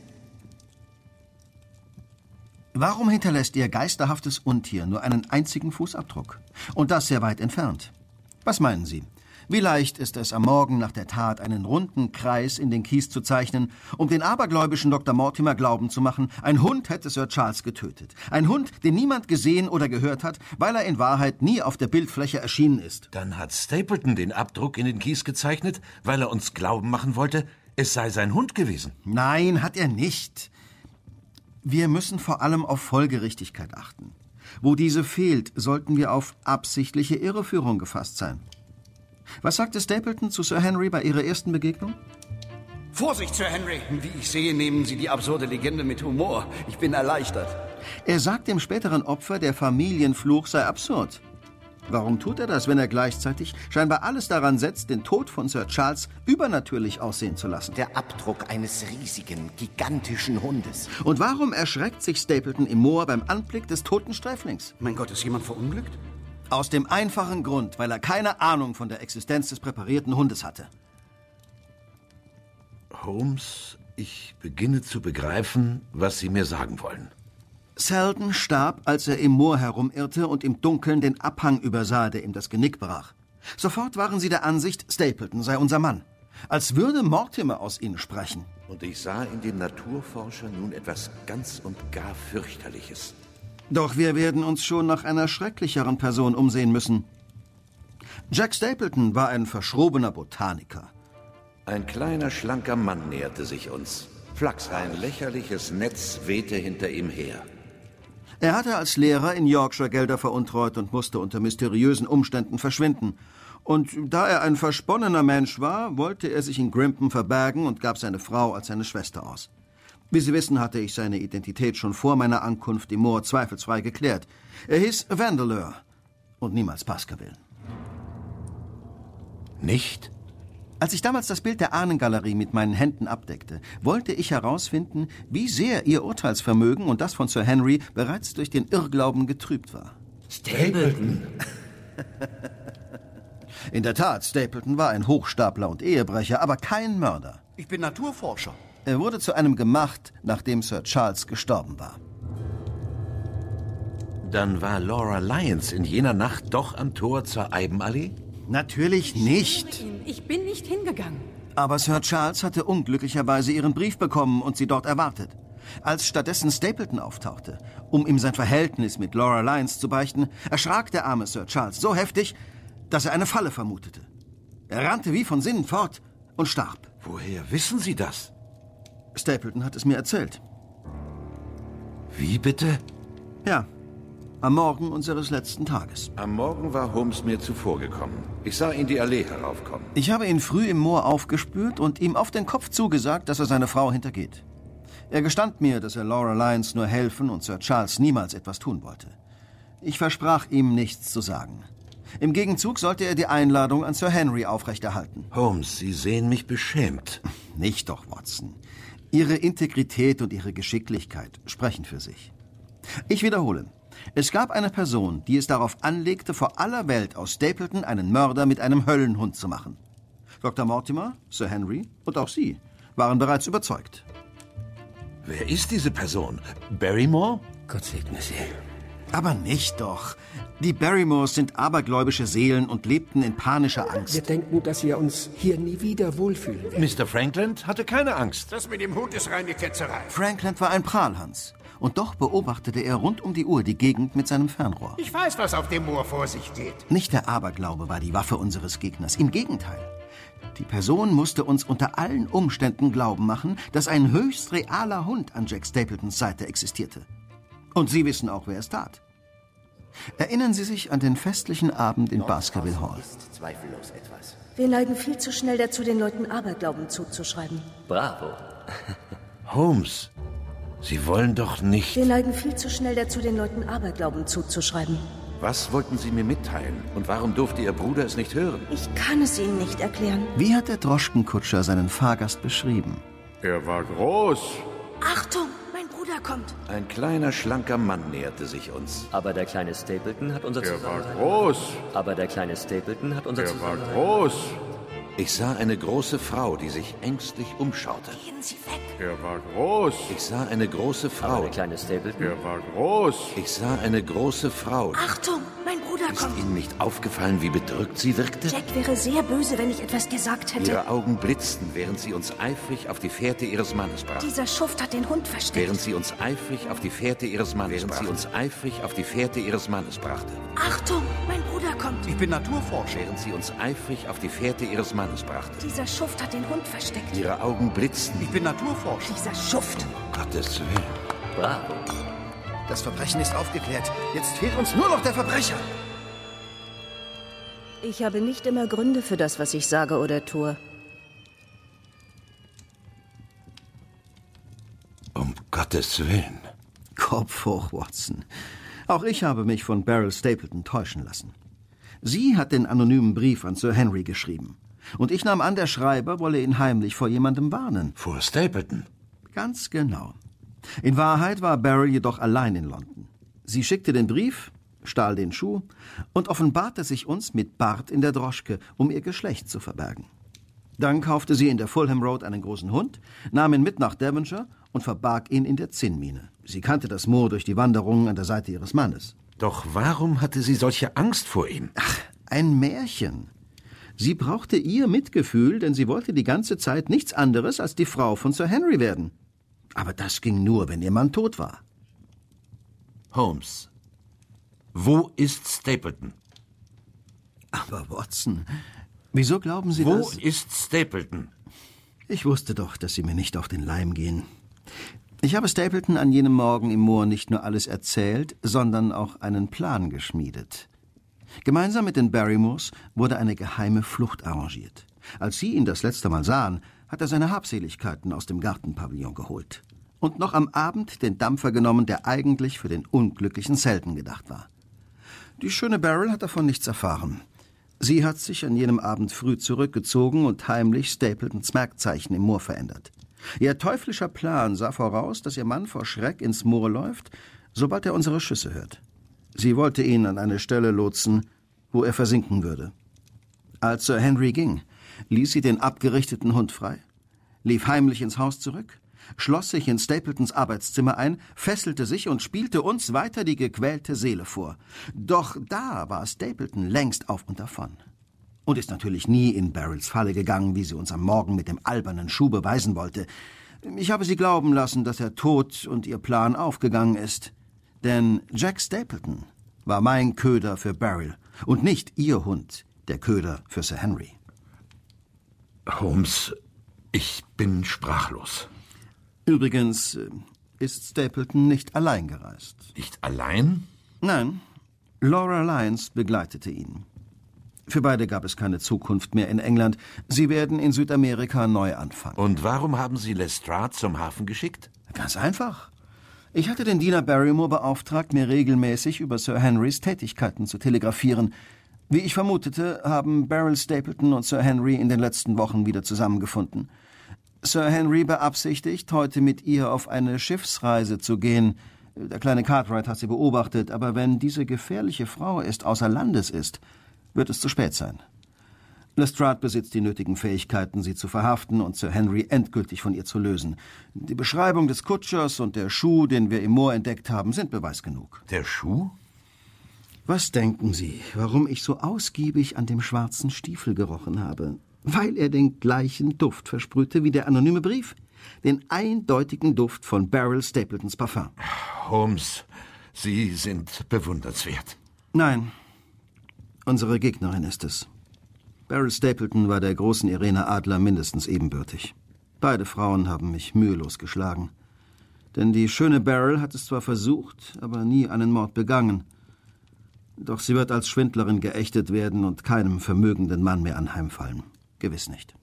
Warum hinterlässt Ihr geisterhaftes Untier nur einen einzigen Fußabdruck? Und das sehr weit entfernt. Was meinen Sie? Wie leicht ist es, am Morgen nach der Tat einen runden Kreis in den Kies zu zeichnen, um den abergläubischen Dr. Mortimer glauben zu machen, ein Hund hätte Sir Charles getötet. Ein Hund, den niemand gesehen oder gehört hat, weil er in Wahrheit nie auf der Bildfläche erschienen ist. Dann hat Stapleton den Abdruck in den Kies gezeichnet, weil er uns glauben machen wollte, es sei sein Hund gewesen. Nein, hat er nicht. Wir müssen vor allem auf Folgerichtigkeit achten. Wo diese fehlt, sollten wir auf absichtliche Irreführung gefasst sein. Was sagte Stapleton zu Sir Henry bei ihrer ersten Begegnung? Vorsicht, Sir Henry! Wie ich sehe, nehmen Sie die absurde Legende mit Humor. Ich bin erleichtert. Er sagt dem späteren Opfer, der Familienfluch sei absurd. Warum tut er das, wenn er gleichzeitig scheinbar alles daran setzt, den Tod von Sir Charles übernatürlich aussehen zu lassen? Der Abdruck eines riesigen, gigantischen Hundes. Und warum erschreckt sich Stapleton im Moor beim Anblick des toten Sträflings? Mein Gott, ist jemand verunglückt? Aus dem einfachen Grund, weil er keine Ahnung von der Existenz des präparierten Hundes hatte. Holmes, ich beginne zu begreifen, was Sie mir sagen wollen. Selden starb, als er im Moor herumirrte und im Dunkeln den Abhang übersah, der ihm das Genick brach. Sofort waren sie der Ansicht, Stapleton sei unser Mann. Als würde Mortimer aus ihnen sprechen. Und ich sah in dem Naturforscher nun etwas ganz und gar fürchterliches. Doch wir werden uns schon nach einer schrecklicheren Person umsehen müssen. Jack Stapleton war ein verschrobener Botaniker. Ein kleiner, schlanker Mann näherte sich uns. Flachs, ein lächerliches Netz wehte hinter ihm her. Er hatte als Lehrer in Yorkshire Gelder veruntreut und musste unter mysteriösen Umständen verschwinden. Und da er ein versponnener Mensch war, wollte er sich in Grimpen verbergen und gab seine Frau als seine Schwester aus. Wie Sie wissen, hatte ich seine Identität schon vor meiner Ankunft im Moor zweifelsfrei geklärt. Er hieß Vandeleur und niemals Baskerville. Nicht? Als ich damals das Bild der Ahnengalerie mit meinen Händen abdeckte, wollte ich herausfinden, wie sehr ihr Urteilsvermögen und das von Sir Henry bereits durch den Irrglauben getrübt war. Stapleton! In der Tat, Stapleton war ein Hochstapler und Ehebrecher, aber kein Mörder. Ich bin Naturforscher. Er wurde zu einem gemacht, nachdem Sir Charles gestorben war. Dann war Laura Lyons in jener Nacht doch am Tor zur Eibenallee? Natürlich nicht. Ich bin nicht hingegangen. Aber Sir Charles hatte unglücklicherweise ihren Brief bekommen und sie dort erwartet. Als stattdessen Stapleton auftauchte, um ihm sein Verhältnis mit Laura Lyons zu beichten, erschrak der arme Sir Charles so heftig, dass er eine Falle vermutete. Er rannte wie von Sinnen fort und starb. Woher wissen Sie das? Stapleton hat es mir erzählt. Wie bitte? Ja. Am Morgen unseres letzten Tages. Am Morgen war Holmes mir zuvorgekommen. Ich sah ihn die Allee heraufkommen. Ich habe ihn früh im Moor aufgespürt und ihm auf den Kopf zugesagt, dass er seine Frau hintergeht. Er gestand mir, dass er Laura Lyons nur helfen und Sir Charles niemals etwas tun wollte. Ich versprach ihm, nichts zu sagen. Im Gegenzug sollte er die Einladung an Sir Henry aufrechterhalten. Holmes, Sie sehen mich beschämt. Nicht doch, Watson. Ihre Integrität und Ihre Geschicklichkeit sprechen für sich. Ich wiederhole. Es gab eine Person, die es darauf anlegte, vor aller Welt aus Stapleton einen Mörder mit einem Höllenhund zu machen. Dr. Mortimer, Sir Henry und auch Sie waren bereits überzeugt. Wer ist diese Person? Barrymore? Gott segne sie. Aber nicht doch. Die Barrymores sind abergläubische Seelen und lebten in panischer Angst. Wir denken, dass wir uns hier nie wieder wohlfühlen werden. Mr. Franklin hatte keine Angst. Das mit dem Hund ist reine Ketzerei. Franklin war ein Prahlhans. Und doch beobachtete er rund um die Uhr die Gegend mit seinem Fernrohr. Ich weiß, was auf dem Moor vor sich geht. Nicht der Aberglaube war die Waffe unseres Gegners. Im Gegenteil. Die Person musste uns unter allen Umständen glauben machen, dass ein höchst realer Hund an Jack Stapletons Seite existierte. Und Sie wissen auch, wer es tat. Erinnern Sie sich an den festlichen Abend in Baskerville Hall? Zweifellos etwas. Wir neigen viel zu schnell dazu, den Leuten Aberglauben zuzuschreiben. Bravo. Holmes, Sie wollen doch nicht... Wir neigen viel zu schnell dazu, den Leuten Aberglauben zuzuschreiben. Was wollten Sie mir mitteilen? Und warum durfte Ihr Bruder es nicht hören? Ich kann es Ihnen nicht erklären. Wie hat der Droschkenkutscher seinen Fahrgast beschrieben? Er war groß. Achtung, mein Bruder kommt. Ein kleiner, schlanker Mann näherte sich uns. Aber der kleine Stapleton hat unser Zusammenhalt. Er war groß. Aber der kleine Stapleton hat unser Zusammenhalt. Er war groß. Ich sah eine große Frau, die sich ängstlich umschaute. Gehen Sie weg. Er war groß. Ich sah eine große Frau. Aber der kleine Stapleton. Er war groß. Ich sah eine große Frau. Achtung, mein Bruder kommt. Ist Ihnen nicht aufgefallen, wie bedrückt sie wirkte? Jack wäre sehr böse, wenn ich etwas gesagt hätte. Ihre Augen blitzten, während sie uns eifrig auf die Fährte ihres Mannes brachte. Dieser Schuft hat den Hund versteckt. Während sie uns eifrig auf die Fährte ihres Mannes brachte. Achtung, mein Bruder kommt. Ich bin Naturforscher. Während sie uns eifrig auf die Fährte ihres Mannes brachte. Dieser Schuft hat den Hund versteckt. Ihre Augen blitzten. Ich bin Naturforscher. Dieser Schuft. Gottes Willen. Bravo. Das Verbrechen ist aufgeklärt. Jetzt fehlt uns nur noch der Verbrecher. Ich habe nicht immer Gründe für das, was ich sage oder tue. Um Gottes Willen. Kopf hoch, Watson. Auch ich habe mich von Beryl Stapleton täuschen lassen. Sie hat den anonymen Brief an Sir Henry geschrieben. Und ich nahm an, der Schreiber wolle ihn heimlich vor jemandem warnen. Vor Stapleton? Ganz genau. In Wahrheit war Beryl jedoch allein in London. Sie schickte den Brief, stahl den Schuh und offenbarte sich uns mit Bart in der Droschke, um ihr Geschlecht zu verbergen. Dann kaufte sie in der Fulham Road einen großen Hund, nahm ihn mit nach Devonshire und verbarg ihn in der Zinnmine. Sie kannte das Moor durch die Wanderungen an der Seite ihres Mannes. Doch warum hatte sie solche Angst vor ihm? Ach, ein Märchen. Sie brauchte ihr Mitgefühl, denn sie wollte die ganze Zeit nichts anderes als die Frau von Sir Henry werden. Aber das ging nur, wenn ihr Mann tot war. Holmes, wo ist Stapleton? Aber Watson, wieso glauben Sie das? Wo ist Stapleton? Ich wusste doch, dass Sie mir nicht auf den Leim gehen. Ich habe Stapleton an jenem Morgen im Moor nicht nur alles erzählt, sondern auch einen Plan geschmiedet. Gemeinsam mit den Barrymores wurde eine geheime Flucht arrangiert. Als sie ihn das letzte Mal sahen, hat er seine Habseligkeiten aus dem Gartenpavillon geholt. Und noch am Abend den Dampfer genommen, der eigentlich für den unglücklichen Selden gedacht war. Die schöne Beryl hat davon nichts erfahren. Sie hat sich an jenem Abend früh zurückgezogen und heimlich Stapletons Merkzeichen im Moor verändert. Ihr teuflischer Plan sah voraus, dass ihr Mann vor Schreck ins Moor läuft, sobald er unsere Schüsse hört. Sie wollte ihn an eine Stelle lotsen, wo er versinken würde. Als Sir Henry ging, ließ sie den abgerichteten Hund frei, lief heimlich ins Haus zurück, schloss sich in Stapletons Arbeitszimmer ein, fesselte sich und spielte uns weiter die gequälte Seele vor. Doch da war Stapleton längst auf und davon. Und ist natürlich nie in Beryls Falle gegangen, wie sie uns am Morgen mit dem albernen Schuh beweisen wollte. Ich habe sie glauben lassen, dass er tot und ihr Plan aufgegangen ist. Denn Jack Stapleton war mein Köder für Beryl und nicht ihr Hund, der Köder für Sir Henry. Holmes, ich bin sprachlos. Übrigens ist Stapleton nicht allein gereist. Nicht allein? Nein, Laura Lyons begleitete ihn. Für beide gab es keine Zukunft mehr in England. Sie werden in Südamerika neu anfangen. Und warum haben Sie Lestrade zum Hafen geschickt? Ganz einfach. Ich hatte den Diener Barrymore beauftragt, mir regelmäßig über Sir Henrys Tätigkeiten zu telegrafieren. Wie ich vermutete, haben Beryl Stapleton und Sir Henry in den letzten Wochen wieder zusammengefunden. Sir Henry beabsichtigt, heute mit ihr auf eine Schiffsreise zu gehen. Der kleine Cartwright hat sie beobachtet, aber wenn diese gefährliche Frau erst außer Landes ist, wird es zu spät sein. Lestrade besitzt die nötigen Fähigkeiten, sie zu verhaften und Sir Henry endgültig von ihr zu lösen. Die Beschreibung des Kutschers und der Schuh, den wir im Moor entdeckt haben, sind Beweis genug. Der Schuh? Was denken Sie, warum ich so ausgiebig an dem schwarzen Stiefel gerochen habe? Weil er den gleichen Duft versprühte wie der anonyme Brief. Den eindeutigen Duft von Beryl Stapletons Parfum. Holmes, Sie sind bewundernswert. Nein, unsere Gegnerin ist es. Beryl Stapleton war der großen Irene Adler mindestens ebenbürtig. Beide Frauen haben mich mühelos geschlagen. Denn die schöne Beryl hat es zwar versucht, aber nie einen Mord begangen. Doch sie wird als Schwindlerin geächtet werden und keinem vermögenden Mann mehr anheimfallen. Gewiss nicht.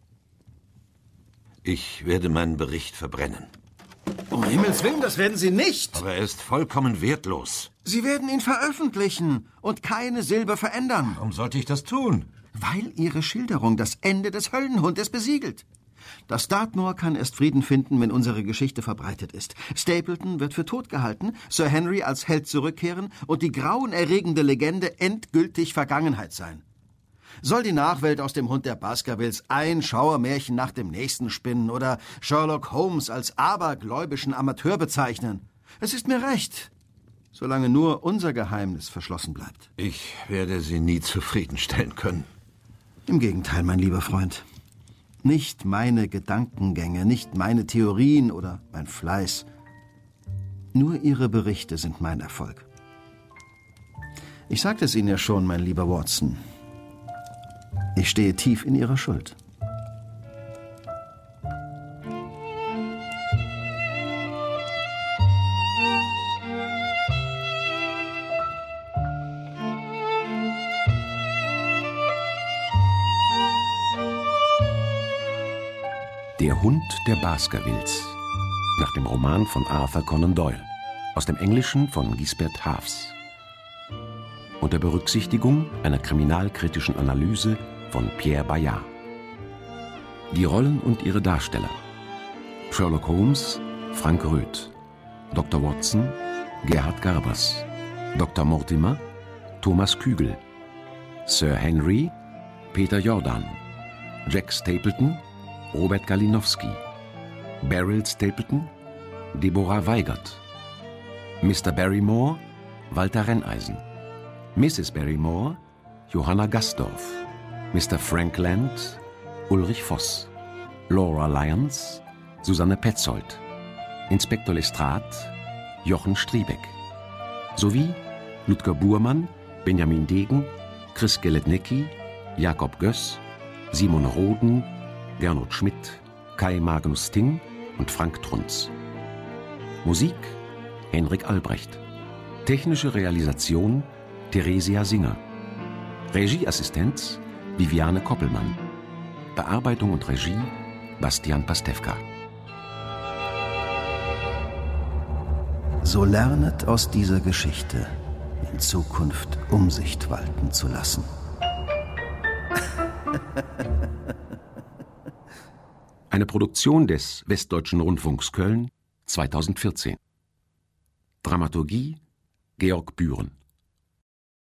Ich werde meinen Bericht verbrennen. Um Himmels Willen, das werden Sie nicht! Aber er ist vollkommen wertlos. Sie werden ihn veröffentlichen und keine Silbe verändern. Warum sollte ich das tun? Weil Ihre Schilderung das Ende des Höllenhundes besiegelt. Das Dartmoor kann erst Frieden finden, wenn unsere Geschichte verbreitet ist. Stapleton wird für tot gehalten, Sir Henry als Held zurückkehren und die grauenerregende Legende endgültig Vergangenheit sein. Soll die Nachwelt aus dem Hund der Baskervilles ein Schauermärchen nach dem nächsten spinnen oder Sherlock Holmes als abergläubischen Amateur bezeichnen? Es ist mir recht, solange nur unser Geheimnis verschlossen bleibt. Ich werde Sie nie zufriedenstellen können. Im Gegenteil, mein lieber Freund. Nicht meine Gedankengänge, nicht meine Theorien oder mein Fleiß. Nur Ihre Berichte sind mein Erfolg. Ich sagte es Ihnen ja schon, mein lieber Watson. Ich stehe tief in Ihrer Schuld. Der Hund der Baskervilles, nach dem Roman von Arthur Conan Doyle, aus dem Englischen von Gisbert Hafs. Unter Berücksichtigung einer kriminalkritischen Analyse von Pierre Bayard. Die Rollen und ihre Darsteller: Sherlock Holmes, Frank Röth; Dr. Watson, Gerhard Garbers; Dr. Mortimer, Thomas Kügel; Sir Henry, Peter Jordan; Jack Stapleton, Robert Galinowski; Beryl Stapleton, Deborah Weigert; Mr. Barrymore, Walter Renneisen; Mrs. Barrymore, Johanna Gasdorf; Mr. Frank Land, Ulrich Voss; Laura Lyons, Susanne Petzold; Inspektor Lestrade, Jochen Striebeck; sowie Ludger Buhrmann, Benjamin Degen, Chris Gelednicki, Jakob Göss, Simon Roden, Gernot Schmidt, Kai Magnus Ting und Frank Trunz. Musik Henrik Albrecht. Technische Realisation Theresia Singer. Regieassistenz Viviane Koppelmann. Bearbeitung und Regie Bastian Pastewka. So lernet aus dieser Geschichte, in Zukunft Umsicht walten zu lassen. Eine Produktion des Westdeutschen Rundfunks Köln 2014. Dramaturgie Georg Bühren.